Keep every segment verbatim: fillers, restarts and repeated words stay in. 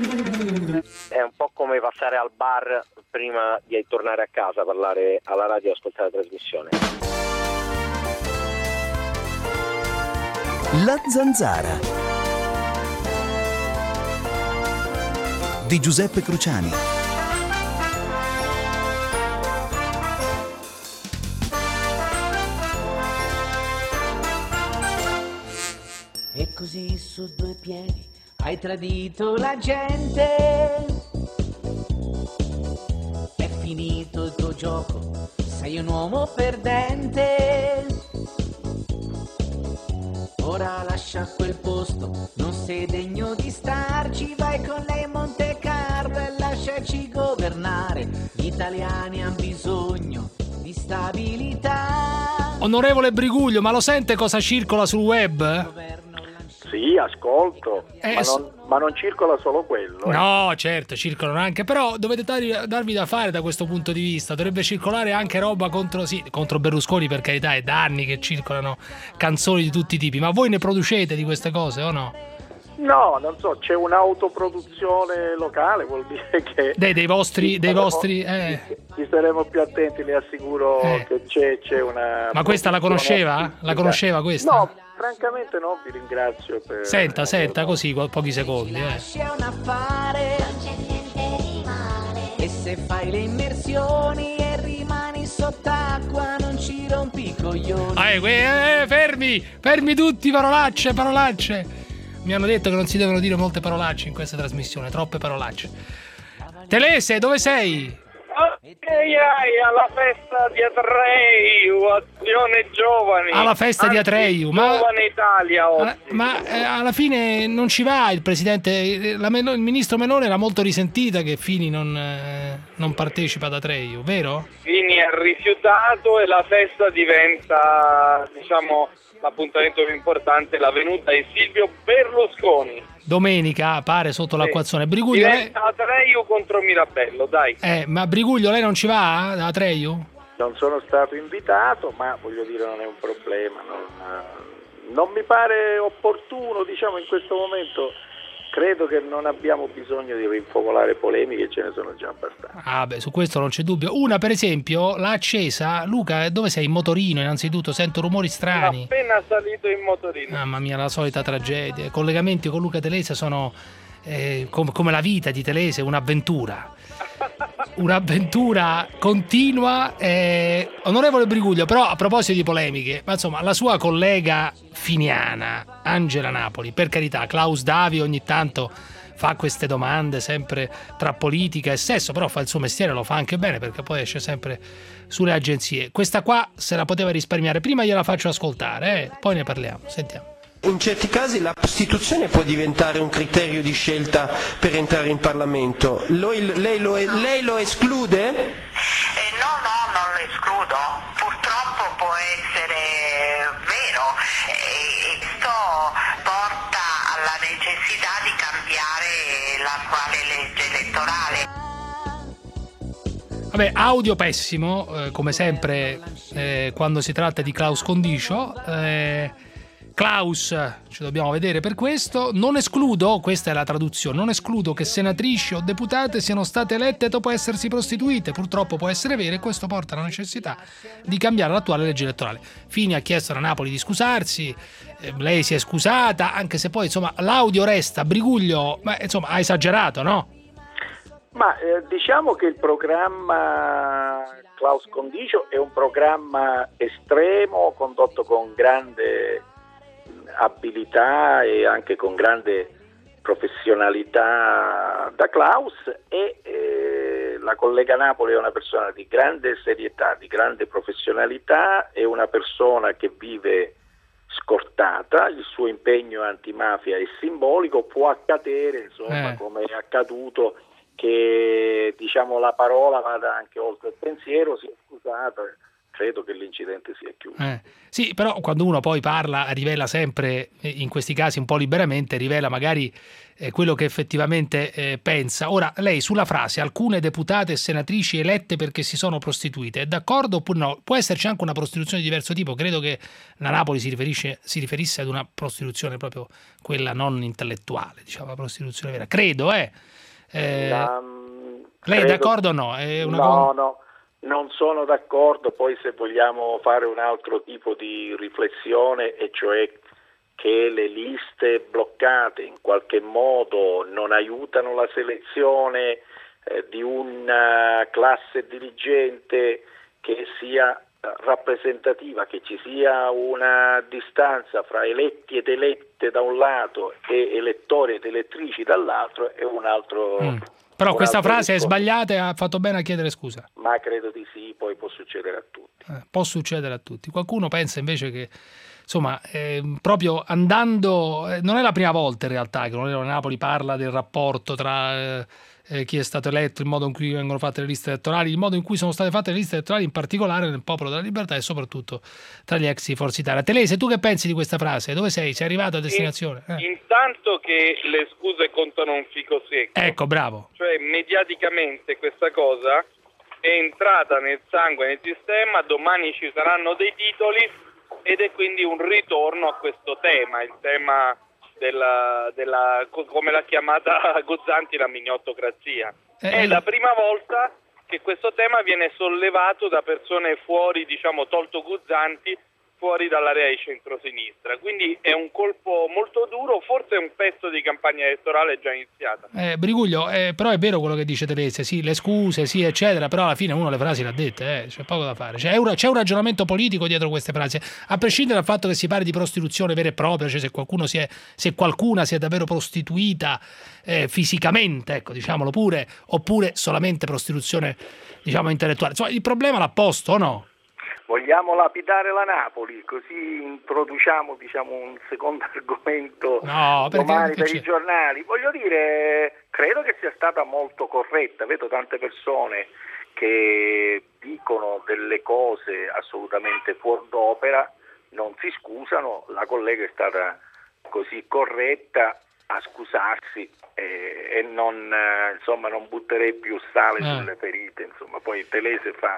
È un po' come passare al bar prima di tornare a casa, parlare alla radio e ascoltare la trasmissione. La Zanzara di Giuseppe Cruciani. E così su due piedi hai tradito la gente. È finito il tuo gioco, sei un uomo perdente. Ora lascia quel posto, non sei degno di starci. Vai con lei in Monte Carlo e lasciaci governare. Gli italiani hanno bisogno di stabilità. Onorevole Briguglio, ma lo sente cosa circola sul web? Sì, ascolto, Eh, ma, non, ma non circola solo quello. eh. No, certo, circolano anche, però dovete dar- darvi da fare da questo punto di vista. Dovrebbe circolare anche roba contro, sì, contro Berlusconi, per carità, è da anni che circolano canzoni di tutti i tipi. Ma voi ne producete di queste cose o no? No, non so, c'è un'autoproduzione locale, vuol dire che... Dei, dei vostri, ci dei saremo- vostri eh. Ci saremo più attenti, le assicuro Eh. che c'è, c'è una... Ma questa la produzione conosceva? artistica. La conosceva questa? No, francamente no, vi ringrazio per... Senta, senta, così, po- pochi secondi. Eh. C'è un affare, non c'è niente di male. E se fai le immersioni e rimani sott'acqua, non ci rompi i coglioni. Ah, eh, que- eh, fermi, fermi tutti, parolacce, parolacce. Mi hanno detto che non si devono dire molte parolacce in questa trasmissione, troppe parolacce. Telese, dove sei? Ehi, ai, alla festa di Atreu, azione giovani. Alla festa di Atreu, ma- Giovane Italia oggi. Ah, Ma eh, alla fine non ci va il presidente, eh, la Melo- il ministro Meloni era molto risentita che Fini non, eh, non partecipa ad Atreu, vero? Fini ha rifiutato e la festa diventa, diciamo, l'appuntamento più importante, la venuta di Silvio Berlusconi. Domenica pare sotto l'acquazzone. Briguglio, lei... Diventa Atreu contro Mirabello, dai. eh, ma Briguglio lei non ci va ad Atreu? Non sono stato invitato, ma voglio dire non è un problema. Non, non mi pare opportuno, diciamo, in questo momento. Credo che non abbiamo bisogno di rinfocolare polemiche, ce ne sono già abbastanza. Ah beh, su questo non c'è dubbio. Una per esempio l'ha accesa. Luca, dove sei? In motorino innanzitutto, sento rumori strani. Appena salito in motorino. Mamma mia, la solita tragedia. I collegamenti con Luca Telese sono eh, com- come la vita di Telese, un'avventura. Un'avventura continua. eh. Onorevole Briguglio, però a proposito di polemiche, ma insomma, la sua collega finiana, Angela Napoli, per carità, Klaus Davi ogni tanto fa queste domande sempre tra politica e sesso, però fa il suo mestiere, lo fa anche bene perché poi esce sempre sulle agenzie. Questa qua se la poteva risparmiare, prima gliela faccio ascoltare, eh? Poi ne parliamo, sentiamo. In certi casi la prostituzione può diventare un criterio di scelta per entrare in Parlamento. Lo- lei, lo, lei lo esclude? Eh, no, no, non lo escludo. Purtroppo può essere vero e questo porta alla necessità di cambiare l'attuale legge elettorale. Vabbè, audio pessimo, eh, come sempre eh, quando si tratta di Klaus Condicio. Eh, Klaus, ci dobbiamo vedere per questo. Non escludo, questa è la traduzione, non escludo che senatrici o deputate siano state elette dopo essersi prostituite. Purtroppo può essere vero e questo porta alla necessità di cambiare l'attuale legge elettorale. Fini ha chiesto a Napoli di scusarsi, eh, lei si è scusata, anche se poi insomma l'audio resta. Briguglio, ma insomma ha esagerato, no? Ma eh, diciamo che il programma Klaus Condicio è un programma estremo, condotto con grande abilità e anche con grande professionalità da Klaus e eh, la collega Napoli è una persona di grande serietà, di grande professionalità, è una persona che vive scortata, il suo impegno antimafia è simbolico, può accadere insomma Eh. come è accaduto che diciamo la parola vada anche oltre il pensiero, si è scusata credo che l'incidente sia chiuso. Eh. Sì, però quando uno poi parla, rivela sempre, in questi casi un po' liberamente, rivela magari eh, quello che effettivamente eh, pensa. Ora, lei sulla frase alcune deputate e senatrici elette perché si sono prostituite, è d'accordo oppure no? Può esserci anche una prostituzione di diverso tipo, credo che la Napoli si, riferisce, si riferisse ad una prostituzione proprio quella non intellettuale, diciamo, la prostituzione vera. Credo, eh. eh la, lei credo, è d'accordo o no? È una no, cosa... no. Non sono d'accordo, poi se vogliamo fare un altro tipo di riflessione, e cioè che le liste bloccate in qualche modo non aiutano la selezione eh, di una classe dirigente che sia eh, rappresentativa, che ci sia una distanza fra eletti ed elette da un lato e elettori ed elettrici dall'altro, è un altro... Mm. Però questa frase discorso. È sbagliata e ha fatto bene a chiedere scusa. Ma credo di sì, poi può succedere a tutti. Eh, può succedere a tutti. Qualcuno pensa invece che, insomma, eh, proprio andando... Eh, non è la prima volta in realtà che l'Onorevole Napoli parla del rapporto tra eh, eh, chi è stato eletto, il modo in cui vengono fatte le liste elettorali, il modo in cui sono state fatte le liste elettorali, in particolare nel Popolo della Libertà e soprattutto tra gli ex di Forza Italia. Telese, tu che pensi di questa frase? Dove sei? Sei arrivato a destinazione? In, Eh. Intanto che le scuse contano un fico secco. Ecco, bravo. Cioè, mediaticamente questa cosa è entrata nel sangue, nel sistema, domani ci saranno dei titoli ed è quindi un ritorno a questo tema, il tema della, della come l'ha chiamata Guzzanti, la mignottocrazia. Eh, è la prima volta che questo tema viene sollevato da persone fuori, diciamo, tolto Guzzanti, fuori dall'area di centrosinistra, quindi è un colpo molto duro, forse un pezzo di campagna elettorale già iniziata. Eh, Briguglio, eh, però è vero quello che dice Telese, sì, le scuse, sì, eccetera, però alla fine uno le frasi l'ha dette, eh, c'è poco da fare. C'è un, c'è un ragionamento politico dietro queste frasi, a prescindere dal fatto che si parli di prostituzione vera e propria, cioè se qualcuno si è, se qualcuna si è davvero prostituita eh, fisicamente, ecco, diciamolo pure, oppure solamente prostituzione, diciamo, intellettuale. Insomma, il problema l'ha posto o no? Vogliamo lapidare la Napoli, così introduciamo, diciamo, un secondo argomento no, domani per c'è? i giornali. Voglio dire, credo che sia stata molto corretta, vedo tante persone che dicono delle cose assolutamente fuori d'opera, non si scusano, la collega è stata così corretta a scusarsi e, e non, eh, insomma, non butterei più sale eh. sulle ferite, insomma, poi Telese fa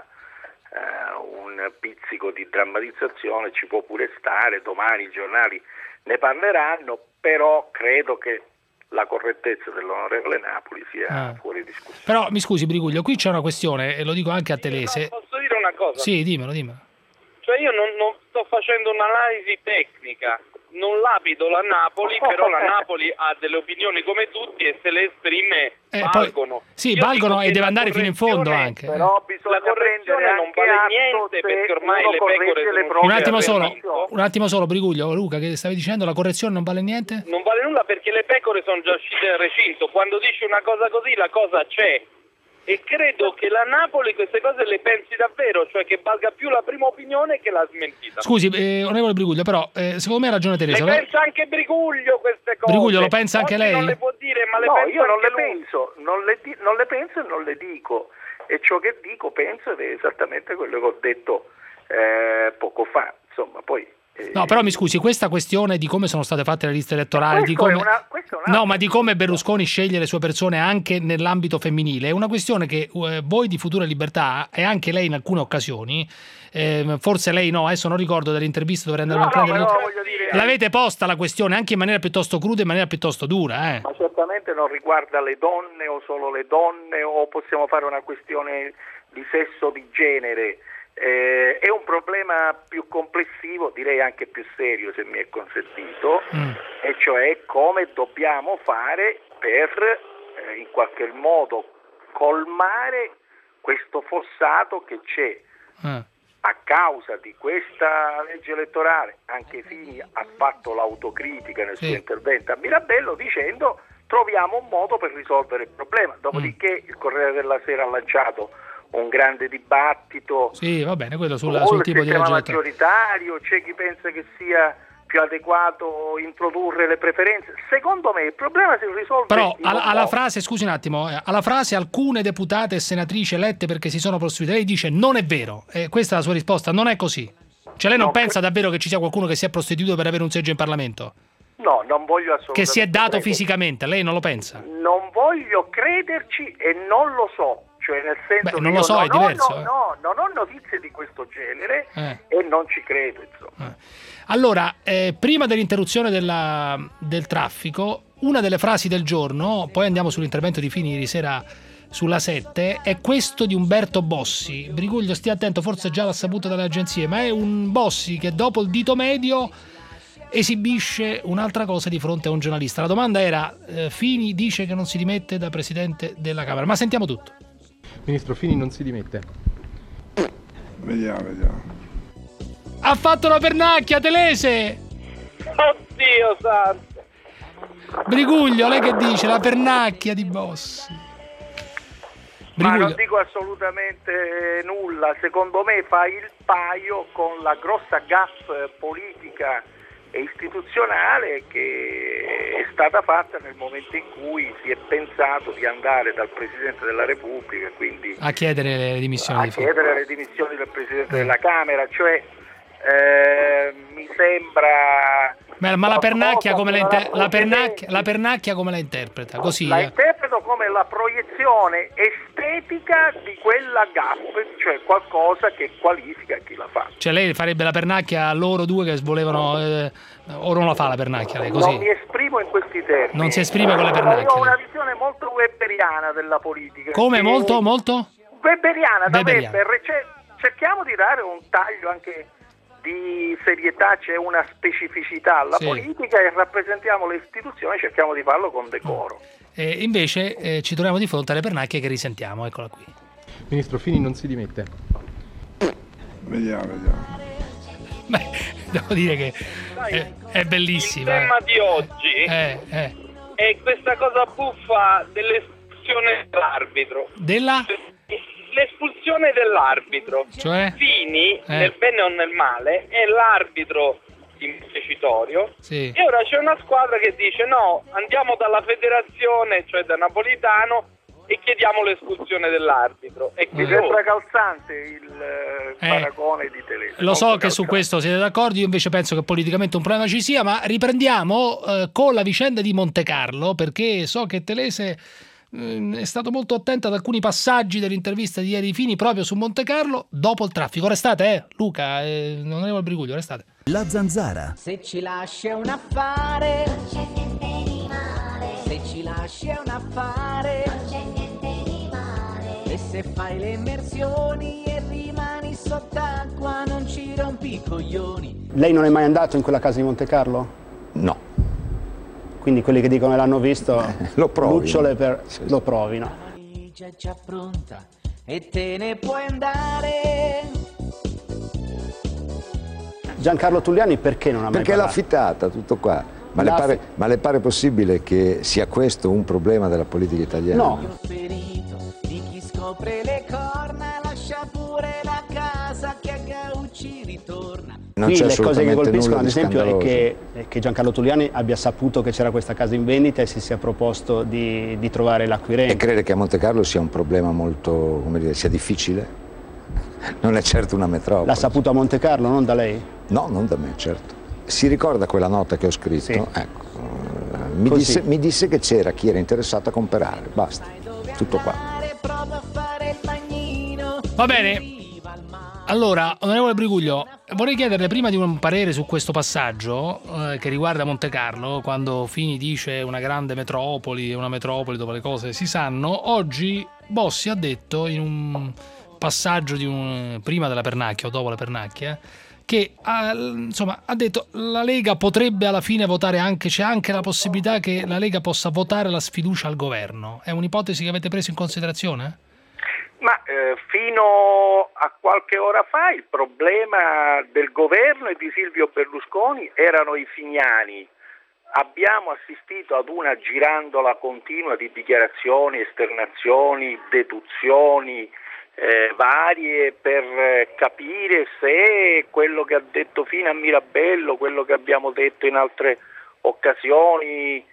Uh, un pizzico di drammatizzazione, ci può pure stare, domani i giornali ne parleranno, però credo che la correttezza dell'onorevole Napoli sia ah. fuori discussione. Però mi scusi Briguglio, qui c'è una questione e lo dico anche a Telese. No, posso dire una cosa? Sì, dimmelo, dimmelo. Cioè io non, non sto facendo un'analisi tecnica, non lapido la Napoli, però la Napoli ha delle opinioni come tutti e se le esprime eh, valgono. Poi, sì, io valgono e deve andare fino in fondo anche. Però bisogna la correzione non vale niente perché ormai le pecore sono un attimo solo, un attimo solo Briguglio, Luca, che stavi dicendo la correzione non vale niente? Non vale nulla perché le pecore sono già uscite dal recinto, quando dici una cosa così la cosa c'è. E credo che la Napoli queste cose le pensi davvero, cioè che valga più la prima opinione che la smentita. Scusi, eh, onorevole Briguglio, però eh, secondo me ha ragione Teresa. Le pensa anche Briguglio queste cose. Briguglio lo pensa anche Oggi lei? Non le può dire, ma le no, pensa io non anche le lui. penso, non le, di- non le penso e non le dico. E ciò che dico penso ed è esattamente quello che ho detto eh, poco fa. Insomma, poi No, però mi scusi, questa questione di come sono state fatte le liste elettorali, di come... una, no, ma di come Berlusconi sceglie le sue persone anche nell'ambito femminile, è una questione che eh, voi di Futura Libertà e anche lei in alcune occasioni, eh, forse lei no, adesso non ricordo delle interviste, dovrei andare no, a prendere... No, voglio dire... L'avete posta la questione anche in maniera piuttosto cruda e in maniera piuttosto dura, eh? Ma certamente non riguarda le donne o solo le donne, o possiamo fare una questione di sesso, di genere. Eh, è un problema più complessivo, direi anche più serio se mi è consentito, mm. e cioè come dobbiamo fare per eh, in qualche modo colmare questo fossato che c'è mm. a causa di questa legge elettorale. Anche Fini ha fatto l'autocritica nel sì. suo intervento a Mirabello dicendo troviamo un modo per risolvere il problema, dopodiché mm. il Corriere della Sera ha lanciato un grande dibattito. Sì, va bene, quello sulla, sul tipo di legge maggioritario, c'è chi pensa che sia più adeguato introdurre le preferenze. Secondo me il problema si risolve. Però alla, alla frase, scusi un attimo, eh, alla frase alcune deputate e senatrici elette perché si sono prostituite, lei dice non è vero, eh, questa è la sua risposta, non è così. Cioè lei non no, pensa che... davvero che ci sia qualcuno che si è prostituito per avere un seggio in Parlamento? No, non voglio assolutamente che si è dato crederci. Fisicamente, lei non lo pensa? Non voglio crederci e non lo so. Cioè nel senso Beh, non lo so, non è diverso. Ho, no, eh. no, non ho notizie di questo genere eh. e non ci credo, insomma. Eh. Allora, eh, prima dell'interruzione della, del traffico, una delle frasi del giorno, poi andiamo sull'intervento di Fini ieri sera sulla sette, è questo di Umberto Bossi. Briguglio, stia attento, forse già l'ha saputo dalle agenzie, ma è un Bossi che dopo il dito medio esibisce un'altra cosa di fronte a un giornalista. La domanda era, eh, Fini dice che non si dimette da Presidente della Camera, ma sentiamo tutto. Ministro Fini non si dimette. Vediamo, vediamo. Ha fatto la pernacchia, Telese! Oddio santo! Briguglio, lei che dice? La pernacchia di Bossi. Ma non dico assolutamente nulla, secondo me fa il paio con la grossa gaffe politica e istituzionale che è stata fatta nel momento in cui si è pensato di andare dal Presidente della Repubblica, quindi a chiedere le dimissioni, a chiedere le dimissioni del Presidente della Camera, cioè eh, mi sembra. Ma, ma la pernacchia come la, inter- la, pernacchia, la pernacchia come la interpreta? Così, la eh. interpreto come la proiezione estetica di quella gaffe, cioè qualcosa che qualifica chi la fa. Cioè lei farebbe la pernacchia a loro due che volevano, eh, o non la fa la pernacchia lei così? Non mi esprimo in questi termini. Non si esprime con le pernacchie. Io ho una visione molto weberiana della politica. Come? Molto? Molto? Weberiana, da Weberiana. Weber. Cioè, cerchiamo di dare un taglio anche di serietà, c'è una specificità alla sì. politica e rappresentiamo le istituzioni, cerchiamo di farlo con decoro. E invece eh, ci troviamo di fronte alle pernacchie che risentiamo, eccola qui. Ministro Fini non si dimette. Vediamo, vediamo. Beh, devo dire che è, è bellissima. Il tema di oggi eh, eh. è questa cosa buffa dell'espulsione dell'arbitro. Della? L'espulsione dell'arbitro. Cioè? Fini, eh. nel bene o nel male, è l'arbitro di Montecitorio. Sì. E ora c'è una squadra che dice no, andiamo dalla federazione, cioè da Napolitano, e chiediamo l'espulsione dell'arbitro. E mi sembra calzante il eh, eh. paragone di Telese. Lo so calzante. che su questo siete d'accordo, io invece penso che politicamente un problema ci sia, ma riprendiamo eh, con la vicenda di Montecarlo, perché so che Telese è stato molto attento ad alcuni passaggi dell'intervista di ieri di Fini proprio su Montecarlo dopo il traffico. Restate, eh? Luca, eh, onorevole Briguglio, restate. La Zanzara. Se ci lasci è un affare, non c'è niente di male. Se ci lasci è un affare, non c'è niente di male. E se fai le immersioni e rimani sott'acqua, non ci rompi i coglioni. Lei non è mai andato in quella casa di Montecarlo? No. Quindi quelli che dicono che l'hanno visto, lo provino. lucciole per... sì, lo provino. La valigia è già pronta e te ne puoi andare. Giancarlo Tulliani perché non ha mai Perché l'ha parlato? affittata, tutto qua. Ma le, L'ha pare, affi- ma le pare possibile che sia questo un problema della politica italiana? No. Io ferito di chi scopre le corna, lascia pure la casa che a Gauci ritorna. Non Qui c'è le cose che assolutamente colpiscono nulla ad di esempio è scandaloso. che, è che Giancarlo Tulliani abbia saputo che c'era questa casa in vendita e si sia proposto di, di trovare l'acquirente. E crede che a Montecarlo sia un problema molto, come dire, sia difficile? Non è certo una metropoli. L'ha saputo a Montecarlo, non da lei? No, non da me, certo. Si ricorda quella nota che ho scritto? Sì. Ecco, mi disse, mi disse che c'era chi era interessato a comprare, basta, tutto qua. Va bene. Allora, onorevole Briguglio, vorrei chiederle prima di un parere su questo passaggio eh, che riguarda Montecarlo, quando Fini dice una grande metropoli, una metropoli dove le cose si sanno. Oggi Bossi ha detto in un passaggio di un, prima della pernacchia o dopo la pernacchia che ha, insomma, ha detto la Lega potrebbe alla fine votare anche, c'è anche la possibilità che la Lega possa votare la sfiducia al governo. È un'ipotesi che avete preso in considerazione? Ma eh, fino a qualche ora fa il problema del governo e di Silvio Berlusconi erano i finiani. Abbiamo assistito ad una girandola continua di dichiarazioni, esternazioni, deduzioni, eh, varie per capire se quello che ha detto Fini a Mirabello, quello che abbiamo detto in altre occasioni,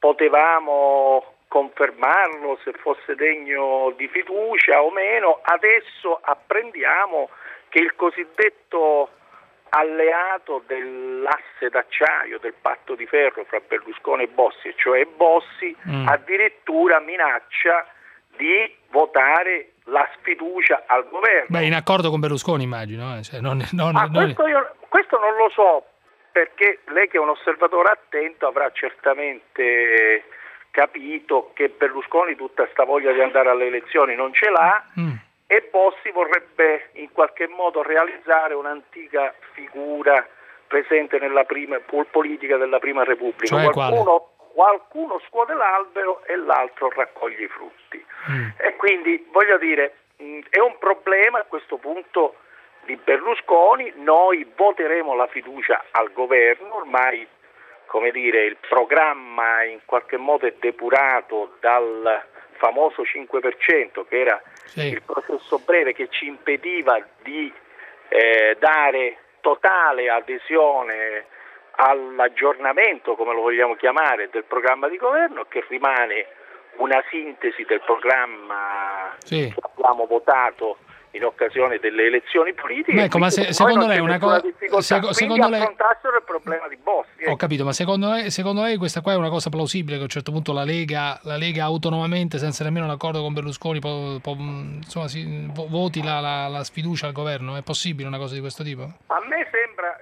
potevamo confermarlo, se fosse degno di fiducia o meno. Adesso apprendiamo che il cosiddetto alleato dell'asse d'acciaio, del patto di ferro fra Berlusconi e Bossi, cioè Bossi, mm. addirittura minaccia di votare la sfiducia al governo. Beh, in accordo con Berlusconi, immagino. Eh? Cioè, non, non, ah, non... Questo, io, questo non lo so, perché lei, che è un osservatore attento, avrà certamente capito che Berlusconi tutta sta voglia di andare alle elezioni non ce l'ha, mm. e Bossi vorrebbe in qualche modo realizzare un'antica figura presente nella prima politica della Prima Repubblica. Cioè, qualcuno, qualcuno scuote l'albero e l'altro raccoglie i frutti. Mm. E quindi, voglio dire, mh, è un problema a questo punto di Berlusconi. Noi voteremo la fiducia al governo, ormai, come dire, il programma in qualche modo è depurato dal famoso cinque per cento, che era sì. il processo breve, che ci impediva di eh, dare totale adesione all'aggiornamento, come lo vogliamo chiamare, del programma di governo, che rimane una sintesi del programma sì. che abbiamo votato in occasione delle elezioni politiche. Ecco, ma se, secondo lei una cosa seco, secondo lei affrontassero il problema di Bossi. Eh. Ho capito, ma secondo lei, secondo lei questa qua è una cosa plausibile, che a un certo punto la Lega, la Lega autonomamente, senza nemmeno un accordo con Berlusconi, può, può, insomma, si, voti la, la, la sfiducia al governo? È possibile una cosa di questo tipo? A me sembra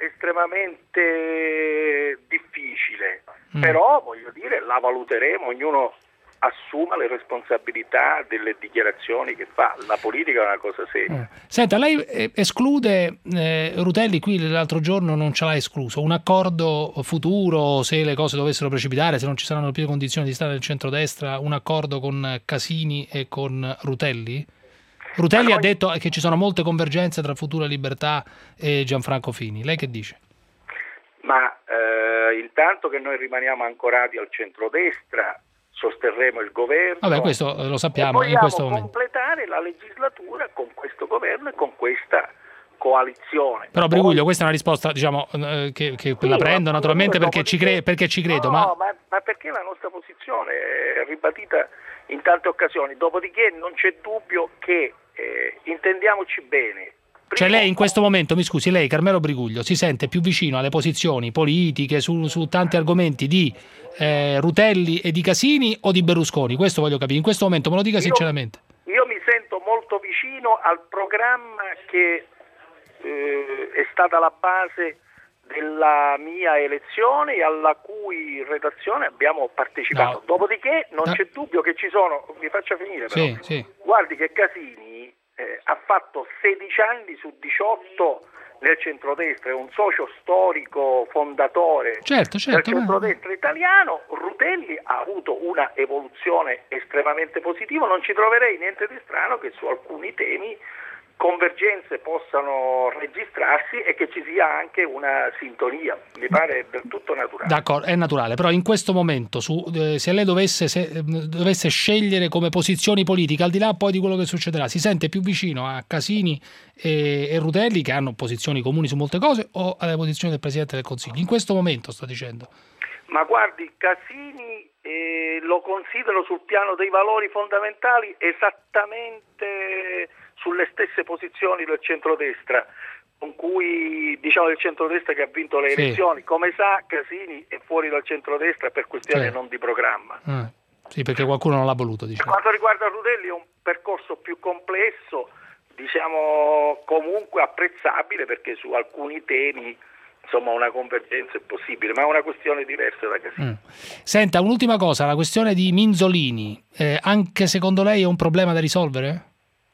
estremamente difficile, mm. però voglio dire, la valuteremo, ognuno assuma le responsabilità delle dichiarazioni che fa. La politica è una cosa seria. Eh. Senta, lei esclude, eh, Rutelli qui l'altro giorno non ce l'ha escluso, un accordo futuro, se le cose dovessero precipitare, se non ci saranno più condizioni di stare nel centrodestra, un accordo con Casini e con Rutelli? Rutelli noi... ha detto che ci sono molte convergenze tra Futuro e Libertà e Gianfranco Fini. Lei che dice? Ma eh, intanto che noi rimaniamo ancorati al centrodestra, sosterremo il governo. Vabbè, questo lo sappiamo in questo momento. Completare la legislatura con questo governo e con questa coalizione. Però Briguglio, Poi... questa è una risposta, diciamo, che, che sì, la prendo naturalmente perché ci, cre- perché ci credo. No, ma... ma, ma perché la nostra posizione è ribadita in tante occasioni. Dopodiché non c'è dubbio che eh, intendiamoci bene. Cioè lei in questo momento, mi scusi, lei Carmelo Briguglio si sente più vicino alle posizioni politiche su, su tanti argomenti di eh, Rutelli e di Casini o di Berlusconi? Questo voglio capire, in questo momento me lo dica io, sinceramente. Io mi sento molto vicino al programma che eh, è stata la base della mia elezione e alla cui redazione abbiamo partecipato. No. Dopodiché non no. c'è dubbio che ci sono, mi faccia finire però, sì, sì. guardi che Casini Eh, ha fatto sedici anni su diciotto nel centrodestra, è un socio storico fondatore certo, certo, del centrodestra ma... italiano. Rutelli ha avuto una evoluzione estremamente positiva, non ci troverei niente di strano che su alcuni temi convergenze possano registrarsi e che ci sia anche una sintonia, mi pare del tutto naturale. D'accordo, è naturale, però in questo momento su, eh, se lei dovesse, se, eh, dovesse scegliere come posizioni politiche, al di là poi di quello che succederà, si sente più vicino a Casini e, e Rutelli, che hanno posizioni comuni su molte cose, o alle posizioni del Presidente del Consiglio? In questo momento sto dicendo. Ma guardi, Casini eh, lo considero sul piano dei valori fondamentali esattamente sulle stesse posizioni del centrodestra, con cui diciamo del centrodestra che ha vinto le elezioni. Sì. Come sa, Casini è fuori dal centrodestra per questioni sì. non di programma. Ah, sì, perché qualcuno non l'ha voluto, diciamo. Per quanto riguarda Rutelli è un percorso più complesso, diciamo comunque apprezzabile, perché su alcuni temi insomma una convergenza è possibile, ma è una questione diversa da Casini. Mm. Senta, un'ultima cosa, la questione di Minzolini, eh, anche secondo lei è un problema da risolvere?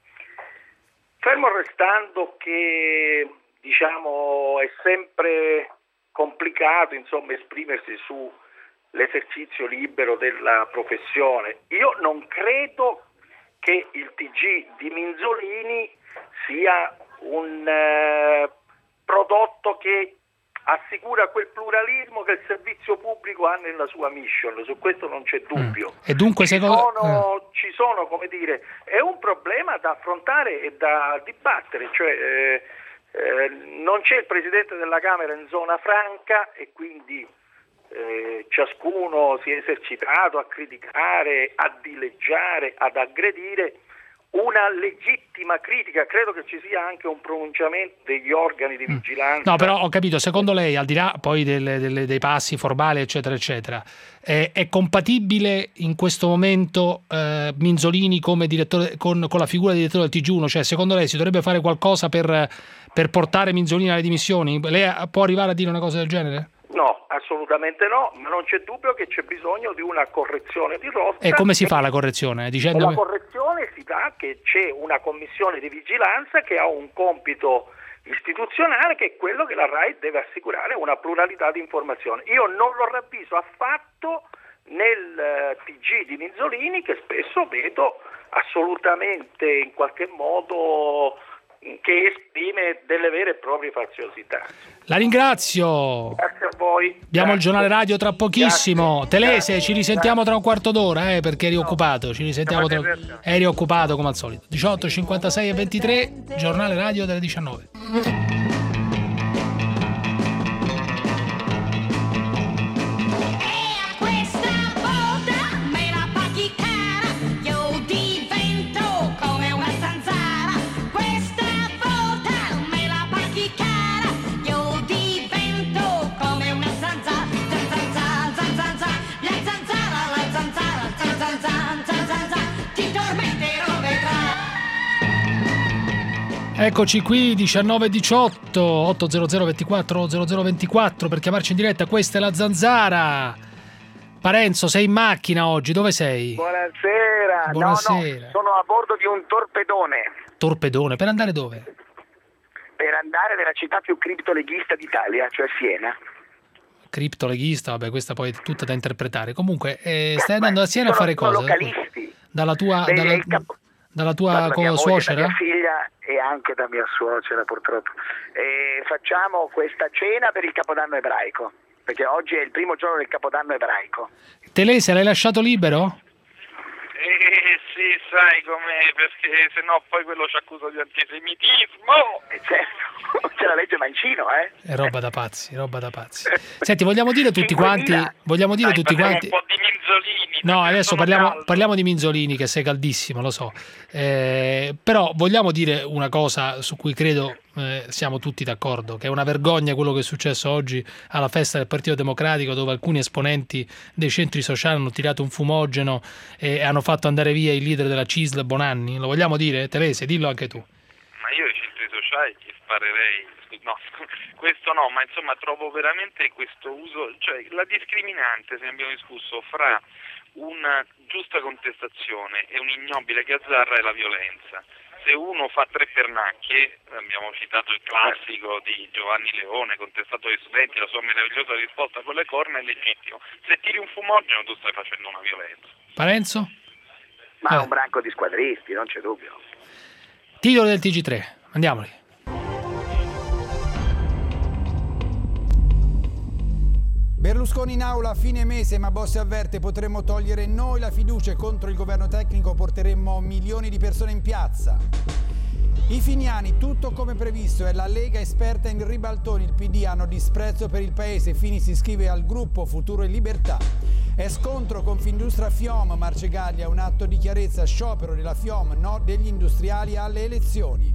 Fermo restando che diciamo è sempre complicato insomma esprimersi sull'esercizio libero della professione, io non credo che il T G di Minzolini sia un eh, prodotto che assicura quel pluralismo che il servizio pubblico ha nella sua mission, su questo non c'è dubbio. Mm. E dunque ci, secondo... sono, eh. ci sono come dire, è un problema da affrontare e da dibattere, cioè eh, eh, non c'è il Presidente della Camera in zona franca e quindi eh, ciascuno si è esercitato a criticare, a dileggiare, ad aggredire. Una legittima critica, credo che ci sia anche un pronunciamento degli organi di vigilanza. No, però ho capito, secondo lei, al di là poi delle, delle, dei passi formali, eccetera, eccetera, è, è compatibile in questo momento eh, Minzolini come direttore, con, con la figura di direttore del T G uno? Cioè, secondo lei si dovrebbe fare qualcosa per, per portare Minzolini alle dimissioni? Lei può arrivare a dire una cosa del genere? No, assolutamente no, ma non c'è dubbio che c'è bisogno di una correzione di rotta. E come si fa la correzione? Dicendo... La correzione si fa che c'è una commissione di vigilanza che ha un compito istituzionale, che è quello che la RAI deve assicurare una pluralità di informazioni. Io non lo ravviso affatto nel T G di Minzolini, che spesso vedo assolutamente in qualche modo che esprime delle vere e proprie faziosità. La ringrazio. Grazie a voi. Abbiamo il giornale radio tra pochissimo. Grazie. Telese, Grazie. ci risentiamo tra un quarto d'ora, eh, perché eri No. occupato. Ci risentiamo tra... Eri occupato come al solito. diciotto, cinquantasei e ventitré, giornale radio delle diciannove. Eccoci qui, diciannove e diciotto, ottocento ventiquattro zero zero ventiquattro per chiamarci in diretta. Questa è la Zanzara. Parenzo, sei in macchina oggi, dove sei? Buonasera. Buonasera. No, no, sono a bordo di un torpedone. Torpedone, per andare dove? Per andare nella città più criptoleghista d'Italia, cioè Siena. Criptoleghista, vabbè, questa poi è tutta da interpretare. Comunque, eh, stai andando a Siena a sono, fare sono cosa? localisti. Dalla tua, Beh, dalla, il capo- dalla tua da mia moglie, suocera? da mia figlia e anche da mia suocera, purtroppo. E facciamo questa cena per il Capodanno ebraico, perché oggi è il primo giorno del Capodanno ebraico. Telese, l'hai lasciato libero? Eh sì, sai com'è, perché sennò poi quello ci accusa di antisemitismo. E certo, c'è la legge Mancino, eh? È roba da pazzi, roba da pazzi. Senti, vogliamo dire tutti quanti, vogliamo dire Dai, tutti parliamo quanti... un po' di Minzolini. No, perché adesso sono parliamo, caldo. parliamo di Minzolini, che sei caldissimo, lo so. Eh, però vogliamo dire una cosa su cui credo eh, siamo tutti d'accordo, che è una vergogna quello che è successo oggi alla festa del Partito Democratico, dove alcuni esponenti dei centri sociali hanno tirato un fumogeno e hanno fatto andare via il leader della C I S L, Bonanni. Lo vogliamo dire? Terese, dillo anche tu. Ma io i centri sociali gli sparerei. No, questo no, ma insomma trovo veramente questo uso, cioè la discriminante, se ne abbiamo discusso, fra una giusta contestazione e un'ignobile gazzarra è la violenza. Se uno fa tre pernacchie, abbiamo citato il classico di Giovanni Leone, contestato dai studenti, la sua meravigliosa risposta con le corna, è legittimo. Se tiri un fumogeno tu stai facendo una violenza. Parenzo? Ma Eh. un branco di squadristi, non c'è dubbio. Titolo del T G tre, andiamoli. Berlusconi in aula a fine mese, ma Bossi avverte potremmo togliere noi la fiducia e contro il governo tecnico porteremmo milioni di persone in piazza. I Finiani, tutto come previsto, è la Lega esperta in ribaltoni, il P D hanno disprezzo per il paese, Fini si iscrive al gruppo Futuro e Libertà. È scontro Confindustria Fiom, Marcegaglia, un atto di chiarezza, sciopero della Fiom, no degli industriali alle elezioni.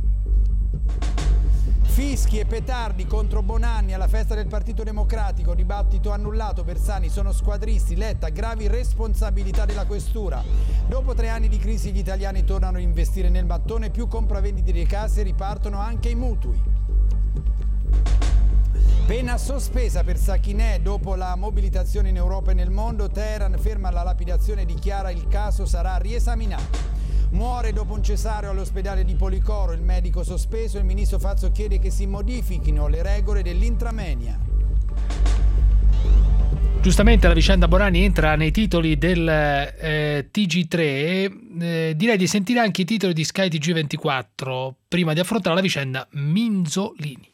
Fischi e petardi contro Bonanni alla festa del Partito Democratico, dibattito annullato, Bersani sono squadristi, Letta gravi responsabilità della questura. Dopo tre anni di crisi gli italiani tornano a investire nel mattone, più compravendite dei case, ripartono anche i mutui. Pena sospesa per Sakineh dopo la mobilitazione in Europa e nel mondo, Teheran ferma la lapidazione e dichiara il caso sarà riesaminato. Muore dopo un cesareo all'ospedale di Policoro, il medico sospeso, il ministro Fazio chiede che si modifichino le regole dell'intramenia. Giustamente la vicenda Bonanni entra nei titoli del eh, T G tre, eh, direi di sentire anche i titoli di Sky T G ventiquattro prima di affrontare la vicenda Minzolini.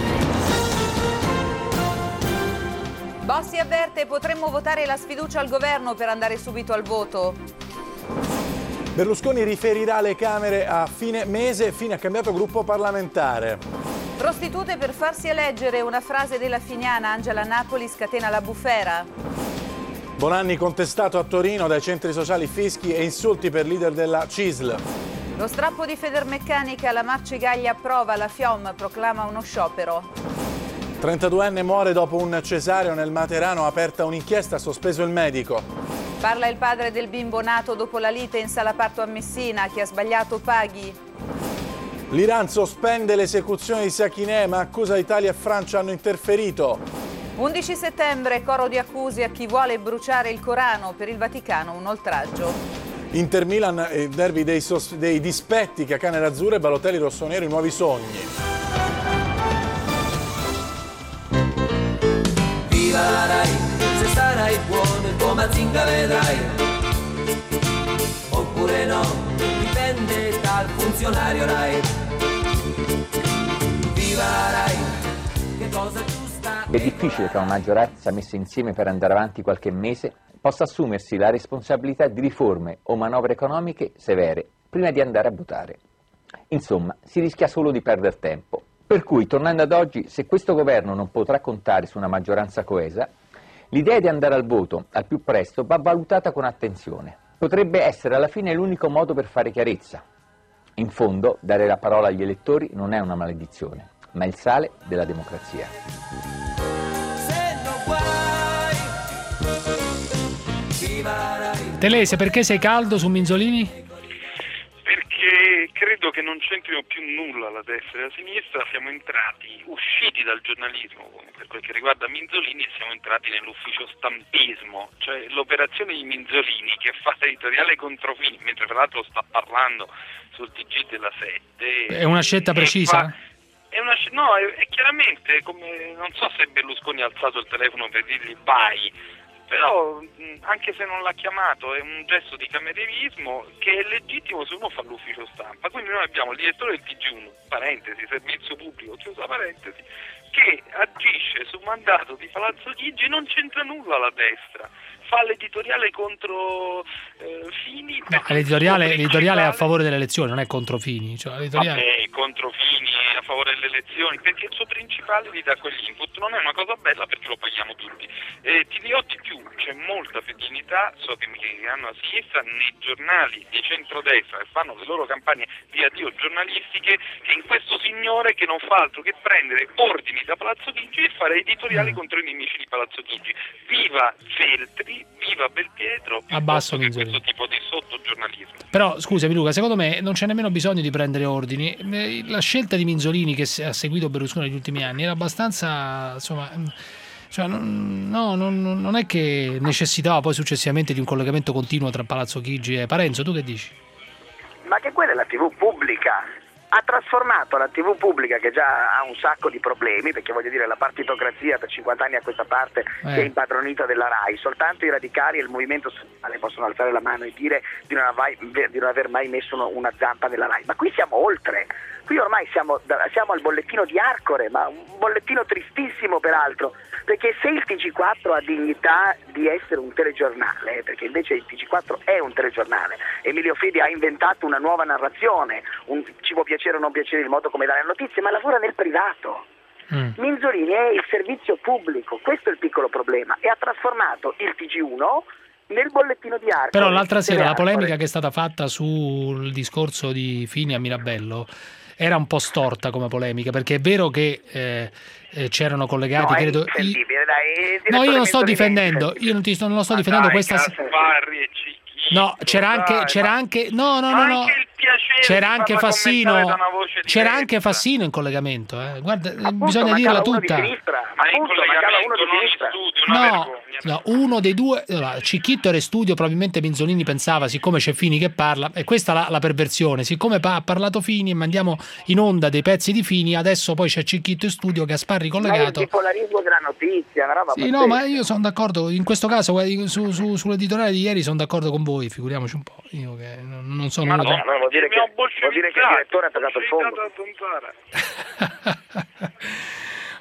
Bossi avverte potremmo votare la sfiducia al governo per andare subito al voto. Berlusconi riferirà alle Camere a fine mese, Fini ha cambiato gruppo parlamentare. Prostitute per farsi eleggere, una frase della finiana Angela Napoli scatena la bufera. Bonanni contestato a Torino dai centri sociali, fischi e insulti per leader della C I S L. Lo strappo di Federmeccanica, la Marcegaglia approva, la FIOM proclama uno sciopero. trentaduenne muore dopo un cesareo nel Materano, aperta un'inchiesta, sospeso il medico. Parla il padre del bimbo nato dopo la lite in sala parto a Messina, chi ha sbagliato paghi. L'Iran sospende l'esecuzione di Sakineh, ma accusa Italia e Francia hanno interferito. undici settembre, coro di accuse a chi vuole bruciare il Corano, per il Vaticano un oltraggio. Inter Milan, il derby dei, sos- dei dispetti, Cacà nerazzurro e Balotelli rossonero, i nuovi sogni. Viva la Rai, se sarai buono il tuo Mazinga vedrai. Oppure no, dipende dal funzionario Rai. Viva la Rai, che cosa giusta. È difficile che una maggioranza messa insieme per andare avanti qualche mese possa assumersi la responsabilità di riforme o manovre economiche severe prima di andare a votare. Insomma, si rischia solo di perdere tempo. Per cui, tornando ad oggi, se questo governo non potrà contare su una maggioranza coesa, l'idea di andare al voto al più presto va valutata con attenzione. Potrebbe essere alla fine l'unico modo per fare chiarezza. In fondo, dare la parola agli elettori non è una maledizione, ma il sale della democrazia. Telese, perché sei caldo su Minzolini? Perché credo che non c'entrino più nulla la destra e la sinistra, siamo entrati, usciti dal giornalismo per quel che riguarda Minzolini, e siamo entrati nell'ufficio stampismo, cioè l'operazione di Minzolini che fa editoriale contro Fini, mentre tra l'altro sta parlando sul T G della sette. È una scelta precisa? Fa, è una, no, è, è chiaramente come, non so se Berlusconi ha alzato il telefono per dirgli vai, però anche se non l'ha chiamato è un gesto di camererismo che è legittimo se uno fa l'ufficio stampa. Quindi noi abbiamo il direttore del T G uno, parentesi, servizio pubblico, chiusa parentesi, che agisce su mandato di Palazzo Chigi e non c'entra nulla la destra. Fa l'editoriale contro eh, Fini. No, l'editoriale, l'editoriale è a favore delle elezioni, non è contro Fini. Cioè, l'editoriale... Vabbè, contro Fini, a favore delle elezioni, perché il suo principale gli dà quegli input. Non è una cosa bella perché lo paghiamo tutti. Eh, ti dirò di più, c'è molta fedelità, so che mi hanno a sinistra, nei giornali di centrodestra che fanno le loro campagne di addio giornalistiche, che in questo signore che non fa altro che prendere ordini da Palazzo Chigi e fare editoriali mm. contro i nemici di Palazzo Chigi. Viva Feltri, viva Belpietro, abbasso questo tipo di sottogiornalismo. Però scusami Luca, secondo me non c'è nemmeno bisogno di prendere ordini. La scelta di Minzolini che ha seguito Berlusconi negli ultimi anni era abbastanza, insomma, cioè, non, no, non, non è che necessitava poi successivamente di un collegamento continuo tra Palazzo Chigi e Parenzo. Tu che dici? Ma che quella è la tivù pubblica. Ha trasformato la tivù pubblica, che già ha un sacco di problemi, perché voglio dire la partitocrazia per cinquanta anni a questa parte eh. che è impadronita della RAI, soltanto i radicali e il movimento sociale possono alzare la mano e dire di non, aver, di non aver mai messo una zampa nella RAI, ma qui siamo oltre, qui ormai siamo, siamo al bollettino di Arcore, ma un bollettino tristissimo peraltro, perché se il T G quattro ha dignità di essere un telegiornale, perché invece il T G quattro è un telegiornale, Emilio Fede ha inventato una nuova narrazione, un, ci può piacere o non piacere il modo come dare notizie, ma lavora nel privato. Mm. Minzolini è il servizio pubblico, questo è il piccolo problema, e ha trasformato il T G uno nel bollettino di Arcore. Però l'altra sera la polemica che è stata fatta sul discorso di Fini a Mirabello era un po' storta come polemica, perché è vero che eh, eh, c'erano collegati, no, credo. I... Dai, no, io non sto difendendo, io non, ti sto, non lo sto ma difendendo dai, questa. Gasparri, no, c'era anche, dai, c'era ma... anche, no, no, no, no. C'era anche Fassino, c'era anche Fassino in collegamento, eh. Guarda, appunto, bisogna dirla tutta. Appunto, uno di studio, no, no, uno dei due, allora, Cicchitto era in studio, probabilmente Minzolini pensava, siccome c'è Fini che parla, e questa è la, la perversione, siccome ha parlato Fini e mandiamo in onda dei pezzi di Fini, adesso poi c'è Cicchitto in studio, Gasparri collegato. Ma è il bipolarismo della notizia, una roba sì, no, ma io sono d'accordo, in questo caso su, su, sull'editoriale di ieri sono d'accordo con voi, figuriamoci un po', io che non, non sono ma uno no, no, vuol dire che vuol dire che il direttore ha toccato il fondo.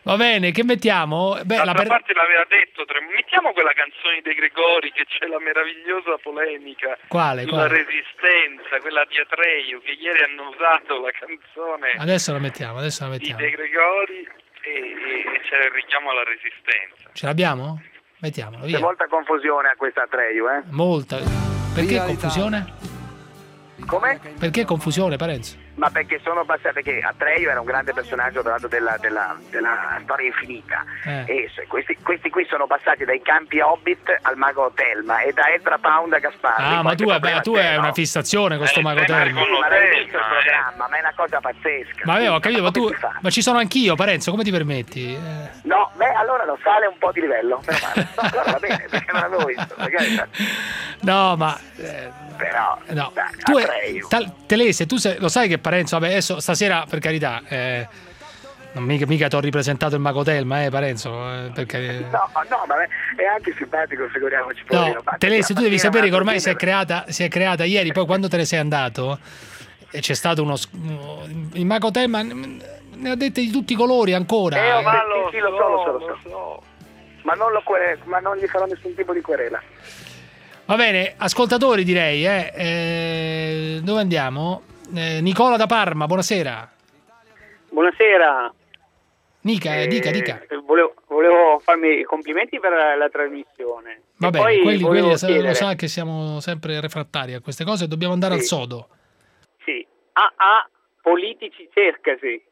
Va bene, che mettiamo? Beh, D'altra la per... parte l'aveva detto, tre... mettiamo quella canzone di De Gregori che c'è la meravigliosa polemica Quale, sulla quale? resistenza, quella di Atreio, che ieri hanno usato la canzone Adesso la mettiamo, adesso la di mettiamo. De Gregori e, e c'è il richiamo alla resistenza. Ce l'abbiamo? Mettiamola, C'è via. molta confusione a questa Atreio, eh? Molta. Perché confusione? Come? Perché confusione, Parenzo? Ma perché sono passati, perché Atreio era un grande personaggio tra l'altro della, della, della storia infinita Eh. e se- questi, questi qui sono passati dai campi Hobbit al mago Telma e da Ezra Pound a Gasparri. Ah, ma tu, Qualche beh, problema tu c'è, hai no? una fissazione con sto Eh, mago sempre Telma. con- Ma l'hai visto il Telma, programma, ma è una cosa pazzesca. Ma avevo capito, ma Come tu. si fa? Ma ci sono anch'io, Parenzo, come ti permetti? Eh. No, beh, allora lo sale un po' di livello, meno male. No, allora va bene, perché non l'avevo visto, magari- No, ma. eh, però no. dai, Tu è, Atreio. tal- Telese, tu sei- lo sai che Parenzo, vabbè, adesso stasera, per carità, eh, non mica, mica ti ho ripresentato il mago Telma, eh, Parenzo, eh, perché. No, no, ma è anche simpatico, figuriamoci. No, poverino, ma- Telese, tu devi mattina sapere che un ormai altro si è creata, si è creata ieri, poi quando te ne sei andato, e c'è stato uno. s- Il mago Telma ne ha dette di tutti i colori ancora. Eh, eh. ma lo, sì, lo so, lo so, lo so. Ma non, lo quere- ma non gli farò nessun tipo di querela. Va bene, ascoltatori direi, eh, eh, dove andiamo? Eh, Nicola da Parma, buonasera. Buonasera. Nica, eh, Eh, dica, dica. Volevo, volevo farmi i complimenti per la, la trasmissione. Va E bene, poi quelli, volevo quelli sa- lo chiedere- sa che siamo sempre refrattari a queste cose, dobbiamo andare Sì. al sodo. Sì, a, a politici cercasi,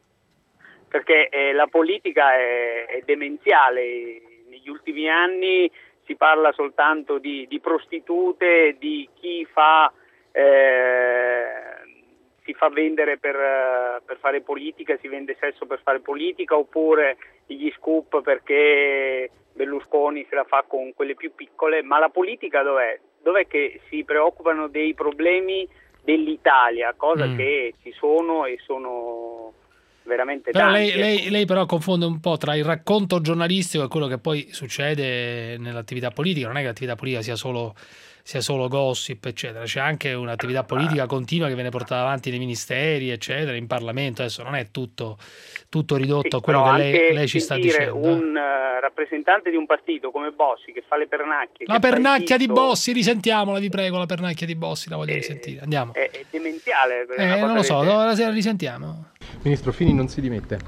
perché eh, la politica è, è demenziale. Negli ultimi anni si parla soltanto di, di prostitute, di chi fa eh, si fa vendere per, eh, per fare politica, si vende sesso per fare politica, oppure gli scoop perché Berlusconi se la fa con quelle più piccole. Ma la politica dov'è? Dov'è che si preoccupano dei problemi dell'Italia, cosa Mm. che ci sono e sono veramente Però tanti. lei, lei, lei però confonde un po' tra il racconto giornalistico e quello che poi succede nell'attività politica. Non è che l'attività politica sia solo, sia solo gossip, eccetera. C'è anche un'attività politica continua che viene portata avanti nei ministeri, eccetera, in Parlamento. Adesso non è tutto, tutto ridotto Sì, a quello però che lei, anche lei ci sta sentire dicendo. un eh, rappresentante di un partito come Bossi che fa le pernacchie, La che fa il pernacchia di zitto, Bossi, risentiamola, vi prego, la pernacchia di Bossi, la voglio risentire. Andiamo. è, è demenziale. è una Eh, cosa non lo so, che- la sera risentiamo. Ministro Fini non si dimette.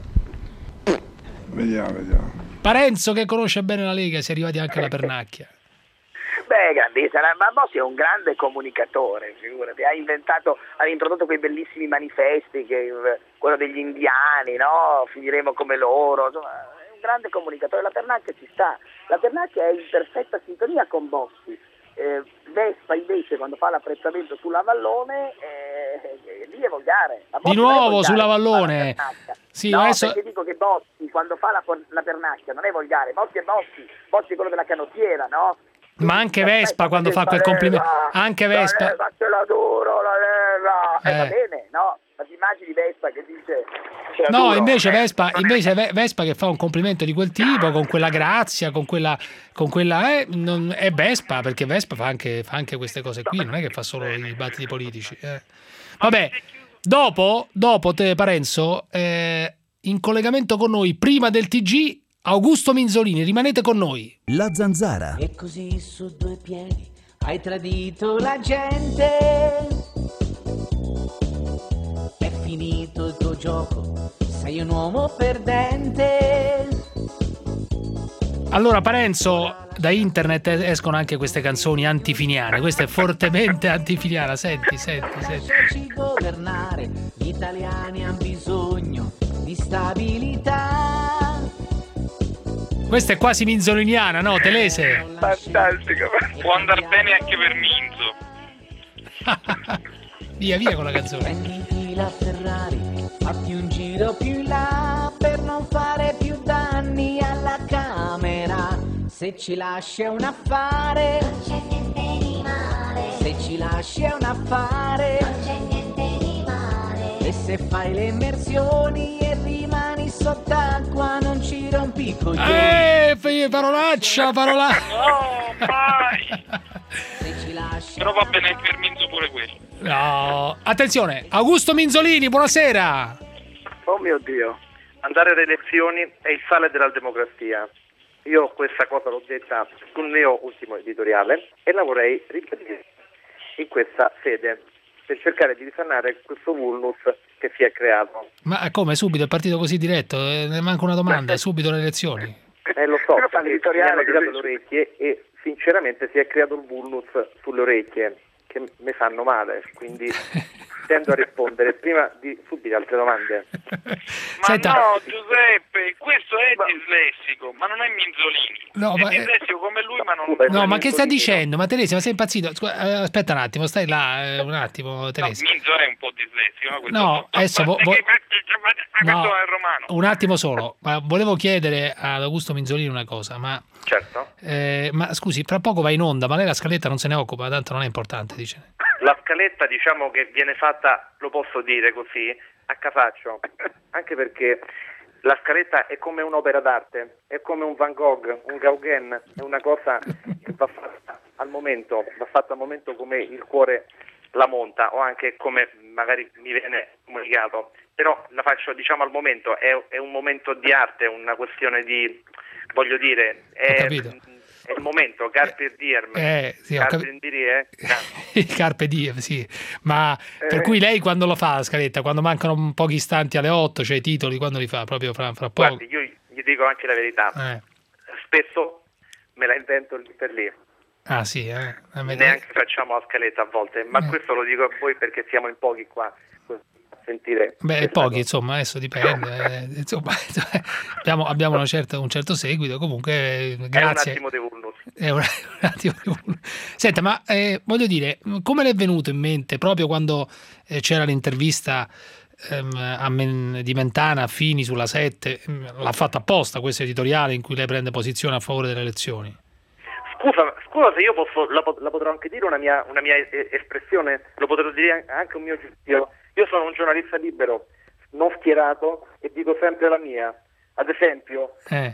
Vediamo, vediamo. Parenzo che conosce bene la Lega, si è arrivati anche alla pernacchia. Beh, grandissima, ma Bossi è un grande comunicatore, figurati, ha inventato, ha introdotto quei bellissimi manifesti, che, quello degli indiani, no? Finiremo come loro, insomma, è un grande comunicatore, la pernacchia ci sta, la pernacchia è in perfetta sintonia con Bossi. Eh, Vespa invece quando fa l'apprezzamento sulla Vallone eh, lì è volgare. Ma Bossi Di non è nuovo volgare, sulla fa la Vallone. pernacchia. Sì, no, adesso- perché dico che Bossi quando fa la, la pernacchia non è volgare, Bossi è Bossi, Bossi è quello della canottiera, no? Ma anche Vespa quando fa quel complimento. Anche Vespa. La leva, ce la duro, la leva. Eh, Eh. va bene, no? Ma ti immagini Vespa che dice... ce la No, duro? invece Eh, Vespa, non è- invece Ve- Vespa che fa un complimento di quel tipo, con quella grazia, con quella, con quella eh, non, è Vespa, perché Vespa fa anche, fa anche queste cose qui, non è che fa solo i dibattiti politici. eh. Vabbè, dopo, dopo te, Parenzo, eh, in collegamento con noi, prima del T G, Augusto Minzolini, rimanete con noi. La Zanzara. E così su due piedi hai tradito la gente. È finito il tuo gioco, sei un uomo perdente. Allora, Parenzo, da internet escono anche queste canzoni antifiniane. Questa è fortemente antifiniana. Senti, senti, senti. Lasciaci governare, gli italiani hanno bisogno di stabilità. Questa è quasi minzoliniana, no, Telese? Fantastico. Può andare bene anche per Minzo. Via, via con la canzone. Prenditi la Ferrari, fatti un giro più in là per non fare più danni alla Camera. Se ci lasci è un affare, non c'è niente di male. Se ci lasci è un affare, non c'è niente di male. E se fai le immersioni e rimani sott'acqua, non ci rompi i coglioni. Eh, f- parolaccia, parolaccia. No, mai! Se ci lasci Però va bene anche per Minzo pure quello. No, attenzione, Augusto Minzolini, buonasera. Oh mio Dio. andare alle elezioni è il sale della democrazia. Io questa cosa l'ho detta sul mio ultimo editoriale e la vorrei ripetere in questa sede per cercare di risanare questo vulnus che si è creato. Ma come subito? È partito così diretto? Eh, ne manca una domanda, subito le elezioni? Eh, lo so, perché mi hanno tirato le orecchie e sinceramente si è creato il vulnus sulle orecchie che mi fanno male, quindi tendo a rispondere prima di subire altre domande. Ma Senta. no, Giuseppe, questo è dislessico, ma non è Minzolini. No, è ma- dislessico come lui, ma non... No, ma che sta dicendo? Ma Teresia, ma sei impazzito? Scusa, eh, aspetta un attimo, stai là eh, un attimo, Teresia. No, Minzo è un po' dislessico, no? Questo No, adesso vo- vo- ma no, questo è romano. un attimo solo, ma volevo chiedere ad Augusto Minzolini una cosa, ma, Certo. eh, ma scusi, fra poco va in onda, ma lei la scaletta non se ne occupa, tanto non è importante, dice. La scaletta diciamo che viene fatta, lo posso dire così, a casaccio, anche perché la scaletta è come un'opera d'arte, è come un Van Gogh, un Gauguin, è una cosa che va fatta al momento, va fatta al momento come il cuore la monta o anche come magari mi viene comunicato, però la faccio diciamo al momento, è, è un momento di arte, è una questione di, voglio dire, è, è il momento, carpe diem, Eh, sì, ho carpe capi- diem, eh? Carpe diem, sì. Ma per Eh. cui lei quando lo fa la scaletta? Quando mancano pochi istanti alle otto, cioè i titoli, quando li fa? Proprio fra, fra poco? Guardi, io gli dico anche la verità, Eh. spesso me la invento lì per lì, Ah sì, eh. A me- neanche facciamo la scaletta a volte, ma questo lo dico a voi perché siamo in pochi qua a sentire. Beh, pochi, insomma, adesso dipende. eh, insomma, abbiamo, abbiamo una certa- un certo seguito, comunque eh, grazie. È un attimo di vulnus. È un, un attimo di vulnus. Senta, ma eh, voglio dire, come le è venuto in mente proprio quando eh, c'era l'intervista ehm, a Men- di Mentana a Fini sulla sette, ehm, l'ha fatta apposta questo editoriale in cui lei prende posizione a favore delle elezioni? Scusa, scusa se io posso, la, pot- la potrò anche dire una mia, una mia eh, espressione, lo potrò dire anche un mio giudizio. Io sono un giornalista libero, non schierato e dico sempre la mia. Ad esempio, Eh.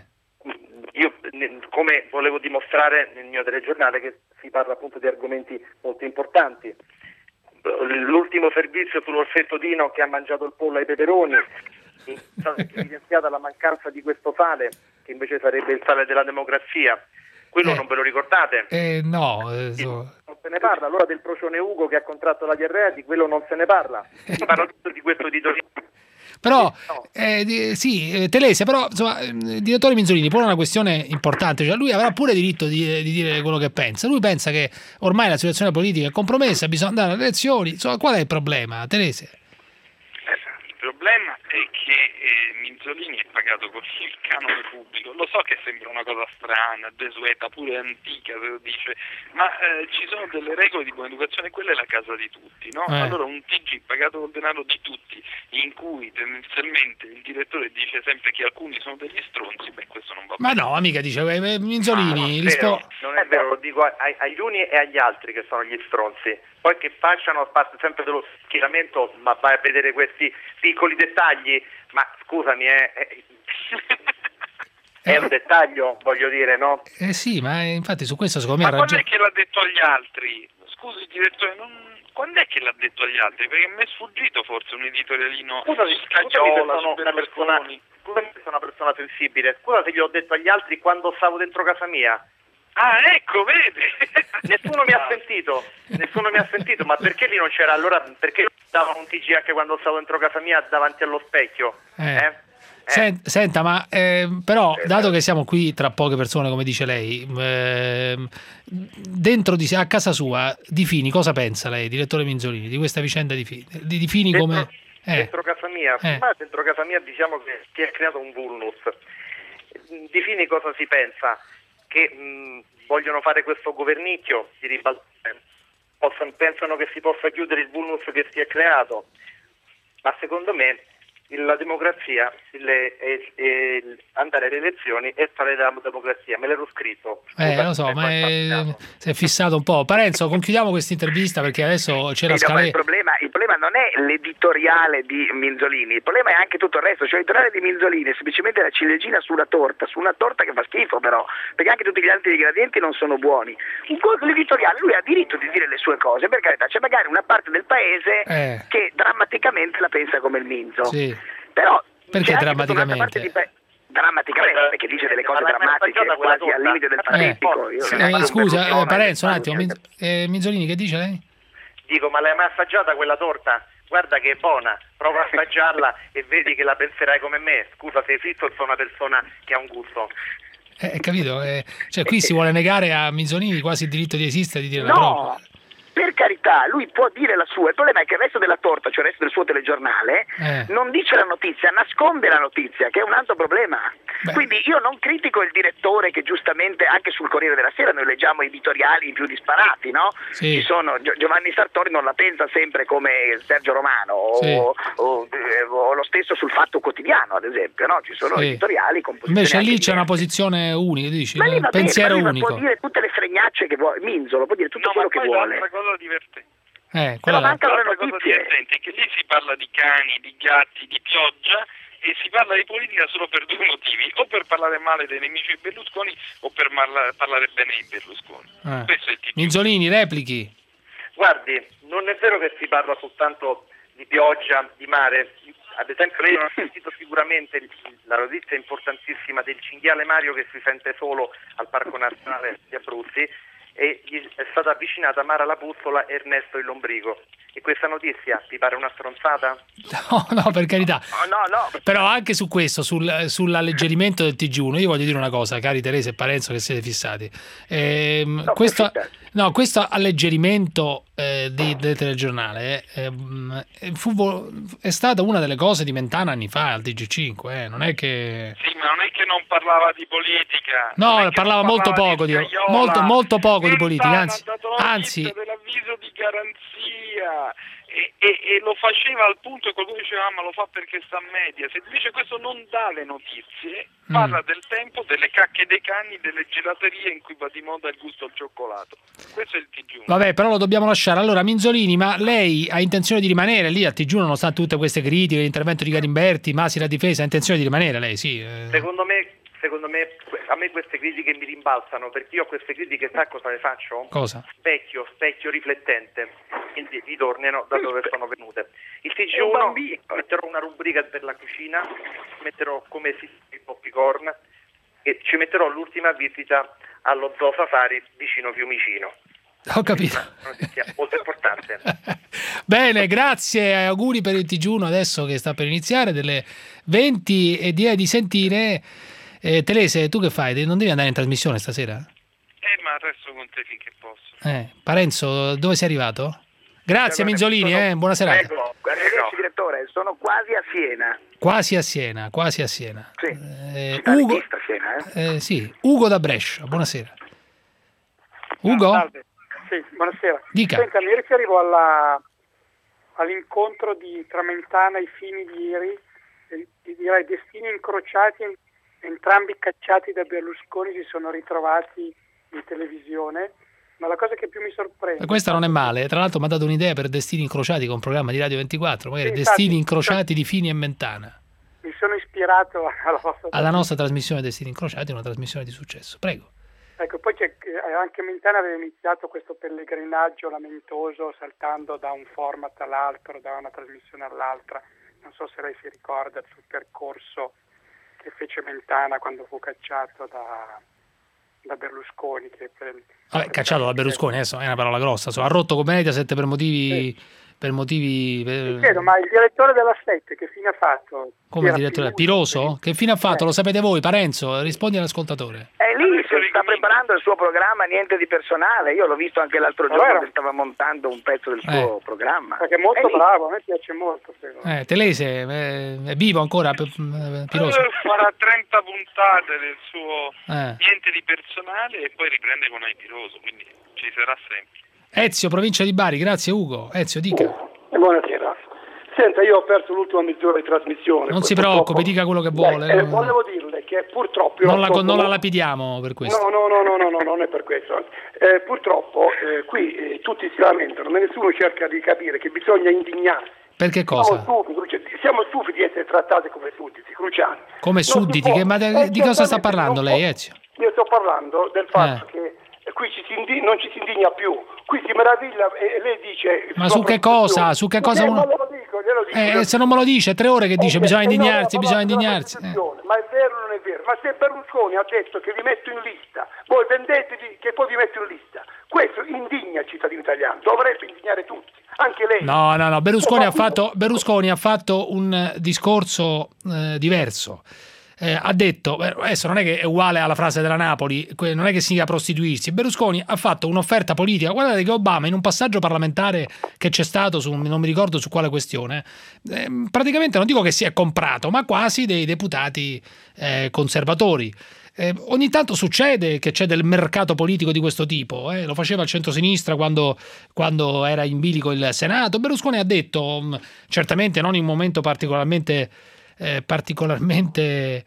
io ne- come volevo dimostrare nel mio telegiornale che si parla appunto di argomenti molto importanti. L'ultimo servizio sull'orsetto Dino che ha mangiato il pollo ai peperoni, è stata evidenziata la mancanza di questo sale, che invece sarebbe il sale della democrazia. Quello Eh. non ve lo ricordate? Eh, no, eh, so- Non se ne parla. Allora del procione Ugo che ha contratto la diarrea, di quello non se ne parla. Si parla tutto di questo editoriale. Però, eh, di- sì, eh, Telesia, però, insomma, eh, il direttore Minzolini pone una questione importante, cioè lui avrà pure diritto di, di dire quello che pensa. Lui pensa che ormai la situazione politica è compromessa, bisogna andare alle elezioni. Insomma, qual è il problema, Telesia? Il problema è che eh, Minzolini è pagato così il canone pubblico. Lo so che sembra una cosa strana, desueta, pure antica se lo dice, ma eh, ci sono delle regole di buona educazione, quella è la casa di tutti, no? Eh. Allora un T G pagato col denaro di tutti, in cui tendenzialmente il direttore dice sempre che alcuni sono degli stronzi, beh questo non va Ma bene. no, amica, dice eh, Minzolini, rispo- Non è vero, lo dico ai- agli uni e agli altri che sono gli stronzi. Poi che facciano a parte sempre dello schieramento, ma vai a vedere questi piccoli dettagli. Ma scusami, eh, eh, è un dettaglio, voglio dire, no? Eh sì, ma eh, infatti su questo secondo me Ma ha quando ragione. è che l'ha detto agli altri? Scusi direttore, non... quando è che l'ha detto agli altri? Perché mi è sfuggito forse un editorialino Scusami, su scusami se Scagiola, sono su una persona, Berlusconi. scusami se sono una persona sensibile. Scusa se gli ho detto agli altri quando stavo dentro casa mia. Ah, ecco, vedi? Nessuno mi ha sentito, nessuno mi ha sentito, ma perché lì non c'era? Allora perché davano un T G anche quando stavo dentro casa mia davanti allo specchio? Eh. Eh? Sen- Senta, ma eh, però, dato che siamo qui tra poche persone, come dice lei, ehm, dentro di sé, a casa sua, di Fini, cosa pensa lei, direttore Minzolini, di questa vicenda di Fini? Di, di Fini Dentro- come... Eh, Dentro casa mia, Eh. ma dentro casa mia diciamo che si è creato un vulnus. Di Fini cosa si pensa? Che mh, vogliono fare questo governicchio di ribaltare, Possano- pensano che si possa chiudere il vulnus che si è creato, ma secondo me il- la democrazia, le- e- e il- andare alle elezioni è fare la democrazia, me l'ero scritto. eh, lo so, ma è- si è fissato un po'. Parenzo, concludiamo questa intervista perché adesso c'è la Sì, no, ma il, scaletta. problema, il problema non è l'editoriale di Minzolini, il problema è anche tutto il resto, cioè l'editoriale di Minzolini è semplicemente la ciliegina sulla torta, su una torta che fa schifo però, perché anche tutti gli altri ingredienti non sono buoni. In quello- l'editoriale lui ha diritto di dire le sue cose, per carità, c'è magari una parte del paese Eh. che drammaticamente la pensa come il Minzo. Sì. Però Perché C'è anche drammaticamente? Di pe- drammaticamente, perché dice delle cose drammatiche quasi al limite del patetico. Eh, sì, eh, scusa, eh, Parenzo, un attimo. Min- eh, Minzolini, che dice lei? Dico, ma l'hai mai assaggiata quella torta? Guarda che è buona, prova a assaggiarla e vedi che la penserai come me. Scusa, sei fitto, sono una persona che ha un gusto. Eh, capito? Eh, cioè, qui si vuole negare a Minzolini quasi il diritto di esistere, di dire la No, propria. per carità, lui può dire la sua. Il problema è che il resto della torta, cioè il resto del suo telegiornale, Eh. non dice la notizia, nasconde la notizia, che è un altro problema. Beh. Quindi io non critico il direttore che giustamente anche sul Corriere della Sera noi leggiamo editoriali più disparati, no? Sì. Ci sono Gio- Giovanni Sartori non la pensa sempre come Sergio Romano o, Sì. o- eh, o lo stesso sul Fatto Quotidiano, ad esempio, no? Ci sono Sì. editoriali con posizioni Invece anche lì c'è diverse. una posizione unica, dici? Ma lì Un va bene, pensiero ma lui unico. può dire tutte le fregnacce che vuole, Minzolo può dire tutto No, quello ma che poi vuole. l'altra cosa divertente. Eh, Però quella là. mancano le L'altra cosa notizie. divertente è che lì si parla di cani, di gatti, di pioggia e si parla di politica solo per due motivi, o per parlare male dei nemici di Berlusconi o per marla- parlare bene di Berlusconi. Eh. Questo è il tipo. Minzolini, replichi. Guardi, non è vero che si parla soltanto di pioggia, di mare. Ad esempio lei non ha sentito sicuramente il- la notizia importantissima del cinghiale Mario che si sente solo al Parco Nazionale di Abruzzi e gli è stata avvicinata Mara la Puzzola e Ernesto il Lombrico. E questa notizia ti pare una stronzata? No, no, per carità. No, no, no. Però anche su questo, sul, sull'alleggerimento del T G uno, io voglio dire una cosa, cari Teresa e Parenzo che siete fissati. Ehm, No, questo, fissati. no, questo alleggerimento eh, di- del telegiornale eh, ehm, fu vo- è stata una delle cose di vent'anni anni fa al T G cinque, eh, non è che... Sì, ma non è che non parlava di politica. No, non è che parlava non molto parlava poco di, Scaiola. molto, molto poco di politica, Fontana anzi, ha dato la anzi notizia dell'avviso di garanzia e, e- e lo faceva al punto che qualcuno diceva ah, ma lo fa perché sta a media. Se invece questo non dà le notizie, parla del tempo, delle cacche dei cani, delle gelaterie in cui va di moda il gusto al cioccolato. Questo è il T G uno. Vabbè, però lo dobbiamo lasciare. Allora, Minzolini, ma lei ha intenzione di rimanere lì al T G uno nonostante tutte queste critiche, l'intervento di Galimberti, Masi la difesa, ha intenzione di rimanere lei, sì. eh. Secondo me, secondo me, a me queste critiche mi rimbalzano, perché io a queste critiche sa cosa le faccio? Cosa? Specchio, specchio riflettente, quindi ritornano da dove sono venute. Il T G È un uno bambino. metterò una rubrica per la cucina, metterò come si fa il popcorn e ci metterò l'ultima visita allo Zoo Safari vicino Fiumicino. Ho capito. Una notizia molto importante. Bene, grazie e auguri per il T G uno adesso che sta per iniziare, delle venti e direi di sentire. Eh, Telese, tu che fai? Non devi andare in trasmissione stasera? Eh, ma resto con te finché posso. Eh, Parenzo, dove sei arrivato? Grazie Minzolini, sono- eh, buona serata. Prego, arrivederci direttore, sono quasi a Siena. Quasi a Siena, quasi a Siena. Sì, Eh, città Ugo, leghista, Siena, eh? eh, sì, Ugo da Brescia, buonasera. Ugo? Salve. Sì, buonasera. Dica. Senta, mi riferivo alla, all'incontro di Tramentana ai fini di ieri, eh, di direi destini incrociati, entrambi cacciati da Berlusconi si sono ritrovati in televisione, ma la cosa che più mi sorprende... E questa non è male, tra l'altro mi ha dato un'idea per Destini Incrociati con un programma di Radio ventiquattro, magari Sì, Destini infatti, Incrociati di Fini e Mentana. Mi sono ispirato alla vostra... Alla nostra trasmissione Destini Incrociati, una trasmissione di successo. Prego. Ecco, poi c'è, eh, anche Mentana aveva iniziato questo pellegrinaggio lamentoso saltando da un format all'altro, da una trasmissione all'altra. Non so se lei si ricorda il suo percorso che fece Mentana quando fu cacciato da, da Berlusconi. Che per, Vabbè, cacciato da Berlusconi, adesso è una parola grossa, so, ha rotto con Mediaset per motivi... Per motivi per- Mi chiedo, ma il direttore della Sette che fine ha fatto? Come Era direttore? Pirucci. Piroso? Che fine ha fatto? Eh. Lo sapete voi, Parenzo? Rispondi all'ascoltatore. È lì, si sta preparando il suo programma, niente di personale. Io l'ho visto anche l'altro giorno Vero? che stava montando un pezzo del suo Eh. programma. Perché è molto È lì. bravo, a me piace molto. secondo me. Eh, Telese, eh, è vivo ancora P- eh, Piroso? Eh, farà trenta puntate del suo Eh. niente di personale e poi riprende con Aipiroso, quindi ci sarà sempre. Ezio, provincia di Bari, grazie Ugo. Ezio, dica. Buonasera. Senta, io ho perso l'ultima mezz'ora di trasmissione. Non si purtroppo- preoccupi, dica quello che vuole. Beh, eh, no. volevo dirle che purtroppo... io Non la, ascolto non la molto- lapidiamo per questo. No, no, no, no, no, no, non è per questo. Eh, purtroppo eh, qui eh, tutti si lamentano, ma nessuno cerca di capire che bisogna indignarsi. Per che Siamo cosa? stufi, cruci- siamo stufi di essere trattati come sudditi, cruciani. Come Non si sudditi? può- Che- ma de- eh, di cosa sta certamente parlando non lei, può. Ezio? Io sto parlando del fatto Eh. che eh, qui ci si indi- non ci si indigna più, qui si meraviglia e, e lei dice... Ma su che cosa? Su che cosa Eh, uno- ma glielo dico, glielo Eh, se non me lo dice, è tre ore che dice bisogna indignarsi, bisogna indignarsi. Eh. Ma è vero o non è vero? Ma se Berlusconi ha detto che vi metto in lista, voi vendetevi che poi vi metto in lista, questo indigna il cittadino italiano, dovrebbe indignare tutti, anche lei. No, no, no, Berlusconi ha fatto, Berlusconi ha fatto un discorso eh, diverso. Eh, ha detto, adesso non è che è uguale alla frase della Napoli, non è che significa prostituirsi. Berlusconi ha fatto un'offerta politica. Guardate che Obama in un passaggio parlamentare che c'è stato su, non mi ricordo su quale questione, eh, praticamente non dico che si è comprato, ma quasi dei deputati eh, conservatori. Eh, ogni tanto succede che c'è del mercato politico di questo tipo, eh? Lo faceva il centrosinistra quando, quando era in bilico il Senato. Berlusconi ha detto, mh, certamente non in un momento particolarmente Eh, particolarmente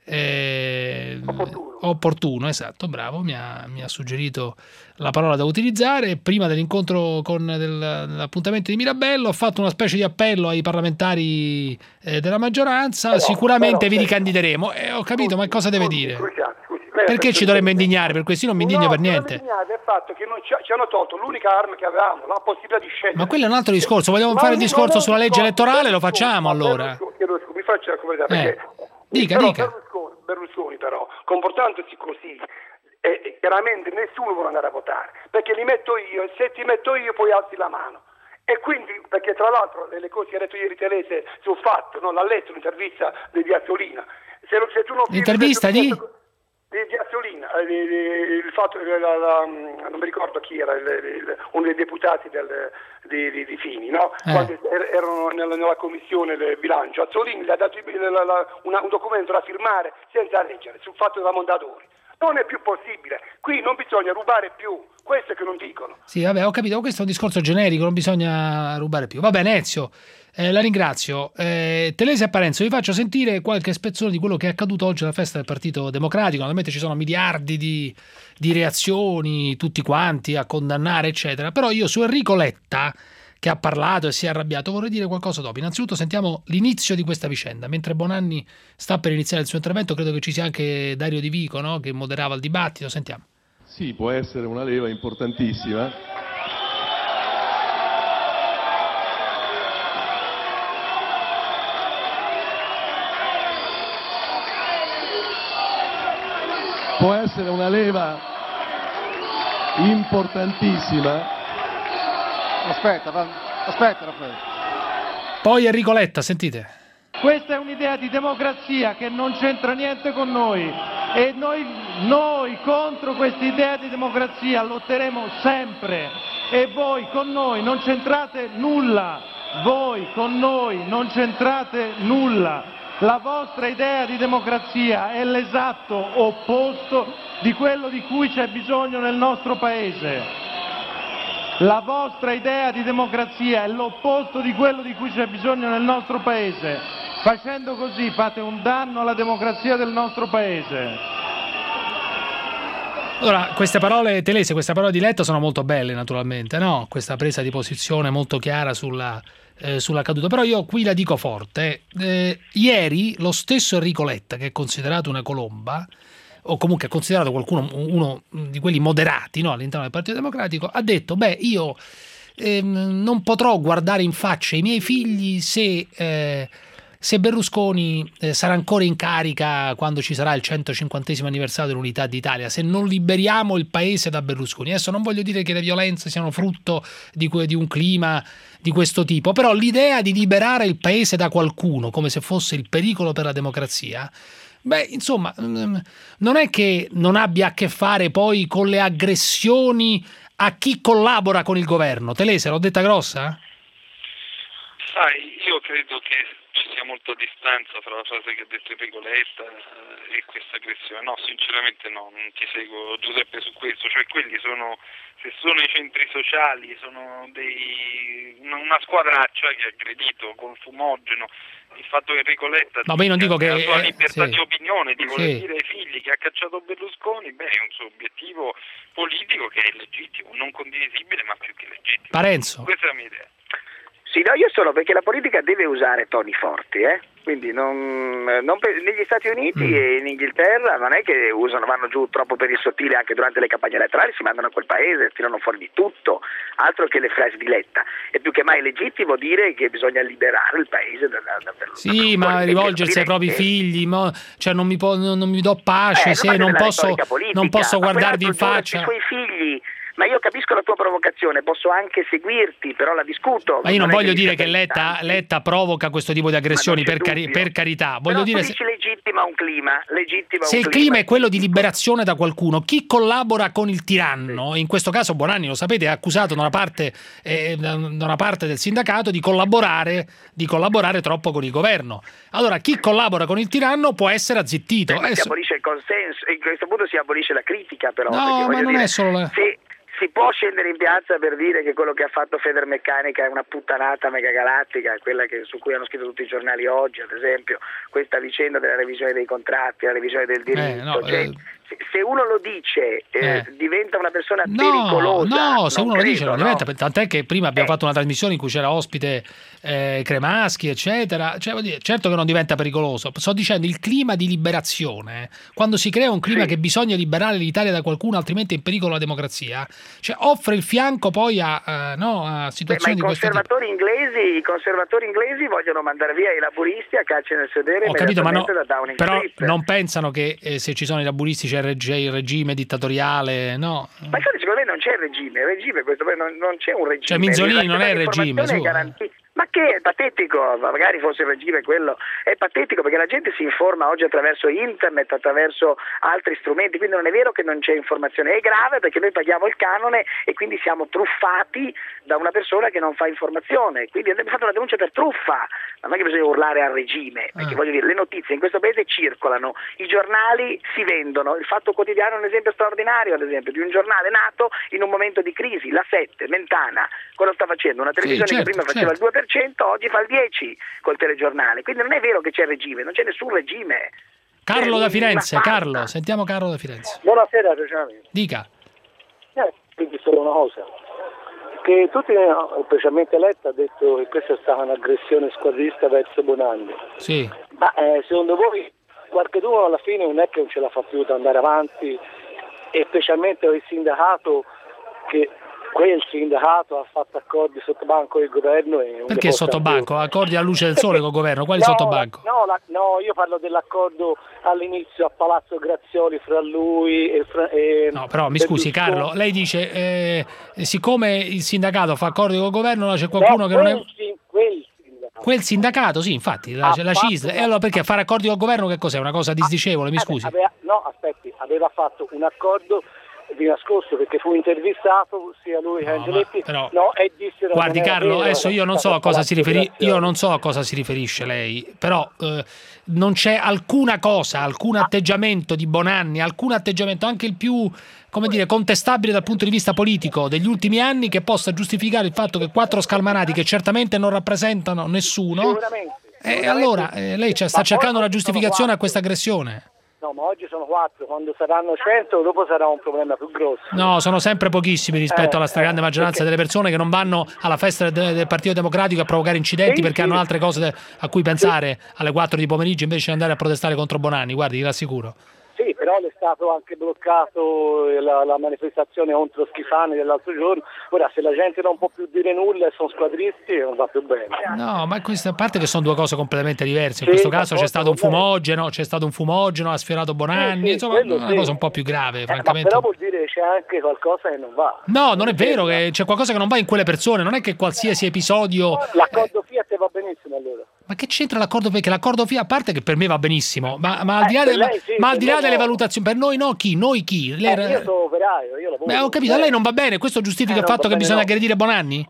eh, opportuno. opportuno, esatto, bravo, mi ha, mi ha suggerito la parola da utilizzare. Prima dell'incontro con del, dell'appuntamento di Mirabello ho fatto una specie di appello ai parlamentari eh, della maggioranza, però, sicuramente però, vi ricandideremo. E eh, ho capito, scusi, ma cosa deve scusi, dire? Scusi, scusi, perché ci dovremmo indignare? Per questo io non mi indigno no, per niente. Il fatto che non ci, ci hanno tolto l'unica arma che avevamo, la possibilità di scegliere. Ma quello è un altro discorso. Vogliamo ma fare il discorso sulla legge elettorale? Lo facciamo allora. Mi faccio la comunità perché eh. dica, però dica. Berlusconi, Berlusconi però comportandosi così eh, chiaramente nessuno vuole andare a votare perché li metto io e se ti metto io poi alzi la mano e quindi perché tra l'altro le cose che ha detto ieri Telese sul fatto non l'ha letto un'intervista di Azzolina se, se tu non l'intervista di di, di Azzolina eh, il fatto la, la, non mi ricordo chi era il, il, uno dei deputati del, di, di, di Fini no? Eh. Quando er, erano nella, nella commissione del bilancio Azzolini gli ha dato la, la, una, un documento da firmare senza leggere sul fatto della Mondadori. Non è più possibile, qui non bisogna rubare più, questo è che non dicono. Sì, vabbè, ho capito, questo è un discorso generico, non bisogna rubare più. Va bene, Ezio, eh, la ringrazio. Eh, Telese e Parenzo, vi faccio sentire qualche spezzone di quello che è accaduto oggi alla festa del Partito Democratico. Naturalmente ci sono miliardi di, di reazioni, tutti quanti a condannare, eccetera. Però io su Enrico Letta, che ha parlato e si è arrabbiato, vorrei dire qualcosa dopo. Innanzitutto sentiamo l'inizio di questa vicenda. Mentre Bonanni sta per iniziare il suo intervento, credo che ci sia anche Dario Di Vico, no? Che moderava il dibattito. Sentiamo. Sì, può essere una leva importantissima. Può essere una leva importantissima. Aspetta, aspetta Raffaele. Poi Enrico Letta, sentite. Questa è un'idea di democrazia che non c'entra niente con noi e noi, noi contro questa idea di democrazia lotteremo sempre e voi con noi non c'entrate nulla, voi con noi non c'entrate nulla. La vostra idea di democrazia è l'esatto opposto di quello di cui c'è bisogno nel nostro Paese. La vostra idea di democrazia è l'opposto di quello di cui c'è bisogno nel nostro Paese. Facendo così fate un danno alla democrazia del nostro Paese. Ora, queste parole, Telese, queste parole di Letta sono molto belle naturalmente, no? Questa presa di posizione molto chiara sulla, eh, sulla caduta. Però io qui la dico forte. Eh, ieri lo stesso Enrico Letta, che è considerato una colomba, o comunque è considerato qualcuno, uno di quelli moderati, no, all'interno del Partito Democratico, ha detto, beh, io ehm, non potrò guardare in faccia i miei figli se, eh, se Berlusconi eh, sarà ancora in carica quando ci sarà il centocinquantesimo anniversario dell'Unità d'Italia, se non liberiamo il paese da Berlusconi. Adesso non voglio dire che le violenze siano frutto di, que- di un clima di questo tipo, però l'idea di liberare il paese da qualcuno, come se fosse il pericolo per la democrazia, beh, insomma, non è che non abbia a che fare poi con le aggressioni a chi collabora con il governo. Telese, l'ho detta grossa? Sai, io credo che ci sia molta distanza fra la frase che ha detto Enrico Letta eh, e questa aggressione. No, sinceramente no, non ti seguo, Giuseppe, su questo. Cioè, quelli sono, se sono i centri sociali, sono dei una squadraccia che ha aggredito con fumogeno. Il fatto che Enrico Letta no, io non dico che la sua eh, libertà sì. di opinione, di voler sì. dire ai figli che ha cacciato Berlusconi, beh, è un suo obiettivo politico che è legittimo, non condivisibile, ma più che legittimo. Parenzo. Questa è la mia idea. Sì, no, io sono perché la politica deve usare toni forti, eh? Quindi non, non per, negli Stati Uniti mm. e in Inghilterra non è che usano, vanno giù troppo per il sottile, anche durante le campagne elettorali si mandano a quel paese, tirano fuori di tutto, altro che le frasi di Letta. È più che mai legittimo dire che bisogna liberare il paese da, da, da, sì, da, ma rivolgersi ai propri che... figli, mo, cioè non mi, po- non, non mi do pace eh, se non posso, non posso guardarvi in faccia. I suoi figli. Ma io capisco la tua provocazione, posso anche seguirti, però la discuto. Ma io non, non voglio dire che Letta, Letta provoca questo tipo di aggressioni, per, cari- per carità. Voglio però dire tu dici se... legittima un clima. Legittima se un il clima. clima è quello di liberazione da qualcuno, chi collabora con il tiranno, in questo caso Bonanni, lo sapete, è accusato da una parte, eh, da una parte del sindacato di collaborare, di collaborare troppo con il governo. Allora, chi collabora con il tiranno può essere azzittito. Eh, ma si abolisce il consenso, in questo punto si abolisce la critica, però. No, ma non dire, è solo la... Se... Si può scendere in piazza per dire che quello che ha fatto Federmeccanica è una puttanata megagalattica, quella che, su cui hanno scritto tutti i giornali oggi, ad esempio, questa vicenda della revisione dei contratti, la revisione del diritto. Eh, no, cioè, eh... se, se uno lo dice eh, eh. diventa una persona no, pericolosa. No, se uno credo, lo dice non no? diventa, tant'è che prima abbiamo eh. fatto una trasmissione in cui c'era ospite eh, Cremaschi, eccetera. Cioè, vuol dire, certo che non diventa pericoloso. Sto dicendo il clima di liberazione, quando si crea un clima sì. che bisogna liberare l'Italia da qualcuno, altrimenti è in pericolo la democrazia, cioè offre il fianco poi a, uh, no, a situazioni Beh, ma di questo tipo. Inglesi, I conservatori inglesi vogliono mandare via i laburisti a calci nel sedere. Ho capito, ma no, da Downing però Street. non pensano che eh, se ci sono i laburisti c'è il, reg- il regime dittatoriale, no? Ma infatti secondo me non c'è il regime, il regime questo, non, non c'è un regime. Cioè Minzolini non è il regime, su. Garanti- Ma che è patetico, ma magari fosse il regime quello, è patetico perché la gente si informa oggi attraverso internet, attraverso altri strumenti, quindi non è vero che non c'è informazione, è grave perché noi paghiamo il canone e quindi siamo truffati da una persona che non fa informazione, quindi abbiamo fatto una denuncia per truffa, ma non è che bisogna urlare al regime, perché ah. voglio dire, le notizie in questo paese circolano, i giornali si vendono, il Fatto Quotidiano è un esempio straordinario, ad esempio, di un giornale nato in un momento di crisi, la sette, Mentana, cosa sta facendo? Una televisione sì, certo, che prima faceva certo. il due per cento, oggi fa il dieci per cento col telegiornale, quindi non è vero che c'è il regime, non c'è nessun regime. Carlo da Firenze, Carlo, sentiamo Carlo da Firenze. Buonasera Luciani. Dica. Eh, quindi solo una cosa, che tutti, specialmente Letta, ha detto che questa è stata un'aggressione squadrista verso Bonanni. Sì. Ma eh, secondo voi qualcuno alla fine non è che non ce l'ha fatta più ad andare avanti, e specialmente il sindacato, che quel sindacato ha fatto accordi sotto banco del governo e perché sotto banco? Accordi alla luce del sole col governo? Quali no, sotto banco? No, la, no, io parlo dell'accordo all'inizio a Palazzo Grazioli fra lui e, fra, e no, però mi scusi Carlo, lei dice eh, siccome il sindacato fa accordi col governo, c'è qualcuno no, che non è quel sindacato. Quel sindacato, sì, infatti, la, la C I S L. E allora perché fare accordi col governo che cos'è? Una cosa disdicevole, mi scusi? Aveva, no, aspetti, aveva fatto un accordo di nascosto perché fu intervistato sia lui che no, Angeletti però, no, e dissero guardi Carlo, vero, adesso io non so a cosa si riferisce io non so a cosa si riferisce lei, però eh, non c'è alcuna cosa, alcun atteggiamento di Bonanni, alcun atteggiamento anche il più, come dire, contestabile dal punto di vista politico degli ultimi anni che possa giustificare il fatto che quattro scalmanati che certamente non rappresentano nessuno sicuramente, sicuramente. E allora eh, lei cioè, sta cercando una giustificazione a questa aggressione. No, ma oggi sono quattro, quando saranno cento dopo sarà un problema più grosso. No, sono sempre pochissimi rispetto eh, alla stragrande maggioranza perché... delle persone che non vanno alla festa del, del Partito Democratico a provocare incidenti sì, perché sì. hanno altre cose de- a cui pensare sì. alle quattro di pomeriggio invece di andare a protestare contro Bonanni, guardi, vi rassicuro. Sì, però è stato anche bloccato la, la manifestazione contro Schifani dell'altro giorno. Ora, se la gente non può più dire nulla e sono squadristi, non va più bene. No, ma questa, a parte che sono due cose completamente diverse. In sì, questo caso c'è stato un fumogeno, c'è stato un fumogeno, ha sfiorato Bonanni, sì, sì, insomma, una sì. cosa un po' più grave, eh, francamente. Ma però vuol dire che c'è anche qualcosa che non va. No, non è vero che c'è qualcosa che non va in quelle persone, non è che qualsiasi episodio... L'accordo Fiat va benissimo allora. Ma che c'entra l'accordo? Perché l'accordo Fiat, a parte che per me va benissimo, ma, ma al di là, eh, de, sì, ma al di là delle no. valutazioni, per noi no, chi? Noi chi? Lei eh, io sono operaio, io lavoro. Beh, ho capito, a lei non va bene, questo giustifica eh, il fatto che bisogna no. aggredire Bonanni?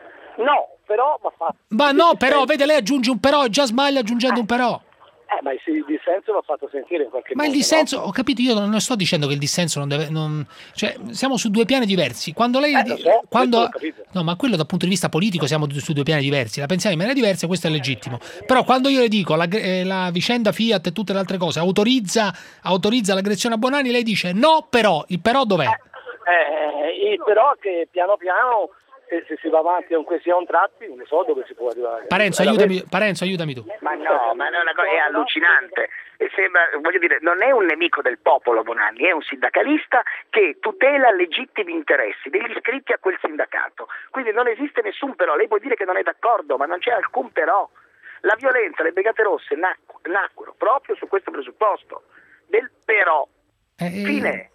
No, però va fatto. Ma no, però, vede, lei aggiunge un però e già sbaglia aggiungendo eh. un però. Eh, ma il dissenso va fatto sentire in qualche ma modo. Ma il dissenso, no? ho capito, io non sto dicendo che il dissenso non deve... Non, cioè, siamo su due piani diversi. Quando lei... Eh, so, quando, no, ma quello dal punto di vista politico siamo su due piani diversi. La pensiamo in maniera diversa e questo è legittimo. Però quando io le dico la, eh, la vicenda Fiat e tutte le altre cose autorizza, autorizza l'aggressione a Bonanni, lei dice no, però. Il però dov'è? Eh, eh, il però che piano piano e se si va avanti con questi contratti non so dove si può arrivare. Parenzo, aiutami, Parenzo, aiutami tu. Ma no, ma è una cosa è allucinante. E sembra, voglio dire, non è un nemico del popolo Bonanni, è un sindacalista che tutela legittimi interessi degli iscritti a quel sindacato. Quindi non esiste nessun però. Lei può dire che non è d'accordo, ma non c'è alcun però. La violenza, le Brigate Rosse nac- nacquero proprio su questo presupposto del però. Eh, Fine.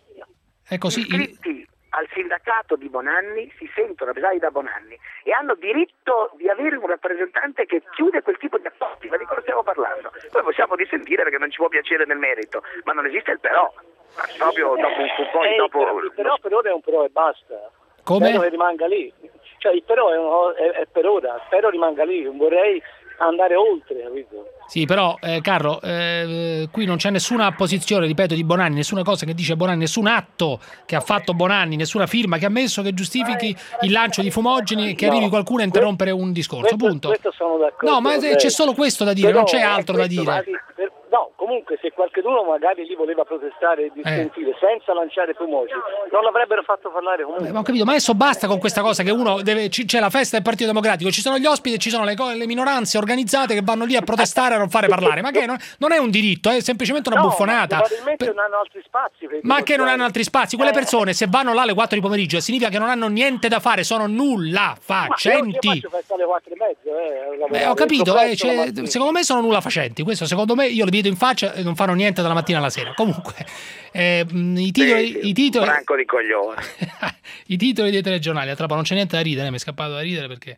È così. Iscritti al sindacato di Bonanni si sentono rappresentati da Bonanni e hanno diritto di avere un rappresentante che chiude quel tipo di rapporti. Ma di cosa stiamo parlando? Poi possiamo dissentire perché non ci può piacere nel merito, ma non esiste il però. Ma proprio dopo un po' poi Eh, dopo. il però per ora è un però e basta. Come? Spero che rimanga lì. Cioè il però è, uno, è, è per ora, spero rimanga lì, non vorrei andare oltre, capito? Sì, però eh, Carlo, eh, qui non c'è nessuna posizione, ripeto, di Bonanni, nessuna cosa che dice Bonanni, nessun atto che ha fatto Bonanni, nessuna firma che ha messo che giustifichi il lancio di fumogeni, che No, arrivi qualcuno a interrompere un discorso, questo, punto. Questo sono d'accordo. No, ma ok. c'è solo questo da dire, Però non c'è è altro da questo, dire. ma di- per- no, comunque se qualcuno magari lì voleva protestare e dissentire senza lanciare fumogeni, non l'avrebbero fatto parlare comunque. Eh, ma ho capito, ma adesso basta con questa cosa che uno deve, c- c'è la festa del Partito Democratico, ci sono gli ospiti e ci sono le, co- le minoranze organizzate che vanno lì a protestare e a non fare parlare. Ma che non, non è un diritto, è semplicemente una No, buffonata. ma probabilmente non hanno altri spazi. per Ma che non dimostrare. hanno altri spazi? Quelle Eh. persone se vanno là alle quattro di pomeriggio significa che non hanno niente da fare, sono nulla Ma io, io facenti. faccio festa alle quattro e mezza. Eh, Eh, ho capito, Questo eh, presto la cioè, mattina. secondo me sono nulla facenti. Questo secondo me io li vedo in faccia e non fanno niente dalla mattina alla sera. Comunque, eh, mh, i titoli, i titoli, Franco di coglione. i titoli dei telegiornali, a tra poco non c'è niente da ridere, mi è scappato da ridere perché,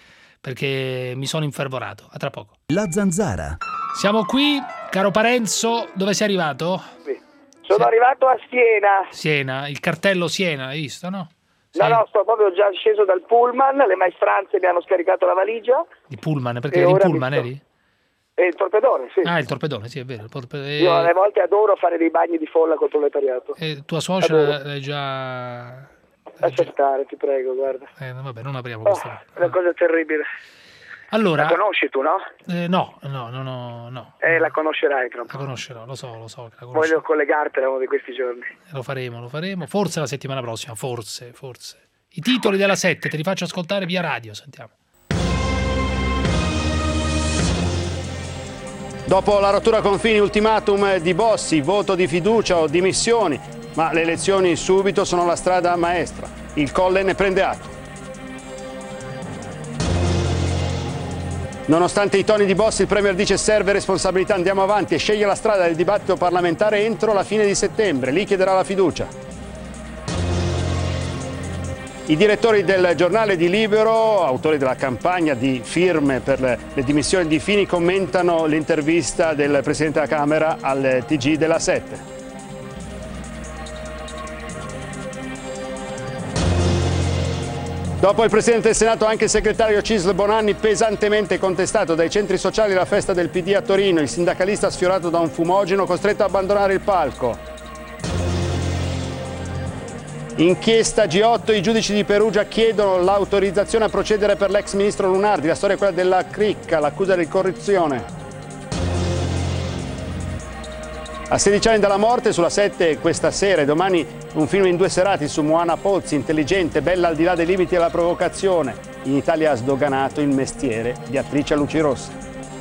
perché mi sono infervorato. A tra poco. La Zanzara. Siamo qui, caro Parenzo, dove sei arrivato? Sono arrivato a Siena. Siena, il cartello Siena, hai visto, no? No, no, sto proprio già sceso dal pullman, le maestranze mi hanno scaricato la valigia. Di pullman, perché E eri in ora pullman, mi sto- eri? E il torpedone, sì. Ah, il torpedone, sì, è vero. il torpe- Io eh, alle volte adoro fare dei bagni di folla col proletariato. E tua suocera Adoro. è già... Lascia stare, ti prego, guarda. Eh, no, vabbè, non apriamo Oh, questa. è una cosa terribile. Allora... La conosci tu, no? Eh, no, no, no, no, no. Eh, la conoscerai tra un La po'. conoscerò, lo so, lo so che la Voglio conoscerò. collegartela uno di questi giorni. Lo faremo, lo faremo. Forse la settimana prossima, forse, forse. I titoli della sette te li faccio ascoltare via radio, sentiamo. Dopo la rottura confini, ultimatum di Bossi, voto di fiducia o dimissioni, ma le elezioni subito sono la strada maestra. Il Colle ne prende atto. Nonostante i toni di Bossi, il Premier dice serve responsabilità, andiamo avanti e sceglie la strada del dibattito parlamentare entro la fine di settembre. Lì chiederà la fiducia. I direttori del giornale di Libero, autori della campagna di firme per le, le dimissioni di Fini, commentano l'intervista del Presidente della Camera al T G della sette. Dopo il Presidente del Senato, anche il segretario C I S L Bonanni, pesantemente contestato dai centri sociali alla festa del P D a Torino. Il sindacalista sfiorato da un fumogeno, costretto a abbandonare il palco. Inchiesta G otto, i giudici di Perugia chiedono l'autorizzazione a procedere per l'ex ministro Lunardi. La storia è quella della cricca, l'accusa di corruzione. A sedici anni dalla morte, sulla sette questa sera e domani un film in due serate su Moana Pozzi, intelligente, bella al di là dei limiti della provocazione. In Italia ha sdoganato il mestiere di attrice a luci rosse.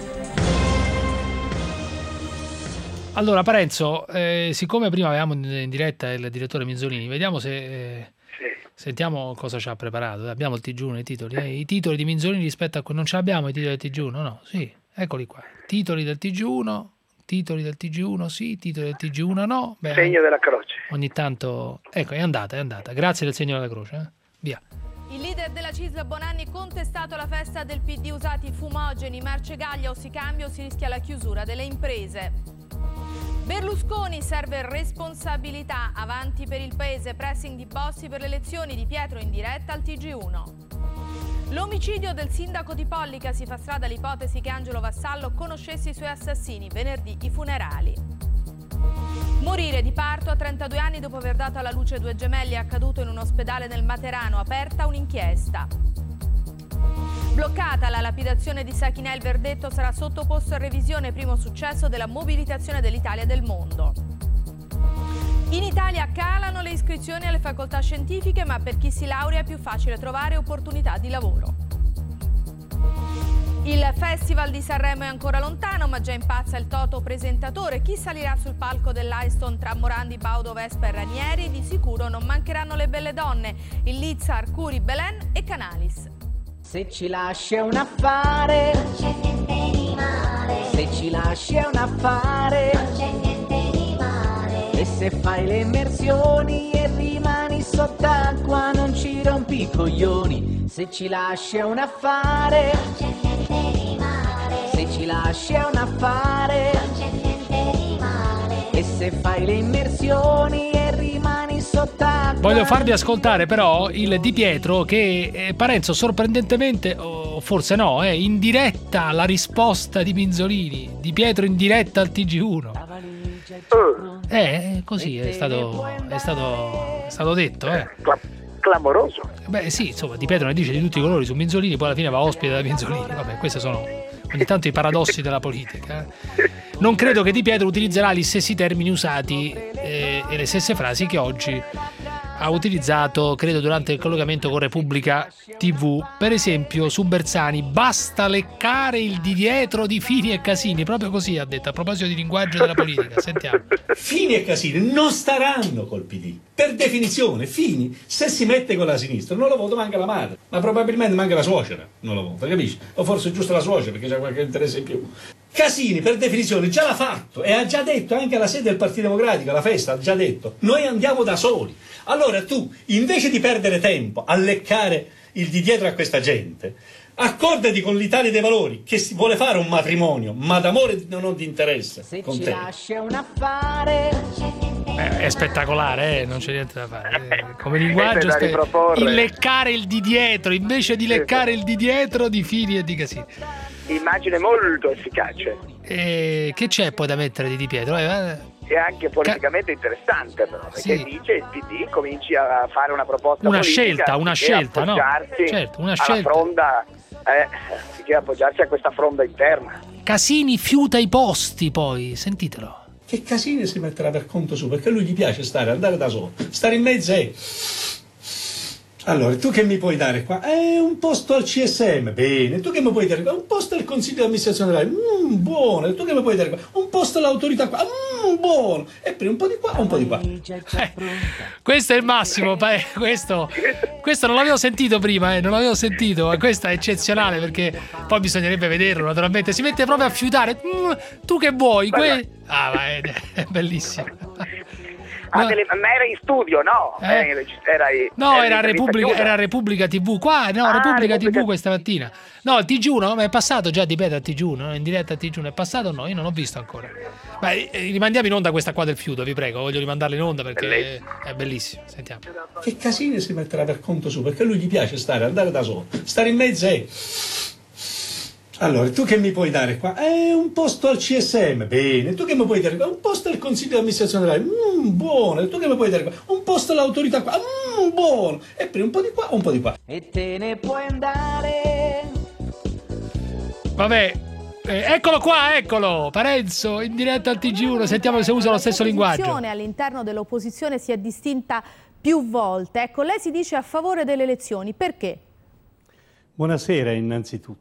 Allora, Parenzo, eh, siccome prima avevamo in diretta il direttore Minzolini, vediamo se... Eh, sentiamo cosa ci ha preparato. Abbiamo il T G uno, i titoli. Eh, I titoli di Minzolini rispetto a... Non ce l'abbiamo i titoli del T G uno? No, sì, eccoli qua. Titoli del T G uno, titoli del T G uno sì, titoli del T G uno no. Beh, Segno della croce. ogni tanto... Ecco, è andata, è andata. Grazie del segno della croce. Eh. Via. Il leader della C I S L Bonanni contestato la festa del P D, usati fumogeni, marcegaglia o si cambia o si rischia la chiusura delle imprese. Berlusconi, serve responsabilità, avanti per il paese, pressing di Bossi per le elezioni, Di Pietro in diretta al T G uno. L'omicidio del sindaco di Pollica, si fa strada l'ipotesi che Angelo Vassallo conoscesse i suoi assassini, venerdì i funerali. Morire di parto a trentadue anni dopo aver dato alla luce due gemelli, è accaduto in un ospedale nel Materano, aperta un'inchiesta. Bloccata la lapidazione di Sakineh, il verdetto sarà sottoposto a revisione, primo successo della mobilitazione dell'Italia e del mondo. In Italia calano le iscrizioni alle facoltà scientifiche, ma per chi si laurea è più facile trovare opportunità di lavoro. Il Festival di Sanremo è ancora lontano, ma già impazza il Toto presentatore. Chi salirà sul palco dell'Aiston tra Morandi, Baudo, Vespa e Ranieri? Di sicuro non mancheranno le belle donne, il Lizza, Arcuri, Belen e Canalis. Se ci lasci è un affare, non c'è niente di male. Se ci lasci è un affare, non c'è niente di male. E se fai le immersioni e rimani sott'acqua, non ci rompi i coglioni. Se ci lasci è un affare, non c'è niente di male. Se ci lasci è un affare, non c'è niente di male. E se fai le immersioni e rimani sott'acqua. Voglio farvi ascoltare però il Di Pietro che eh, Parenzo sorprendentemente, o forse no, è eh, in diretta alla risposta di Minzolini. Di Pietro in diretta al T G uno. Eh, così è stato, è stato, è stato detto, eh. Clamoroso. Beh sì, insomma, Di Pietro ne dice di tutti i colori su Minzolini, poi alla fine va ospite da Minzolini. Vabbè, questi sono ogni tanto i paradossi della politica. Eh. Non credo che Di Pietro utilizzerà gli stessi termini usati eh, e le stesse frasi che oggi ha utilizzato, credo, durante il collegamento con Repubblica tivù. Per esempio su Bersani: basta leccare il di dietro di Fini e Casini. Proprio così ha detto, a proposito di linguaggio della politica. Sentiamo. Fini e Casini non staranno col P D. Per definizione, Fini, se si mette con la sinistra, non lo vota manca la madre, ma probabilmente manca la suocera, non lo vota, capisci? O forse è giusto la suocera, perché c'è qualche interesse in più. Casini, per definizione, già l'ha fatto e ha già detto anche alla sede del Partito Democratico, alla festa, ha già detto: noi andiamo da soli. Allora tu, invece di perdere tempo a leccare il di dietro a questa gente, accordati con l'Italia dei Valori, che si vuole fare un matrimonio, ma d'amore non di interesse. Se con ci te. lascia un affare, Eh, è spettacolare, eh, non c'è niente da fare. Eh, come linguaggio, da spe- riproporre. il leccare il di dietro invece di leccare il di dietro di Fini e di Casini. Immagine molto efficace. E che c'è poi da mettere di Di Pietro? Eh, E anche politicamente interessante, però, perché Sì. dice il P D cominci a fare una proposta Una politica, scelta, una anziché scelta, no? appoggiarsi Certo, una alla scelta. fronda, eh, anziché appoggiarsi a questa fronda interna. Casini fiuta i posti, poi, sentitelo. Che Casini si metterà per conto suo, perché a lui gli piace stare, andare da solo. Stare in mezzo è... Allora, tu che mi puoi dare qua? Eh, un posto al C S M, bene. Tu che mi puoi dare qua? Un posto al Consiglio di amministrazione della Rai, mm, buono. Tu che mi puoi dare qua? Un posto all'autorità qua, mm, buono. E poi un po' di qua, un po' di qua. Eh, questo è il massimo, pa- questo, questo non l'avevo sentito prima, eh, non l'avevo sentito, ma questo è eccezionale, perché poi bisognerebbe vederlo, naturalmente. Si mette proprio a fiutare. Mm, tu che vuoi? Que- ah, ma è, è bellissimo. Ah, delle- ma era in studio, no? Eh? Era in reg- era in- No, era era in Repubblica, chiusa. era Repubblica tivù. Qua, no, Ah, Repubblica, Repubblica tivù questa mattina. No, il T G uno, ma è passato già Di Pietro al T G uno, in diretta al T G uno. È passato o no? Io non ho visto ancora. Ma eh, rimandiamo in onda questa qua del fiuto, vi prego. Voglio rimandarla in onda perché è bellissimo. Sentiamo. Che Casini si metterà per conto suo, perché a lui gli piace stare, andare da solo. Stare in mezzo è... Allora, tu che mi puoi dare qua? Eh, un posto al C S M, bene. Tu che mi puoi dare qua? Un posto al Consiglio di amministrazione della Rai, mm, buono. Tu che mi puoi dare qua? Un posto all'autorità qua, mm, buono. E poi un po' di qua, un po' di qua. e te ne puoi andare. Vabbè, eh, eccolo qua, eccolo. Parenzo, in diretta al T G uno. Sentiamo se usa lo stesso linguaggio. L'opposizione all'interno dell'opposizione si è distinta più volte. Ecco, lei si dice a favore delle elezioni. Perché? Buonasera innanzitutto.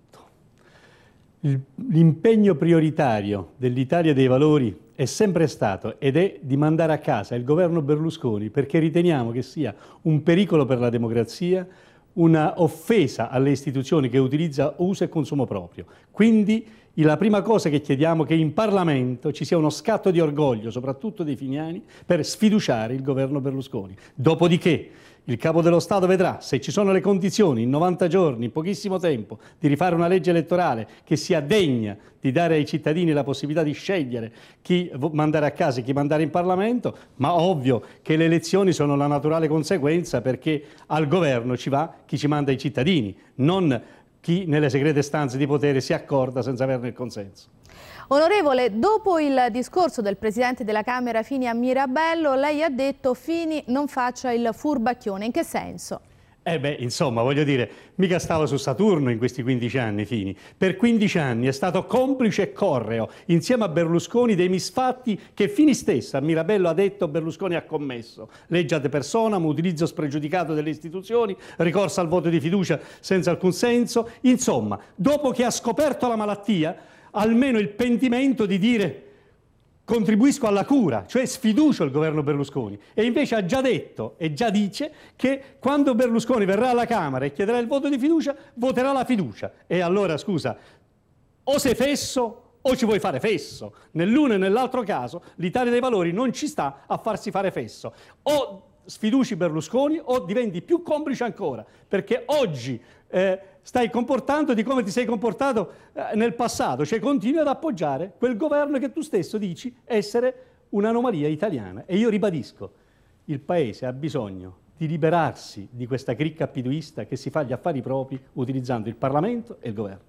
Il- L'impegno prioritario dell'Italia dei Valori è sempre stato ed è di mandare a casa il governo Berlusconi, perché riteniamo che sia un pericolo per la democrazia, una offesa alle istituzioni che utilizza uso e consumo proprio. Quindi la prima cosa che chiediamo è che in Parlamento ci sia uno scatto di orgoglio, soprattutto dei finiani, per sfiduciare il governo Berlusconi. Dopodiché il Capo dello Stato vedrà se ci sono le condizioni in novanta giorni, in pochissimo tempo, di rifare una legge elettorale che sia degna di dare ai cittadini la possibilità di scegliere chi mandare a casa e chi mandare in Parlamento, ma ovvio che le elezioni sono la naturale conseguenza, perché al governo ci va chi ci manda i cittadini, non chi nelle segrete stanze di potere si accorda senza averne il consenso. Onorevole, dopo il discorso del Presidente della Camera Fini a Mirabello, lei ha detto Fini non faccia il furbacchione. In che senso? Eh beh, insomma, voglio dire, mica stava su Saturno in questi quindici anni, Fini. Per quindici anni è stato complice e correo, insieme a Berlusconi, dei misfatti che Fini stessa, a Mirabello, ha detto Berlusconi ha commesso. Legge ad personam, utilizzo spregiudicato delle istituzioni, ricorso al voto di fiducia senza alcun senso. Insomma, dopo che ha scoperto la malattia, almeno il pentimento di dire contribuisco alla cura, cioè sfiducio il governo Berlusconi, e invece ha già detto e già dice che quando Berlusconi verrà alla Camera e chiederà il voto di fiducia, voterà la fiducia. E allora, scusa, o sei fesso o ci vuoi fare fesso. Nell'uno e nell'altro caso l'Italia dei Valori non ci sta a farsi fare fesso. O sfiduci Berlusconi o diventi più complice ancora, perché oggi eh, stai comportando di come ti sei comportato eh, nel passato, cioè continui ad appoggiare quel governo che tu stesso dici essere un'anomalia italiana. E io ribadisco, il Paese ha bisogno di liberarsi di questa cricca appiduista che si fa gli affari propri utilizzando il Parlamento e il governo.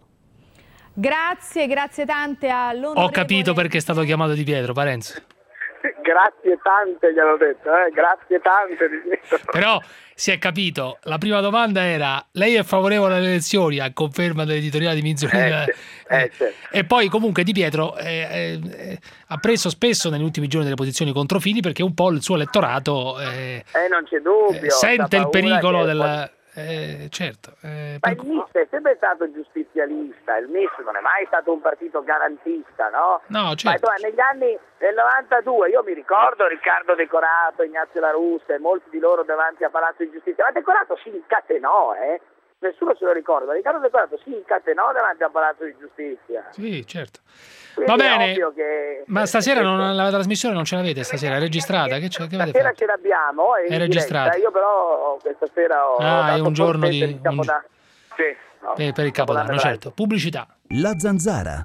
Grazie, grazie tante all'onorevole... Ho capito perché è stato chiamato Di Pietro, Parenzo. Grazie tante, gli hanno detto, eh? Grazie tante. Però si è capito, la prima domanda era: lei è favorevole alle elezioni, a conferma dell'editoriale di Minzolini? Eh, eh, certo. E poi comunque Di Pietro eh, eh, ha preso spesso negli ultimi giorni delle posizioni contro Fini, perché un po' il suo elettorato eh, eh, non c'è dubbio, sente il pericolo che... del... Eh, certo, eh, ma il M I S è sempre stato giustizialista, il M I S non è mai stato un partito garantista, no? No, certo. Ma negli anni del novantadue io mi ricordo Riccardo Decorato, Ignazio La Russa e molti di loro davanti a Palazzo di Giustizia, ma Decorato si incatenò, eh? Nessuno se lo ricorda, Riccardo Decorato si incatenò davanti a Palazzo di Giustizia. Sì, certo. Quindi va bene, che... ma stasera non, la trasmissione non ce l'avete, stasera è registrata? Che, che stasera ce l'abbiamo, è, è registrata. Io però questa sera ho ah, è un giorno di... di un... sì, no, per, per il Capodanno, certo. Pubblicità. La Zanzara.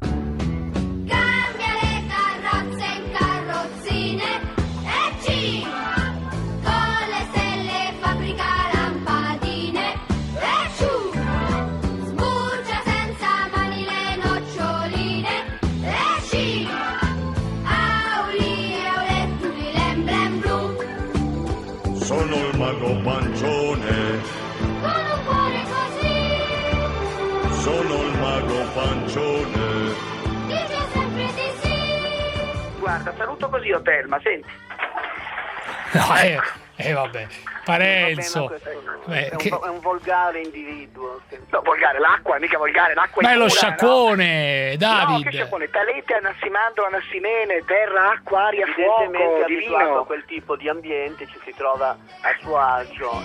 Sono il mago pancione, con un cuore così. Sono il mago pancione, dice sempre di sì. Guarda, saluto così, io Telma, senti. No, eh, eh vabbè, Parenzo. Beh, è, un, che... è un volgare individuo. No, volgare, l'acqua, mica volgare, l'acqua ma è lo pura, sciacquone, no? David. No, che sciacquone? Talete, Anassimandro, Anassimene, terra, acqua, aria, fuoco, divino. A quel tipo di ambiente ci si trova a suo agio.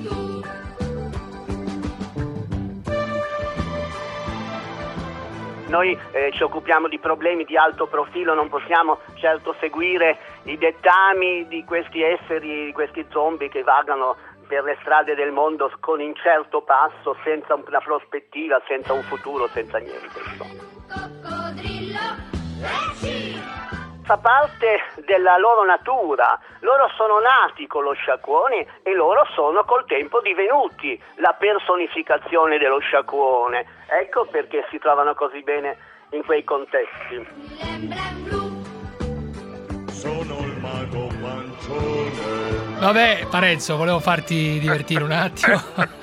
Noi eh, ci occupiamo di problemi di alto profilo, non possiamo certo seguire i dettami di questi esseri, di questi zombie che vagano per le strade del mondo con incerto passo, senza una prospettiva, senza un futuro, senza niente. Fa parte della loro natura, loro sono nati con lo sciacquone e loro sono col tempo divenuti la personificazione dello sciacquone. Ecco perché si trovano così bene in quei contesti. sono il mago pancione. Vabbè, Parenzo, volevo farti divertire un attimo.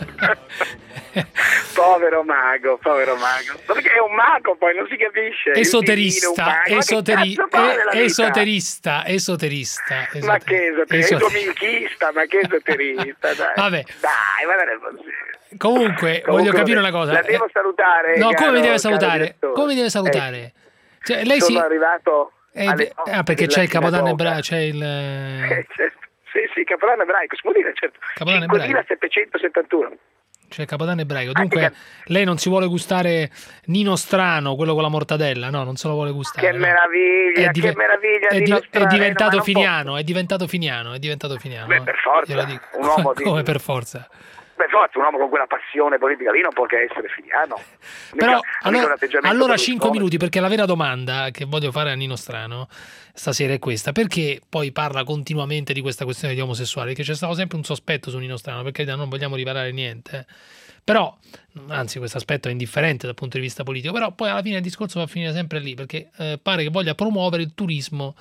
Povero mago, povero mago. Perché è un mago, poi non si capisce. Esoterista, divino, esoteri- eh, esoterista, esoterista, esoterista. Ma che esoterista? Esoter- Esominchista, ma che esoterista, dai. Vabbè. Dai, ma non è possibile. Comunque, Comunque, voglio capire una cosa. La devo salutare. No, caro, come mi deve salutare? caro Come mi deve salutare? Eh, cioè, lei sono si... arrivato Eh, alle ah, perché c'è il Capodanno ebraico, c'è il... Eh, certo. Sì, sì, Capodanno ebraico, si può dire, certo. Capodanno cinquemilasettecentosettantuno. C'è il Capodanno ebraico. Dunque, lei non si vuole gustare Nino Strano, quello con la mortadella, no? Non se lo vuole gustare. Che no? meraviglia, È dive- che meraviglia. È, di- Nino Strano, è diventato eh, finiano, posso. è diventato finiano, è diventato finiano. Beh, per forza, Glielo dico. un uomo di... Come per forza? Beh, forza, un uomo con quella passione politica lì non può che essere finiano. Però Mica, allora, allora cinque Berlusconi. minuti, perché la vera domanda che voglio fare a Nino Strano stasera è questa: perché poi parla continuamente di questa questione di omosessuali? Che c'è stato sempre un sospetto su Nino Strano, perché non vogliamo riparare niente, eh. Però, anzi, questo aspetto è indifferente dal punto di vista politico, però poi alla fine il discorso va a finire sempre lì, perché eh, pare che voglia promuovere il turismo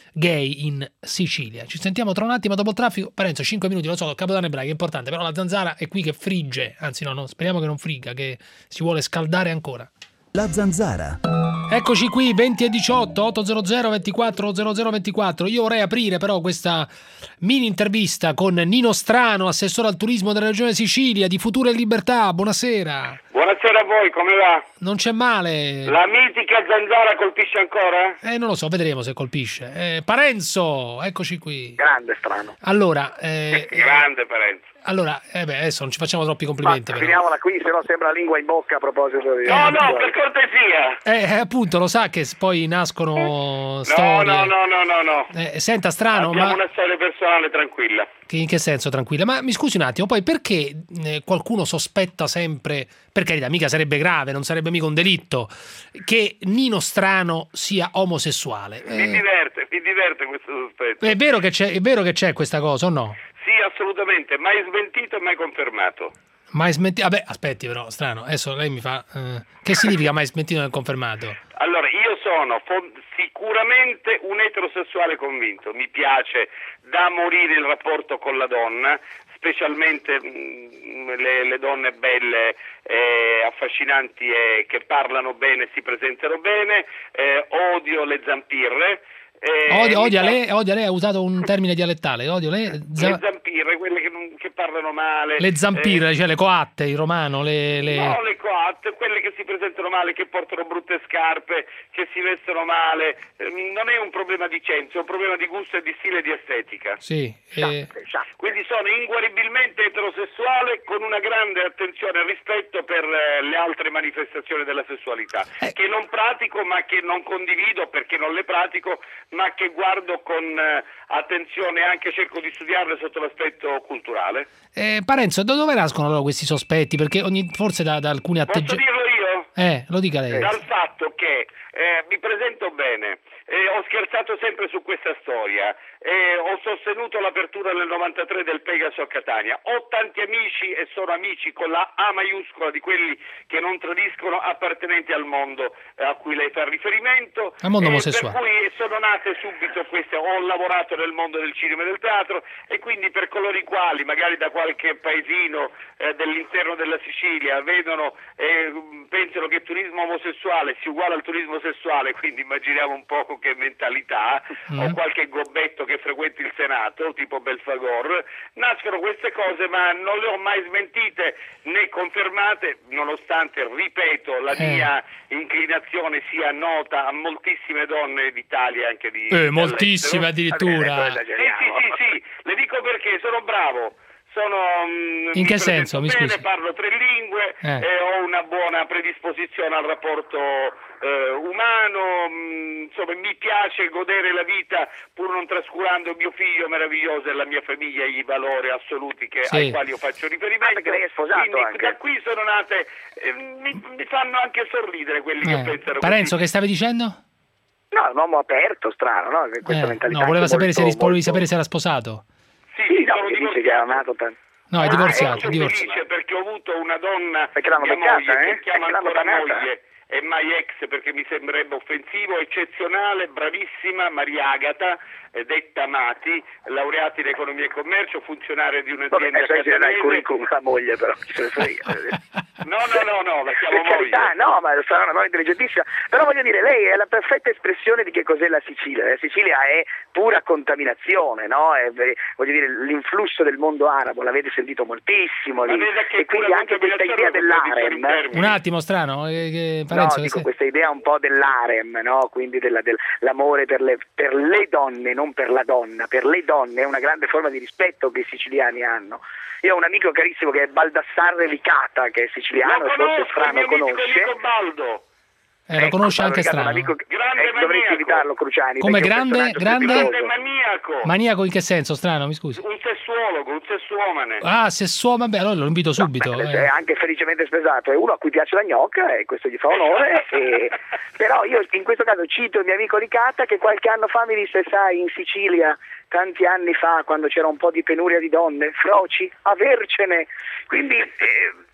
gay in Sicilia. Ci sentiamo tra un attimo dopo il traffico. Parenzo, cinque minuti, lo so, Capodanno ebraico è importante, però la zanzara è qui che frigge, anzi no, no, speriamo che non frigga, che si vuole scaldare ancora. La zanzara. Eccoci qui, venti e diciotto, ottocento ventiquattro zero zero ventiquattro. Io vorrei aprire però questa mini intervista con Nino Strano, assessore al turismo della Regione Sicilia di Futura e Libertà. Buonasera. Buonasera a voi, come va? Non c'è male. La mitica zanzara colpisce ancora? Eh, non lo so, vedremo se colpisce. Eh, Parenzo, eccoci qui. Grande Strano. Allora, eh, grande Parenzo. Allora, eh beh, adesso non ci facciamo troppi complimenti. Ma però. Finiamola qui, se no sembra lingua in bocca a proposito di... No, no, per cortesia. Eh, appunto, lo sa che poi nascono storie. No, no, no, no, no. Eh, senta, Strano, Abbiamo ma... una storia personale tranquilla. Che, in che senso tranquilla? Ma mi scusi un attimo, poi perché eh, qualcuno sospetta sempre, per carità, mica sarebbe grave, non sarebbe mica un delitto, che Nino Strano sia omosessuale? Mi Eh, diverte, mi diverte questo sospetto. è vero che c'è, è vero che c'è questa cosa o no? Sì, assolutamente, mai smentito e mai confermato. Mai smentito? Vabbè, aspetti però, Strano, adesso lei mi fa... eh, che significa mai smentito e confermato? Allora, io sono fon- sicuramente un eterosessuale convinto, mi piace da morire il rapporto con la donna, specialmente mh, le, le donne belle, eh, affascinanti e che parlano bene, si presentano bene, eh, odio le zampirre. Eh, Odia, odia, mi fa- lei, odia, lei ha usato un termine dialettale, odio lei... za- Le zampirre, quelle che, non- che parlano male. le zampirre, eh, cioè le coatte, in romano, le... le... No, le coatte, quelle che si presentano male, che portano brutte scarpe, che si vestono male. Eh, Non è un problema di censo, è un problema di gusto e di stile e di estetica. Sì, eh, Quindi sono inguaribilmente eterosessuale con una grande attenzione e rispetto per eh, le altre manifestazioni della sessualità, Eh. che non pratico ma che non condivido perché non le pratico, ma che guardo con eh, attenzione e anche cerco di studiarle sotto l'aspetto culturale. eh, Parenzo, da dove nascono allora questi sospetti? Perché ogni, forse da, da alcuni Posso atteggiamenti... dirlo io? Eh, lo dica lei. Dal fatto che eh, mi presento bene, eh, ho scherzato sempre su questa storia, eh, ho sostenuto l'apertura nel novantatré del Pegaso a Catania, ho tanti amici e sono amici con la A maiuscola di quelli che non tradiscono, appartenenti al mondo eh, a cui lei fa riferimento. Al mondo eh, omosessuale. Per cui sono nate subito queste, ho lavorato nel mondo del cinema e del teatro e quindi per coloro i quali magari da qualche paesino eh, dell'interno della Sicilia vedono e pensano che il turismo omosessuale sia uguale al turismo sessuale, quindi immaginiamo un po' che mentalità, Mm. o qualche gobbetto che frequenti il Senato, tipo Belfagor, nascono queste cose ma non le ho mai smentite né confermate, nonostante, ripeto, la Eh. mia inclinazione sia nota a moltissime donne d'Italia e anche di Eh, moltissime dall'estero. addirittura. Sì, sì, sì, sì, le dico perché sono bravo. Sono, mm, In mi che presento senso? Mi bene, scusi. parlo tre lingue, Eh. eh, ho una buona predisposizione al rapporto eh, umano, mm, insomma mi piace godere la vita pur non trascurando mio figlio meraviglioso e la mia famiglia e i valori assoluti che, Sì. ai quali io faccio riferimento. Perché lei è sposato Quindi anche. da qui sono nate, eh, mi, mi fanno anche sorridere quelli che Eh, pensano Parenzo, così. che stavi dicendo? No, è un uomo aperto, strano, no? Che Questa Eh, mentalità no, voleva anche sapere, se, molto, volevi molto- sapere se era sposato. Sì, Sì, sì, no, sono che dice divorziato. che è amato tanto. No, è Ah, divorziato, sono è divorziato. felice perché ho avuto una donna, Perché l'hanno mia beccata, moglie, eh? che chiama Perché l'hanno ancora panata. moglie, e mai ex perché mi sembrerebbe offensivo, eccezionale, bravissima, Maria Agata, eh, detta Mati, laureata in economia e commercio, funzionaria di Vabbè, un'azienda adesso ci dà il catanese. curriculum la moglie, però. chi se ne frega. No, no, no, no, la chiamo Per carità, moglie. no, ma sarà una donna intelligentissima. Però voglio dire, lei è la perfetta espressione di che cos'è la Sicilia. La Sicilia è pura contaminazione, no? È, è- voglio dire, l'influsso del mondo arabo, l'avete sentito moltissimo lì. Ma vede che E quindi pura anche questa idea contaminazione dell'harem. contraddizione in Un attimo, Strano, eh, che Parenzo, No, che dico sei- questa idea un po' dell'harem, no? Quindi della- dell'amore per le, per le donne, non per la donna, per le donne è una grande forma di rispetto che i siciliani hanno. Io ho un amico carissimo che è Baldassarre Licata, che è siciliano, Lo forse conosco, il Strano mio mitico conosce. amico Baldo. eh, lo Ecco, conosce anche Baldo Licata, Strano. un amico che- Grande eh, dovresti maniaco. invitarlo, Cruciani. Come perché è un grande- personaggio grande- strepitoso. Grande maniaco. Maniaco in che senso, Strano, mi scusi? Un sessuologo, un sessuomane. Ah, se suo, vabbè, allora lo invito subito. Beh, eh. è anche felicemente spesato, è uno a cui piace la gnocca e questo gli fa onore. e... Però io in questo caso cito il mio amico Licata che qualche anno fa mi disse: sai, in Sicilia tanti anni fa, quando c'era un po' di penuria di donne, froci, avercene. Quindi eh,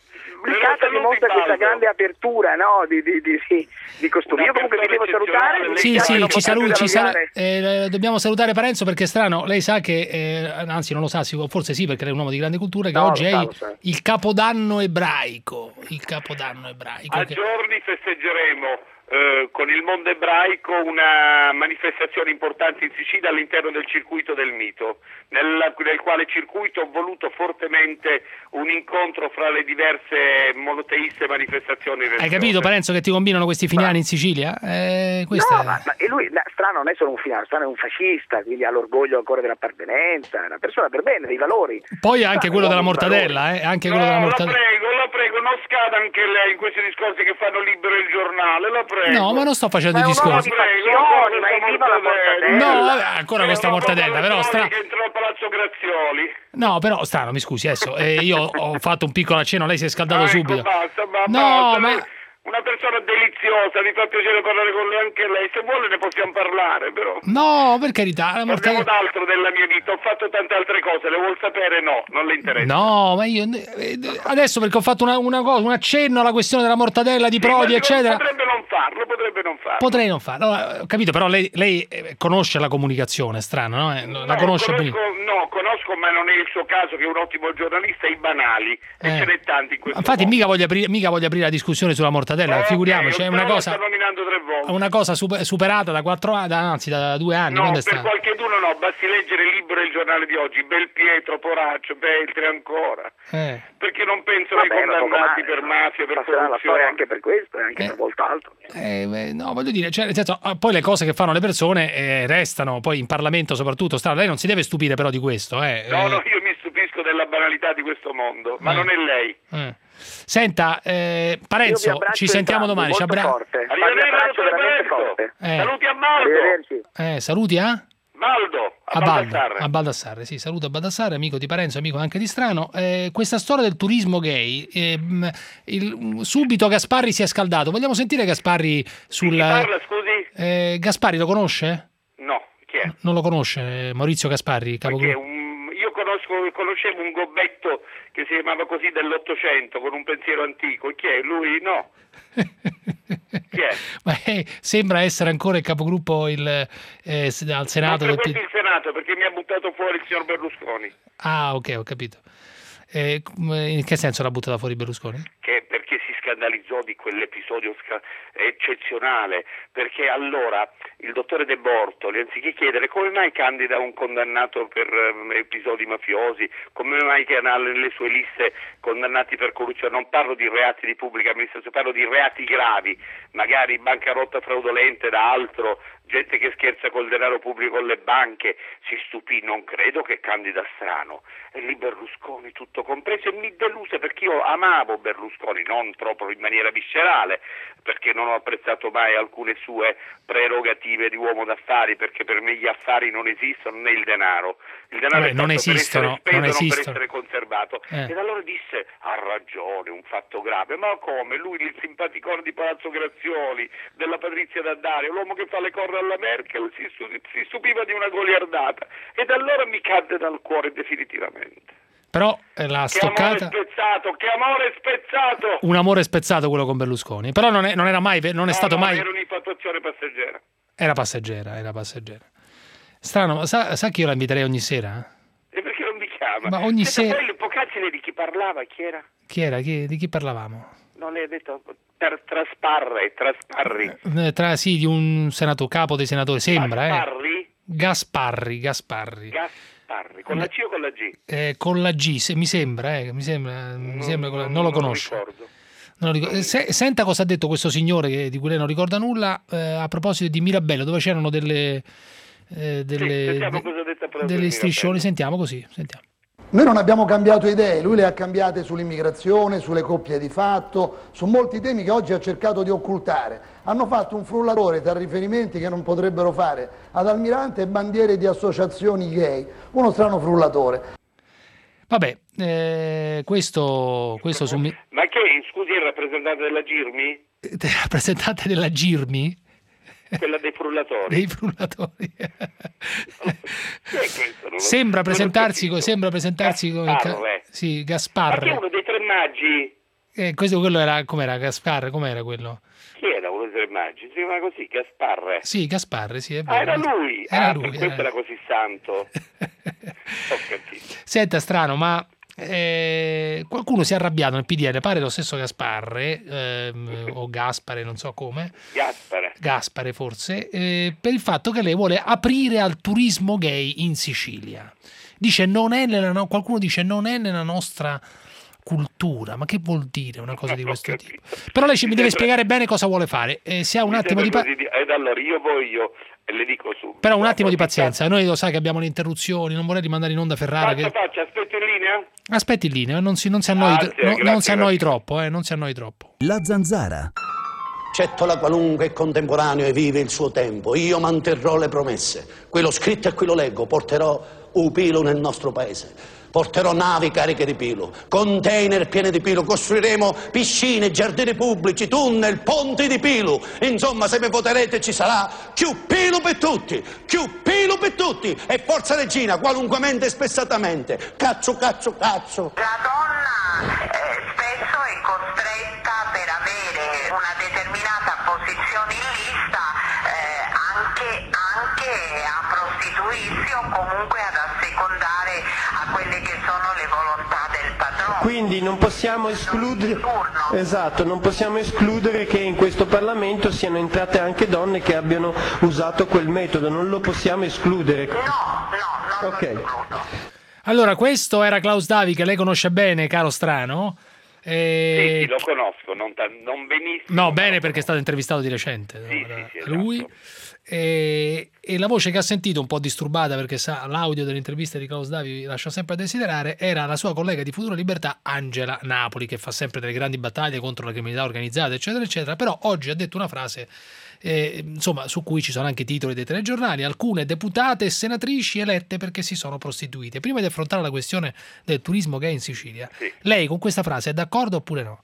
pubblicata dimostra questa grande apertura, no? Di, di, di, di, di costumi. Io comunque vi devo salutare. Sì, sì, ci saluti, ci sal- dialogare. eh, dobbiamo salutare Parenzo perché è strano, lei sa che, eh, anzi non lo sa, forse sì perché lei è un uomo di grande cultura, che No, oggi lo è sa, il, lo sa. il Capodanno ebraico, il Capodanno ebraico. A che- giorni festeggeremo eh, con il mondo ebraico una manifestazione importante in Sicilia all'interno del circuito del mito, nel, nel quale circuito ho voluto fortemente un incontro fra le diverse monoteiste manifestazioni Hai religiose. capito Parenzo che ti combinano questi finiani in Sicilia? Eh, questa No, è- ma, ma e lui, no, Strano non è solo un finale, Strano è un fascista, quindi ha l'orgoglio ancora dell'appartenenza, è una persona per bene, dei valori. Poi anche Strano quello è della un uomo di mortadella, eh, anche quello della No, la mortadella. prego, la prego, non scada anche lei in questi discorsi che fanno libero il giornale, la prego. No, ma non sto facendo i Ma è un uomo discorsi. di passioni, ma è viva la mortadella. No, vabbè, ancora questa mortadella, però stra- che entrò a Palazzo Grazioli. No, però strano, mi scusi, adesso eh, io ho fatto un piccolo accenno, lei si è scaldato Ah, ecco, subito. basta, ma No, basta, ma lei- una persona deliziosa, mi fa piacere parlare con lei anche lei, se vuole ne possiamo parlare però. no, per carità, la Parliamo mortadella. d'altro della mia vita, ho fatto tante altre cose, le vuol sapere? No, non le interessa. No, ma io eh, adesso perché ho fatto una, una cosa, un accenno alla questione della mortadella di Sì, Prodi, ma eccetera. Potrebbe non farlo, potrebbe non farlo. Potrei non farlo. No, ho capito, però lei, lei eh, conosce la comunicazione, è strano, no? Eh, La No, conosce conosco, benissimo. no, conosco, ma non è il suo caso, che è un ottimo giornalista, i banali, e Eh. ce n'è tanti in questo Infatti mondo. mica voglio, aprire, mica voglio aprire la discussione sulla mortadella, Ok, figuriamoci, è una però la cosa, sta nominando tre volte. una cosa super- superata da quattro anni, da- anzi da due anni. No, quando è per stata? qualcheduno no, basti leggere il libro e il giornale di oggi, Belpietro, Poraccio, Beltri ancora, Eh. perché non pensano ai Vabbè, ma poco condannati male, per mafia, per passerà la storia corruzione. anche per questo e anche Eh. per molto altro. Eh, beh, no, voglio dire, cioè, nel senso, ah, poi le cose che fanno le persone eh, restano, poi in Parlamento soprattutto, strano, lei non si deve stupire però di questo. Eh. No, Eh, no, io mi stupisco della banalità di questo mondo, ma Eh. non è lei. eh. Senta, eh, Io vi Parenzo, abbraccio ci sentiamo entrambi, domani. Ci molto abbra- forte. Ma vi Arrivederci, abbraccio veramente Parenzo. forte. Eh. Saluti a Baldo. Arrivederci. Eh, saluti a? Baldo, a A Baldo, Baldassarre. a Baldassarre, sì, saluto a Baldassarre, amico di Parenzo, amico anche di Strano. Eh, questa storia del turismo gay, ehm, il- subito Gasparri si è scaldato. Vogliamo sentire Gasparri sul... Chi parla, scusi? Eh, Gasparri lo conosce? No, chi è? Non lo conosce, Maurizio Gasparri, Perché capogruppo. un- io conosco, conoscevo un gobbetto che si chiamava così dell'Ottocento, con un pensiero antico. Chi è? Lui? No. Chi è? Ma eh, sembra essere ancora il capogruppo il, eh, s- al Non Senato del P D. frequento il Senato perché mi ha buttato fuori il signor Berlusconi. Ah, ok, ho capito. Eh, come- in che senso l'ha buttata fuori Berlusconi? Che perché si scandalizzò di quell'episodio sca- eccezionale, perché allora il dottore De Bortoli, anziché chiedere come mai candida un condannato per eh, episodi mafiosi, come mai che ha nelle sue liste condannati per corruzione, non parlo di reati di pubblica amministrazione, parlo di reati gravi, magari bancarotta fraudolente da altro, gente che scherza col denaro pubblico con le banche, si stupì, non credo che candida Strano, e lì Berlusconi tutto compreso, e mi deluse perché io amavo Berlusconi, non proprio in maniera viscerale, perché non ho apprezzato mai alcune sue prerogative di uomo d'affari, perché per me gli affari non esistono, né il denaro. Il denaro Vabbè, è non fatto esistono, per essere speso, non non per esistono. essere conservato. Eh. Ed allora disse, ha ragione, un fatto grave, ma come? Lui il simpaticone di Palazzo Grazioli, della Patrizia D'Addario, l'uomo che fa le corna alla Merkel, si, stu- si stupiva di una goliardata, ed allora mi cadde dal cuore definitivamente. Però eh, l'ha Che amore stoccata. spezzato, che amore spezzato! Un amore spezzato quello con Berlusconi. Però non, è- non era mai, non è No, stato no, mai. era un'infatuazione passeggera. Era passeggera, era passeggera. Strano, ma sa, sa che io la inviterei ogni sera? E perché non mi chiama? Ma ogni Senta, sera- poi poc'anzi lei di chi parlava? Chi era? Chi era? Chi- di chi parlavamo? Non le ha detto? Tra, trasparre, trasparri. Eh, tra sì, di un senato capo dei senatori, sembra, eh. Gasparri? Gasparri, Gasparri. Gasparri, con la C o con la G? Eh, con la G, se- mi sembra, eh, mi sembra, mi sembra con la- non lo conosco. ricordo. Non lo ricordo. Eh, se- senta cosa ha detto questo signore che- di cui lei non ricorda nulla eh, a proposito di Mirabello, dove c'erano delle, eh, delle, sentiamo de- cosa ha detto a proposito delle di striscioni. Sentiamo così, sentiamo. Noi non abbiamo cambiato idee, lui le ha cambiate sull'immigrazione, sulle coppie di fatto, su molti temi che oggi ha cercato di occultare. Hanno fatto un frullatore tra riferimenti che non potrebbero fare ad Almirante e bandiere di associazioni gay, uno strano frullatore. Vabbè, eh, questo, questo su mi- Ma che, scusi, il rappresentante della Girmi? rappresentante della Girmi, Quella dei frullatori? dei frullatori. Chi è questo? Non lo- Sembra non ho presentarsi, capito. co- sembra presentarsi come Gasparre. sì, Ma che è Gasparre. uno dei tre maggi? Eh, questo, quello era, com'era, Gasparre, com'era quello? Chi era quello delle immagini? Si chiama così, Gasparre. Sì, Gasparre, sì, è vero. Ah, era lui! Era ah, lui, per questo era. era così santo. Ho capito. Senta, strano, ma eh, qualcuno si è arrabbiato nel P D L, pare lo stesso Gasparre, ehm, o Gaspare, non so come. Gaspare. Gaspare forse, eh, per il fatto che lei vuole aprire al turismo gay in Sicilia. Dice non è nella no- qualcuno dice non è nella nostra cultura, ma che vuol dire una cosa di questo tipo? Però lei ci mi deve spiegare bene cosa vuole fare. Eh, se ha un Mi attimo di sembra pa- così di- Ed allora io voglio, e le dico subito. però un attimo di Dopo, pazienza, noi lo sai che abbiamo le interruzioni, non vorrei rimandare in onda Ferrara. Faccia, Che... faccia, aspetta in linea? Aspetti in linea, non si, non si annoi, Grazie, no- grazie, non si annoi grazie. troppo, eh, non si annoi troppo. La zanzara. Cetto la qualunque è contemporaneo e vive il suo tempo. Io manterrò le promesse. Quello scritto e quello leggo. Porterò un pilo nel nostro paese. Porterò navi cariche di pilo, container pieni di pilo, costruiremo piscine, giardini pubblici, tunnel, ponti di pilo. Insomma, se mi voterete ci sarà più pilo per tutti, più pilo per tutti. E forza regina, qualunquamente e spessatamente. Cazzo, cazzo, cazzo. La donna eh, spesso è costretta per avere una determinata posizione in lista eh, anche, anche a prostituirsi o comunque ad assecondare a quelle che sono le volontà del padrone. Quindi non possiamo escludere, esatto, non possiamo escludere che in questo Parlamento siano entrate anche donne che abbiano usato quel metodo, non lo possiamo escludere. No, no, non okay. lo escludo. Allora, questo era Klaus Davi, che lei conosce bene, caro Strano. E... Sì, sì, lo conosco, non, ta- non benissimo. No, bene, perché è stato intervistato di recente. Sì, no, da sì, sì, lui. esatto. E, e la voce che ha sentito, un po' disturbata perché sa, l'audio dell'intervista di Klaus Davi lascia sempre a desiderare, era la sua collega di Futura Libertà Angela Napoli, che fa sempre delle grandi battaglie contro la criminalità organizzata, eccetera, eccetera. Però oggi ha detto una frase eh, insomma, su cui ci sono anche titoli dei telegiornali: alcune deputate e senatrici elette perché si sono prostituite. Prima di affrontare la questione del turismo gay in Sicilia, Sì. lei con questa frase è d'accordo oppure no?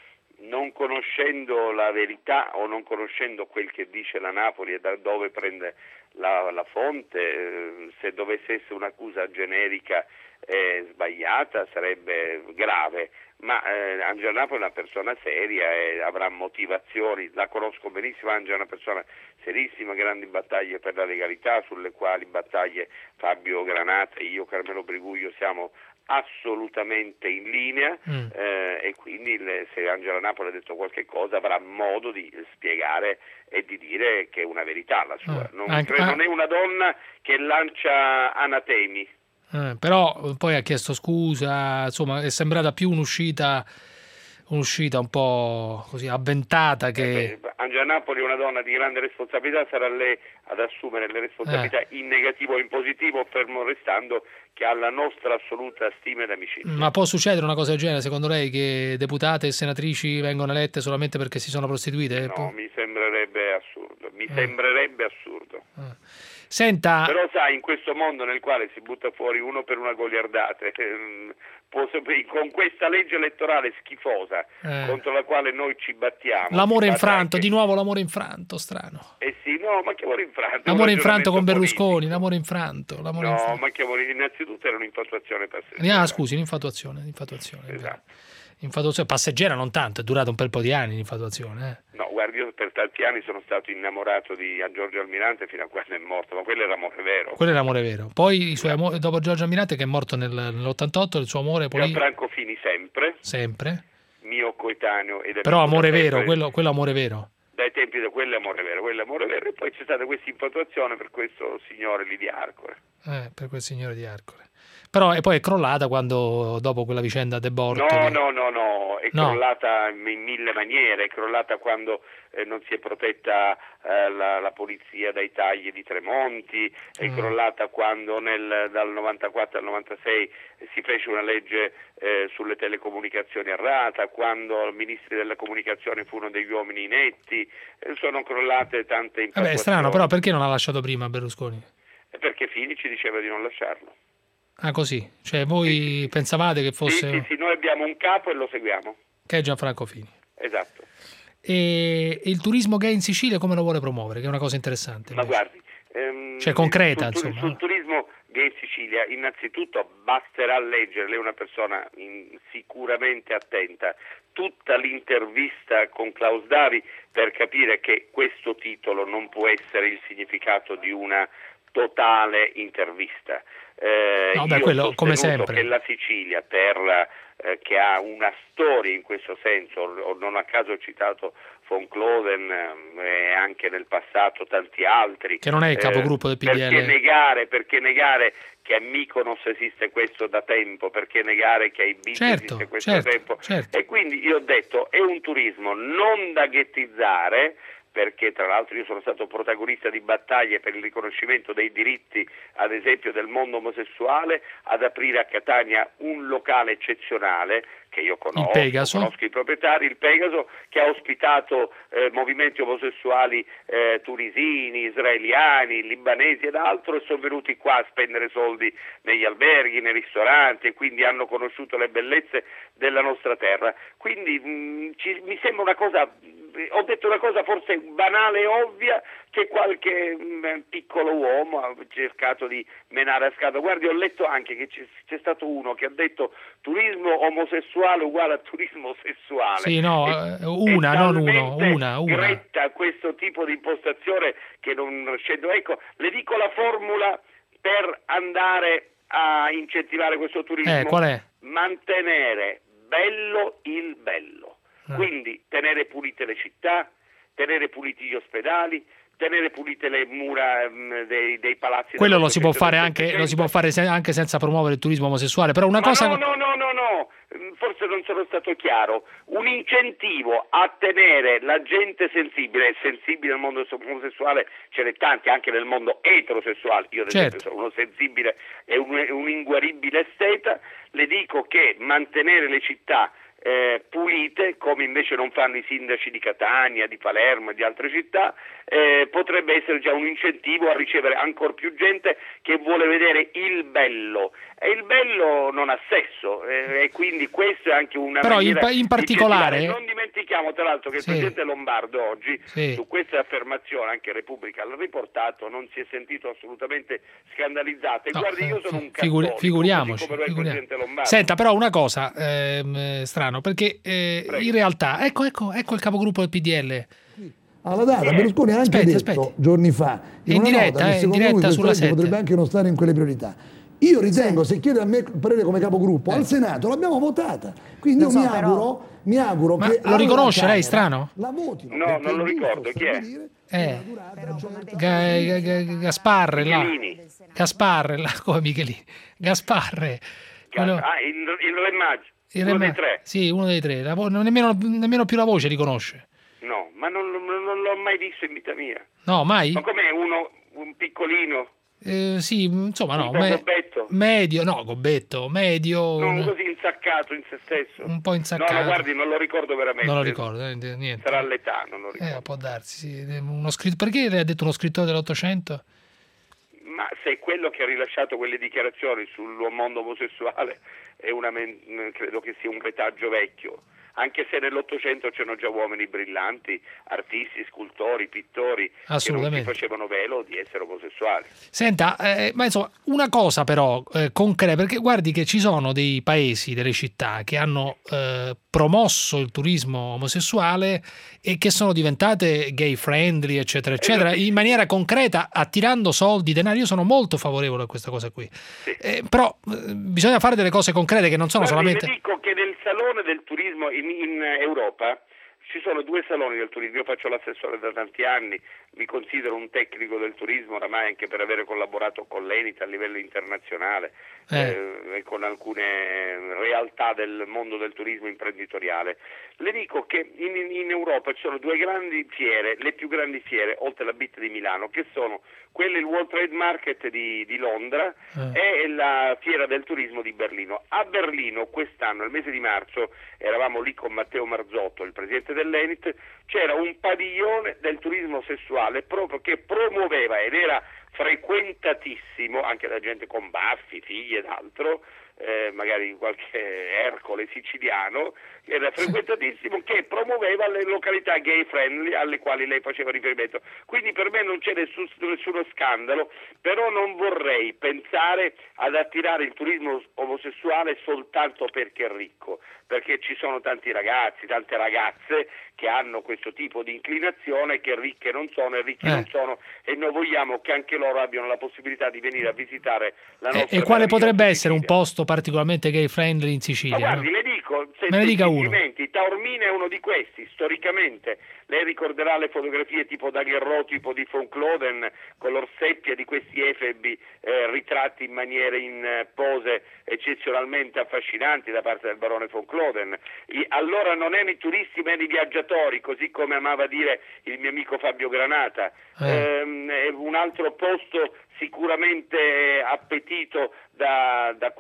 Non conoscendo la verità o non conoscendo quel che dice la Napoli e da dove prende la, la fonte, eh, se dovesse essere un'accusa generica e sbagliata sarebbe grave, ma eh, Angela Napoli è una persona seria e avrà motivazioni, la conosco benissimo. Angela è una persona serissima, grandi battaglie per la legalità, sulle quali battaglie Fabio Granata e io, Carmelo Briguglio, siamo assolutamente in linea mm. eh, e quindi le, se Angela Napoli ha detto qualche cosa avrà modo di spiegare e di dire che è una verità la sua. Mm. Non, Anche, credo, ah. non è una donna che lancia anatemi. Eh, però poi ha chiesto scusa, insomma è sembrata più un'uscita un'uscita un po' così avventata che... Eh, Angela Napoli è una donna di grande responsabilità, sarà lei ad assumere le responsabilità eh. in negativo o in positivo, fermo restando che ha la nostra assoluta stima ed amicizia. Ma può succedere una cosa del genere, secondo lei, che deputate e senatrici vengono elette solamente perché si sono prostituite? No, può... mi sembrerebbe assurdo, mi eh. sembrerebbe assurdo. Eh. Senta... Però sai, in questo mondo nel quale si butta fuori uno per una goliardata, ehm, può, con questa legge elettorale schifosa eh. contro la quale noi ci battiamo... L'amore ci infranto, anche... di nuovo l'amore infranto, strano. Eh sì, no, ma che amore infranto? L'amore infranto con Berlusconi, l'amore infranto. L'amore no, infranto. ma che amore, innanzitutto era un'infatuazione passeggera. Ah, scusi, l'infatuazione, l'infatuazione. Esatto. Infatuazione passeggera non tanto, è durata un bel po' di anni l'infatuazione. Eh. No, guardi, io per tanti anni sono stato innamorato di Giorgio Almirante fino a quando è morto, ma quello era amore vero. Quello era amore vero. Poi i suoi amori, dopo Giorgio Almirante che è morto nel, nell'ottantotto, il suo amore poi... Gianfranco Fini sempre. Sempre. Mio coetaneo. Ed è Però amore sempre, vero, quello, quello amore vero. Dai tempi da quello è amore vero, quello è amore vero. E poi c'è stata questa infatuazione per questo signore lì di Arcore. Eh, per quel signore di Arcore. Però e poi è crollata quando, dopo quella vicenda De Bortoli. No, no, no, no, è no. crollata in mille maniere, è crollata quando eh, non si è protetta eh, la, la polizia dai tagli di Tremonti, è mm. crollata quando nel, dal novantaquattro al novantasei si fece una legge eh, sulle telecomunicazioni errata, quando i ministri della comunicazione furono degli uomini inetti, eh, sono crollate tante infatuazioni. Vabbè, è strano, però perché non ha lasciato prima Berlusconi? Perché Fini ci diceva di non lasciarlo. Ah, così? Cioè voi sì. pensavate che fosse... Sì, sì, sì, noi abbiamo un capo e lo seguiamo. Che è Gianfranco Fini. Esatto. E, e il turismo gay in Sicilia come lo vuole promuovere? Che è una cosa interessante. Ma invece. guardi... Ehm, cioè concreta, sul, insomma. Sul turismo gay in Sicilia, innanzitutto basterà leggere, lei è una persona in, sicuramente attenta, tutta l'intervista con Klaus Davi per capire che questo titolo non può essere il significato di una totale intervista. Eh, no, beh, io quello, ho come sostenuto sempre. che la Sicilia, per eh, che ha una storia in questo senso, ho- non a caso ho citato von Kloden eh, e anche nel passato tanti altri, Che non è il capogruppo del P D L. perché negare, perché negare che a Mykonos esiste questo da tempo, perché negare che a Ibiza Certo, esiste questo certo, da tempo, certo. e quindi io ho detto è un turismo non da ghettizzare, perché tra l'altro io sono stato protagonista di battaglie per il riconoscimento dei diritti, ad esempio del mondo omosessuale, ad aprire a Catania un locale eccezionale che io conosco, Pegaso. conosco i proprietari, il Pegaso, che ha ospitato eh, movimenti omosessuali eh, tunisini, israeliani, libanesi ed altro, e sono venuti qua a spendere soldi negli alberghi, nei ristoranti, e quindi hanno conosciuto le bellezze della nostra terra. Quindi mh, ci, mi sembra una cosa, ho detto una cosa forse banale e ovvia, che qualche mh, piccolo uomo ha cercato di menare a scatola. Guardi, ho letto anche che c'è, c'è stato uno che ha detto turismo omosessuale uguale a turismo sessuale. Sì, no, E- eh, una, è non uno, talmente una, una. gretta questo tipo di impostazione che non scendo. Ecco, le dico la formula per andare a incentivare questo turismo. Eh, qual è? Mantenere bello il bello. Eh. Quindi tenere pulite le città, tenere puliti gli ospedali, tenere pulite le mura mh, dei, dei palazzi. Quello lo si può dell'Ottocento, fare del anche, lo si Settecento. può fare se- anche senza promuovere il turismo omosessuale, però una Ma cosa... no, no, no, no, no, forse non sono stato chiaro. Un incentivo a tenere la gente sensibile, e sensibile nel mondo omosessuale ce n'è tanti, anche nel mondo eterosessuale. Io ad esempio Certo. sono uno sensibile e un, un inguaribile esteta. Le dico che mantenere le città eh, pulite, come invece non fanno i sindaci di Catania, di Palermo e di altre città, eh, potrebbe essere già un incentivo a ricevere ancora più gente che vuole vedere il bello, e il bello non ha sesso, eh, e quindi questo è anche una Però in maniera pa- in di particolare- incentivare. Non dimentichiamo tra l'altro che il Sì. presidente Lombardo oggi Sì. su questa affermazione, anche Repubblica l'ha riportato, non si è sentito assolutamente scandalizzato. E No, guardi, io eh, sono fi- un figuri- cattolico, figuriamoci, così come lo è il figuriamo- presidente Lombardo. Senta, però una cosa ehm, strano, perché eh, in realtà, ecco, ecco, ecco il capogruppo del P D L. Alla data, Berlusconi ha anche Aspetti, detto aspetti. giorni fa È in in una diretta, nota eh, che in secondo diretta lui questa sulla legge sette. potrebbe anche non stare in quelle priorità. Io ritengo, se chiede a me il parere come capogruppo, al Senato l'abbiamo votata. Quindi Lo io so, mi però- auguro, mi auguro Ma che lo riconosce alla lei, Camera strano? la votino. No, non lo ricordo, chi è? Eh, Ga- Ga- Ga- Gasparre, là. Michelini. Gasparre, là, come Michelini. Gasparre. Quello- Ah, il, il Re Maggio, il uno re- dei tre. Sì, uno dei tre. La vo- non- nemmeno, nemmeno più la voce riconosce. No, ma non, non- non l'ho mai visto in vita mia. No, mai? Ma com'è uno, un piccolino? Eh, sì, insomma, no. Un po' me- gobbetto? medio, no, gobbetto, medio. Non un- così insaccato in se stesso? Un po' insaccato. No, no, guardi, non lo ricordo veramente. Non lo ricordo, eh, niente. Sarà l'età, non lo ricordo. Eh, può darsi, sì. Uno scritto- perché lei ha detto uno scrittore dell'Ottocento? Ma se è quello che ha rilasciato quelle dichiarazioni sul mondo omosessuale è una men- credo che sia un retaggio vecchio. Anche se nell'Ottocento c'erano già uomini brillanti, artisti, scultori, pittori, che non si Assolutamente. facevano velo di essere omosessuali. Senta, eh, ma insomma, una cosa però eh, concreta, perché guardi che ci sono dei paesi, delle città che hanno eh, promosso il turismo omosessuale e che sono diventate gay friendly, eccetera, eccetera, in maniera concreta, attirando soldi, denaro. Io sono molto favorevole a questa cosa qui. Eh, però eh, bisogna fare delle cose concrete che non sono Guardi, solamente... le dico che nel Salone del Turismo in, in Europa ci sono due saloni del turismo. Io faccio l'assessore da tanti anni, mi considero un tecnico del turismo oramai, anche per avere collaborato con l'Enit a livello internazionale Eh. eh, e con alcune realtà del mondo del turismo imprenditoriale. Le dico che in, in Europa ci sono due grandi fiere, le più grandi fiere, oltre alla B I T di Milano, che sono quelle, il World Trade Market di, di Londra e la Fiera del Turismo di Berlino. A Berlino quest'anno, il mese di marzo, eravamo lì con Matteo Marzotto, il presidente dell'Enit, c'era un padiglione del turismo sessuale proprio che promuoveva ed era frequentatissimo anche da gente con baffi, figli ed altro, eh, magari qualche Ercole siciliano, era frequentatissimo, che promuoveva le località gay friendly alle quali lei faceva riferimento. Quindi per me non c'è nessun, nessuno scandalo, però non vorrei pensare ad attirare il turismo omosessuale soltanto perché è ricco, perché ci sono tanti ragazzi, tante ragazze che hanno questo tipo di inclinazione, che ricche non sono e ricchi Eh. non sono, e noi vogliamo che anche loro abbiano la possibilità di venire a visitare la E, nostra e quale meravigliosa potrebbe essere un Sicilia. posto particolarmente gay friendly in Sicilia? Ma guardi, no? le dico, se Me ne dica uno. sentimenti, Taormina è uno di questi, storicamente. Lei ricorderà le fotografie tipo daguerrotipo di von Kloden con l'orseppia di questi efebi eh, ritratti in maniere, in eh, pose eccezionalmente affascinanti da parte del barone von Kloden. I, allora non è nei turisti ma nei viaggiatori, così come amava dire il mio amico Fabio Granata. Eh. Ehm, è un altro posto sicuramente appetito da, da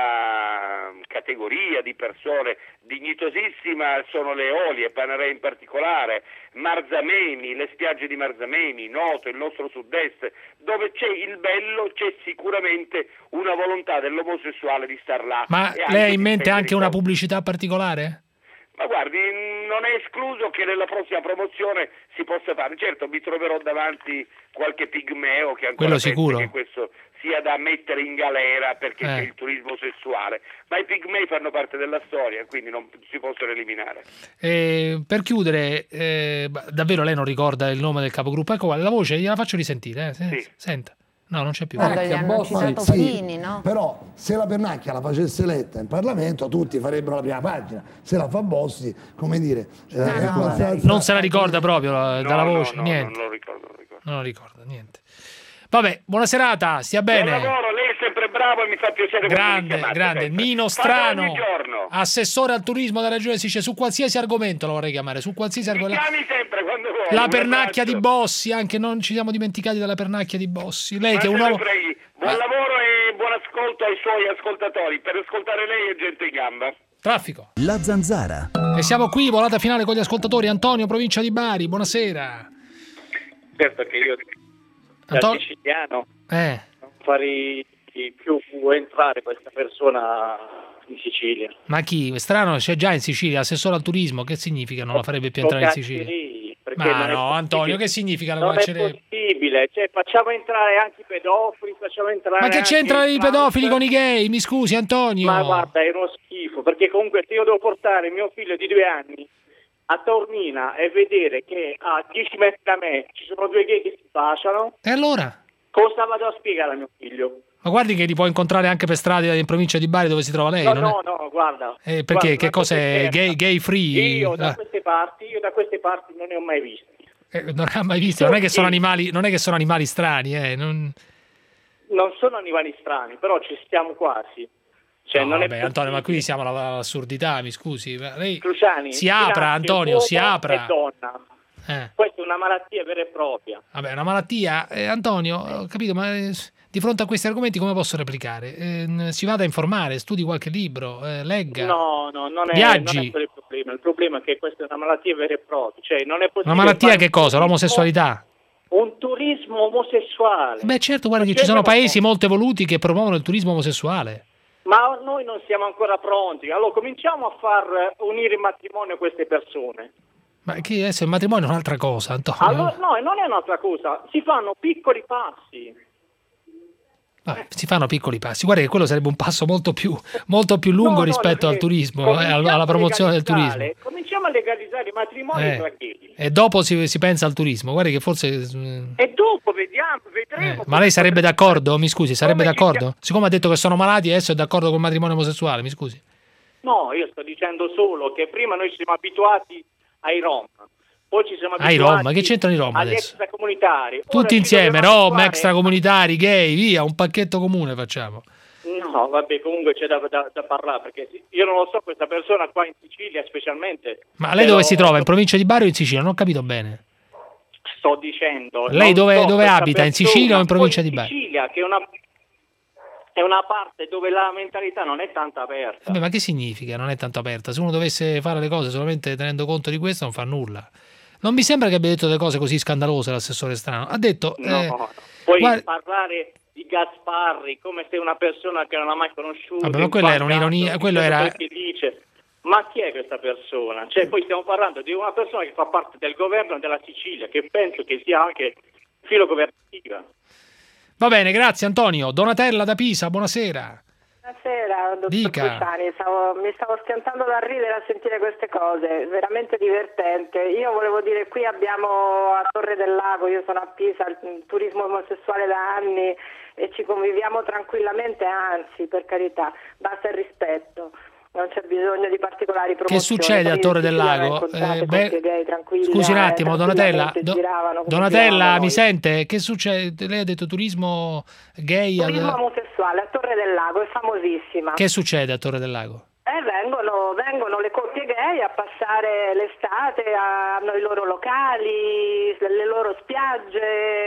questa categoria di persone dignitosissima sono le Eolie, Panarea in particolare, Marzamemi, le spiagge di Marzamemi, Noto, il nostro sud-est, dove c'è il bello, c'è sicuramente una volontà dell'omosessuale di star là. Ma e anche lei ha in di mente spendere anche i una soldi. pubblicità particolare? Ma guardi, non è escluso che nella prossima promozione si possa fare. Certo, mi troverò davanti qualche pigmeo che ancora Quello pensa sicuro. che questo sia da mettere in galera perché Eh. c'è il turismo sessuale. Ma i pigmei fanno parte della storia, quindi non si possono eliminare. E per chiudere, eh, davvero lei non ricorda il nome del capogruppo? Ecco qua, la voce gliela faccio risentire. Eh? Se- Senta. No, non c'è più. Guarda, Quando gli hanno Bossi, citato sì, Fini, no? Però se la Pernacchia la facesse eletta in Parlamento tutti farebbero la prima pagina, se la fa Bossi, come dire, eh, è abbastanza- Non se la ricorda proprio la- dalla no, voce, no, niente. non lo ricordo, non lo ricordo. Non lo ricorda, niente. Vabbè, buona serata, stia Buon bene. lavoro, lei è sempre bravo e mi fa piacere quando mi Grande, chiamate, grande. sempre. Mino Fatelo Strano, ogni giorno. assessore al turismo della Regione Sicilia, su qualsiasi argomento lo vorrei chiamare, su qualsiasi Mi argomento. chiami sempre quando vuoi. La un pernacchia di abbraccio. Bossi, anche non ci siamo dimenticati della pernacchia di Bossi. Lei Ma che è un se ne uomo... freghi. Buon Ah. lavoro e buon ascolto ai suoi ascoltatori. Per ascoltare lei è gente in gamba. Traffico. La Zanzara. E siamo qui, volata finale con gli ascoltatori. Antonio, provincia di Bari, buonasera. Certo che io da Anto- siciliano Eh, non farei più entrare questa persona in Sicilia. ma chi? Strano, c'è già in Sicilia, assessore al turismo, che significa non la farebbe più Lo entrare in Sicilia? caccerei, perché Ma non è no, possibile. Antonio, che significa la Non è caccerebbe? possibile, cioè facciamo entrare anche i pedofili, facciamo entrare Ma che anche c'entrano i i trans. pedofili con i gay? Mi scusi, Antonio. Ma guarda, è uno schifo, perché comunque se io devo portare mio figlio di due anni a Taormina e vedere che a dieci metri da me ci sono due gay che si baciano, E allora? cosa vado a spiegare a mio figlio? Ma guardi che li può incontrare anche per strade in provincia di Bari dove si trova lei, no, non no, è? no, guarda. Eh, perché? Guarda, Che una cosa cos'è? esterna. Gay, gay free? Io da Ah, queste parti, io da queste parti non ne ho mai visti. eh, non ha mai visto, non è che sono animali, non è che sono animali strani, eh, non... Non sono animali strani, però ci stiamo quasi. Cioè, No, non è vabbè, Antonio, ma qui siamo alla- all'assurdità, mi scusi. ma Lei... Cruciani, Si apra, nasce Antonio, si uomo apra. e donna. Eh. Questa è una malattia vera e propria. Vabbè, è una malattia. Eh, Antonio, ho capito, ma eh, di fronte a questi argomenti come posso replicare? Eh, si vada a informare, studi qualche libro, eh, legga. No, no, non è, Viaggi. non è quello il problema. Il problema è che questa è una malattia vera e propria. Cioè, non è possibile Una malattia fare che cosa? L'omosessualità? un turismo omosessuale. Beh, certo, guarda che Ma ci sono certo, paesi molto evoluti che promuovono il turismo omosessuale. Ma noi non siamo ancora pronti. Allora cominciamo a far unire in matrimonio queste persone. Ma che adesso il matrimonio è un'altra cosa, Antonio. Allora, no, non è un'altra cosa. Si fanno piccoli passi. Vabbè, si fanno piccoli passi. Guarda che quello sarebbe un passo molto più, molto più lungo No, no, rispetto al perché turismo, eh, cominciamo alla, alla a promozione del legalizzare- turismo. Cominciamo a legalizzare i matrimoni Eh. tra gay. E dopo si, si pensa al turismo. Guarda che forse... eh, E dopo vediamo, vedremo. Ma lei sarebbe d'accordo? Mi scusi, sarebbe Come ci d'accordo? Siccome ha detto che sono malati, adesso è d'accordo col matrimonio omosessuale, mi scusi. No, io sto dicendo solo che prima noi ci siamo abituati ai Rom. Poi ci siamo Ai abituati Rom, che c'entrano i Rom agli adesso? extracomunitari. Ora Tutti ci insieme, dobbiamo Rom, abituare- extracomunitari, gay, via, un pacchetto comune facciamo. No, vabbè, comunque c'è da, da- da parlare, perché io non lo so, questa persona qua in Sicilia specialmente... Ma lei però dove si trova? In provincia di Bari o in Sicilia? Non ho capito bene. Sto dicendo... Lei non dove- so, dove questa abita, in persona, Sicilia o in poi provincia in di Bari? Sicilia, che è una, è una parte dove la mentalità non è tanto aperta. Vabbè, ma che significa? Non è tanto aperta. Se uno dovesse fare le cose solamente tenendo conto di questo, non fa nulla. Non mi sembra che abbia detto delle cose così scandalose l'assessore Strano. Ha detto... No, eh, no. Poi guarda- parlare di Gasparri come se una persona che non ha mai conosciuto... Vabbè, ma quella era impagato, un'ironia, di quello tutto era- quel che dice. Ma chi è questa persona? Cioè, poi stiamo parlando di una persona che fa parte del governo della Sicilia, che penso che sia anche filo governativa. Va bene, grazie Antonio. Donatella da Pisa, buonasera. Buonasera, dottor Dica. Cruciani, stavo, mi stavo schiantando da ridere a sentire queste cose, veramente divertente. Io volevo dire, qui abbiamo a Torre del Lago, io sono a Pisa, il turismo omosessuale da anni e ci conviviamo tranquillamente, anzi, per carità, basta il rispetto. Non c'è bisogno di particolari promozioni. Che succede a Torre del Lago? Eh, beh, scusi un attimo, Donatella. Do, Donatella, mi sente? Che succede? Lei ha detto turismo gay. Turismo a... omosessuale a Torre del Lago, è famosissima. Che succede a Torre del Lago? Eh, vengono, vengono le coppie gay a passare l'estate, hanno i loro locali, le loro spiagge,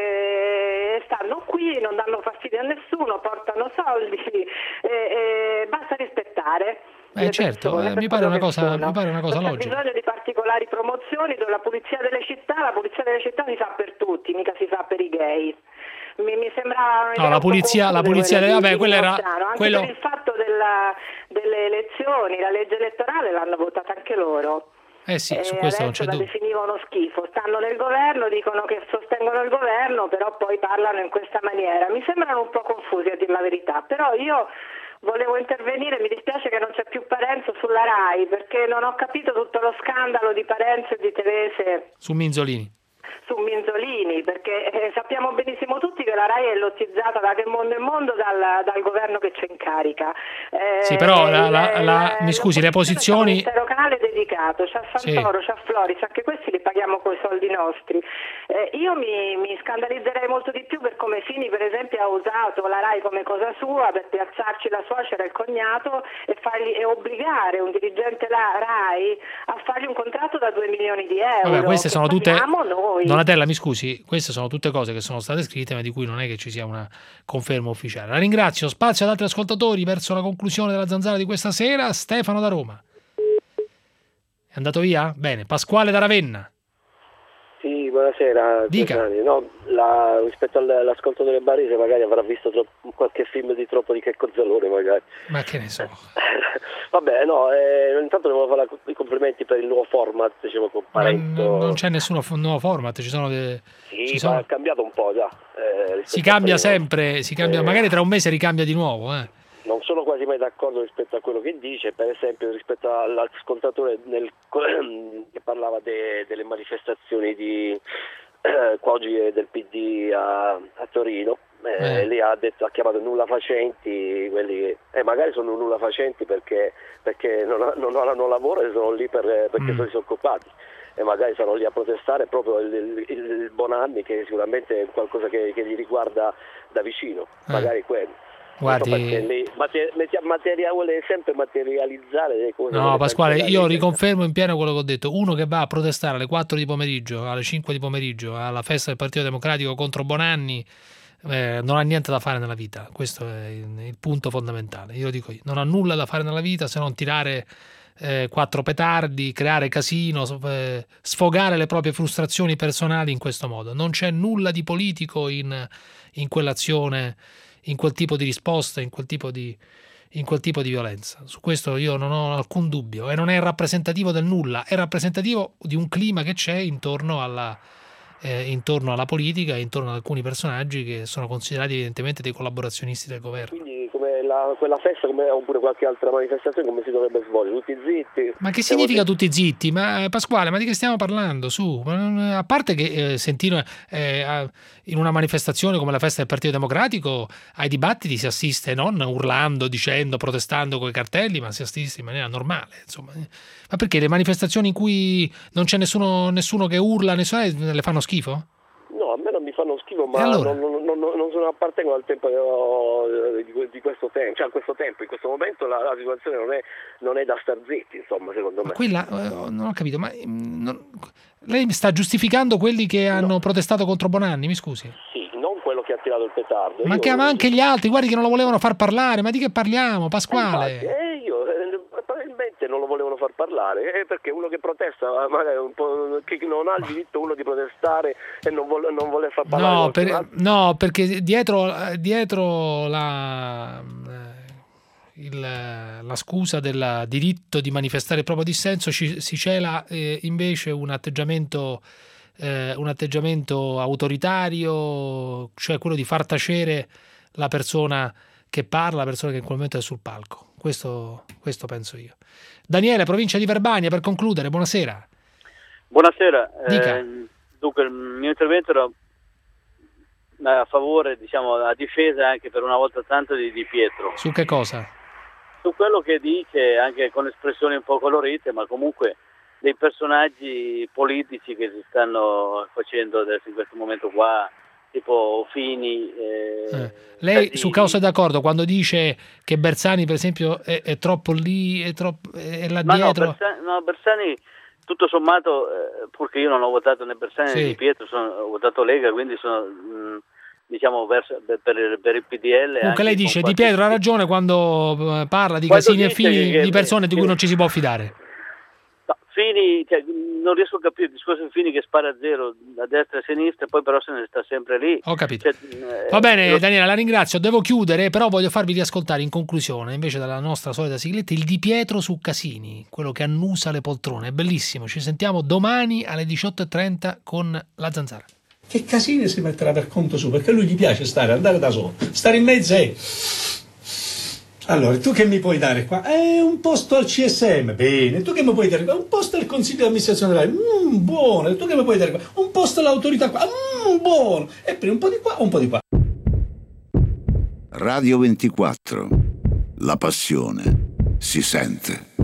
e stanno qui, non danno fastidio a nessuno, portano soldi, e, e basta rispettare. Eh certo, persone, eh, mi, pare una cosa, mi pare una cosa non logica. C'è bisogno di particolari promozioni, dove la pulizia delle città, la pulizia delle città si fa per tutti, mica si fa per i gay. Mi, mi sembra no, la pulizia, la pulizia delle, vabbè, quella era anche quello... per il fatto della, delle elezioni, la legge elettorale l'hanno votata anche loro. Eh sì, su questo non c'è la dubbio. definivano schifo, stanno nel governo, dicono che sostengono il governo, però poi parlano in questa maniera. Mi sembrano un po' confusi, a dire la verità, però io volevo intervenire, mi dispiace che non c'è più Parenzo sulla Rai, perché non ho capito tutto lo scandalo di Parenzo e di Telese su Minzolini. Su Minzolini, perché eh, sappiamo benissimo tutti che la Rai è lottizzata da che mondo è mondo dal, dal governo che c'è in carica. Eh, sì, però la, la, la, mi scusi, le posizioni... C'è un canale dedicato, c'è Santoro, sì. C'è Floris, anche questi li paghiamo con i soldi nostri. Eh, io mi, mi scandalizzerei molto di più per come Fini, per esempio, ha usato la Rai come cosa sua per piazzarci la suocera e il cognato e, fargli, e obbligare un dirigente la Rai a fargli un contratto da due milioni di euro. Vabbè, queste sono tutte... noi. Donatella, mi scusi, queste sono tutte cose che sono state scritte, ma di cui non è che ci sia una conferma ufficiale. La ringrazio. Spazio ad altri ascoltatori verso la conclusione della zanzara di questa sera. Stefano da Roma. È andato via? Bene. Pasquale da Ravenna. Sì, buonasera. Dica. No, la, rispetto all'ascolto delle Barese magari avrà visto troppo, qualche film di troppo di Checco Zalone magari. Ma che ne so. Vabbè, no, eh, intanto devo fare i complimenti per il nuovo format, diciamo, con Parenzo. Non, non c'è nessuno nuovo format, ci sono delle... Sì, ci ma sono... è cambiato un po' già. Eh, si cambia sempre, si cambia, eh... magari tra un mese ricambia di nuovo, eh. Non sono quasi mai d'accordo rispetto a quello che dice, per esempio rispetto all'ascoltatore nel, che parlava de, delle manifestazioni di eh, oggi del P D a, a Torino. Eh, eh. Lì ha detto, ha chiamato nulla facenti, quelli che eh, magari sono nulla facenti perché, perché non, non hanno lavoro e sono lì per, perché mm. sono disoccupati, e magari sono lì a protestare proprio il, il, il Bonanni, che sicuramente è qualcosa che, che gli riguarda da vicino, eh. magari quello. Guardi, lei materia, vuole sempre materializzare le cose. No, Pasquale, io riconfermo in pieno quello che ho detto. Uno che va a protestare alle quattro di pomeriggio, alle cinque di pomeriggio, alla festa del Partito Democratico contro Bonanni, eh, non ha niente da fare nella vita. Questo è il, il punto fondamentale. Io lo dico io, non ha nulla da fare nella vita se non tirare eh, quattro petardi, creare casino, eh, sfogare le proprie frustrazioni personali in questo modo. Non c'è nulla di politico in, in quell'azione, in quel tipo di risposta, in quel tipo di, in quel tipo di violenza. Su questo io non ho alcun dubbio, e non è rappresentativo del nulla, è rappresentativo di un clima che c'è intorno alla, eh, intorno alla politica e intorno ad alcuni personaggi che sono considerati evidentemente dei collaborazionisti del governo. Quindi come la, quella festa come, oppure qualche altra manifestazione come si dovrebbe svolgere? Tutti zitti? Ma che significa tutti zitti? Ma Pasquale, ma di che stiamo parlando? Su, a parte che eh, sentire eh, in una manifestazione come la festa del Partito Democratico ai dibattiti si assiste non urlando, dicendo, protestando con i cartelli, ma si assiste in maniera normale, insomma. Ma perché le manifestazioni in cui non c'è nessuno, nessuno che urla, nessuno, le fanno schifo? No, a me non mi fanno schifo, ma allora? non, non, non, non sono appartengono al tempo di, di questo tempo, cioè a questo tempo, in questo momento la, la situazione non è, non è da star zitti, insomma, secondo me. Ma quella, eh, non ho capito, ma non, lei sta giustificando quelli che hanno no. protestato contro Bonanni, mi scusi? Sì, non quello che ha tirato il petardo. Ma io, che ma anche gli altri, guardi che non lo volevano far parlare, ma di che parliamo, Pasquale? Infatti, eh, io eh, probabilmente non lo volevano far parlare, eh, perché uno che protesta magari un po', che non ha il diritto uno di protestare e non vuole, non vuole far parlare. No, per, no perché dietro, dietro la, il, la scusa del diritto di manifestare il proprio dissenso, ci, si cela eh, invece un atteggiamento, eh, un atteggiamento autoritario, cioè quello di far tacere la persona che parla, la persona che in quel momento è sul palco. Questo, questo penso io. Daniele, provincia di Verbania, per concludere, buonasera. Buonasera. Dica. Eh, dunque, il mio intervento era a favore, diciamo, a difesa anche per una volta tanto di Di Pietro. Su che cosa? Su quello che dice, anche con espressioni un po' colorite, ma comunque dei personaggi politici che si stanno facendo adesso in questo momento qua, tipo Fini. Eh, eh. Lei Casini. su cosa è d'accordo quando dice che Bersani, per esempio, è, è troppo lì, è, troppo, è là ma dietro? No, Bersani, no, Bersani tutto sommato, eh, purché io non ho votato né Bersani sì. né Di Pietro, sono, ho votato Lega, quindi sono mh, diciamo verso, per, per, per il P D L. Comunque lei dice Di Pietro ha ragione quando parla di quando Casini e Fini, che, di persone di cui non ci si può fidare. No, Fini, cioè, non riesco a capire il discorso di Fini che spara a zero a destra e a sinistra, poi però se ne sta sempre lì. Ho capito. Cioè, eh, Va bene, lo... Daniela, la ringrazio. Devo chiudere, però voglio farvi riascoltare in conclusione, invece della nostra solita sigletta, il Di Pietro su Casini, quello che annusa le poltrone. È bellissimo. Ci sentiamo domani alle diciotto e trenta con La Zanzara. Che Casini si metterà per conto suo, perché a lui gli piace stare, andare da solo, stare in mezzo è... Allora, tu che mi puoi dare qua? Eh, un posto al C S M, bene. Tu che mi puoi dare qua? Un posto al Consiglio di amministrazione della Rai, mm, buono. Tu che mi puoi dare qua? Un posto all'autorità qua, mm, buono. E poi un po' di qua, un po' di qua. Radio ventiquattro, la passione si sente.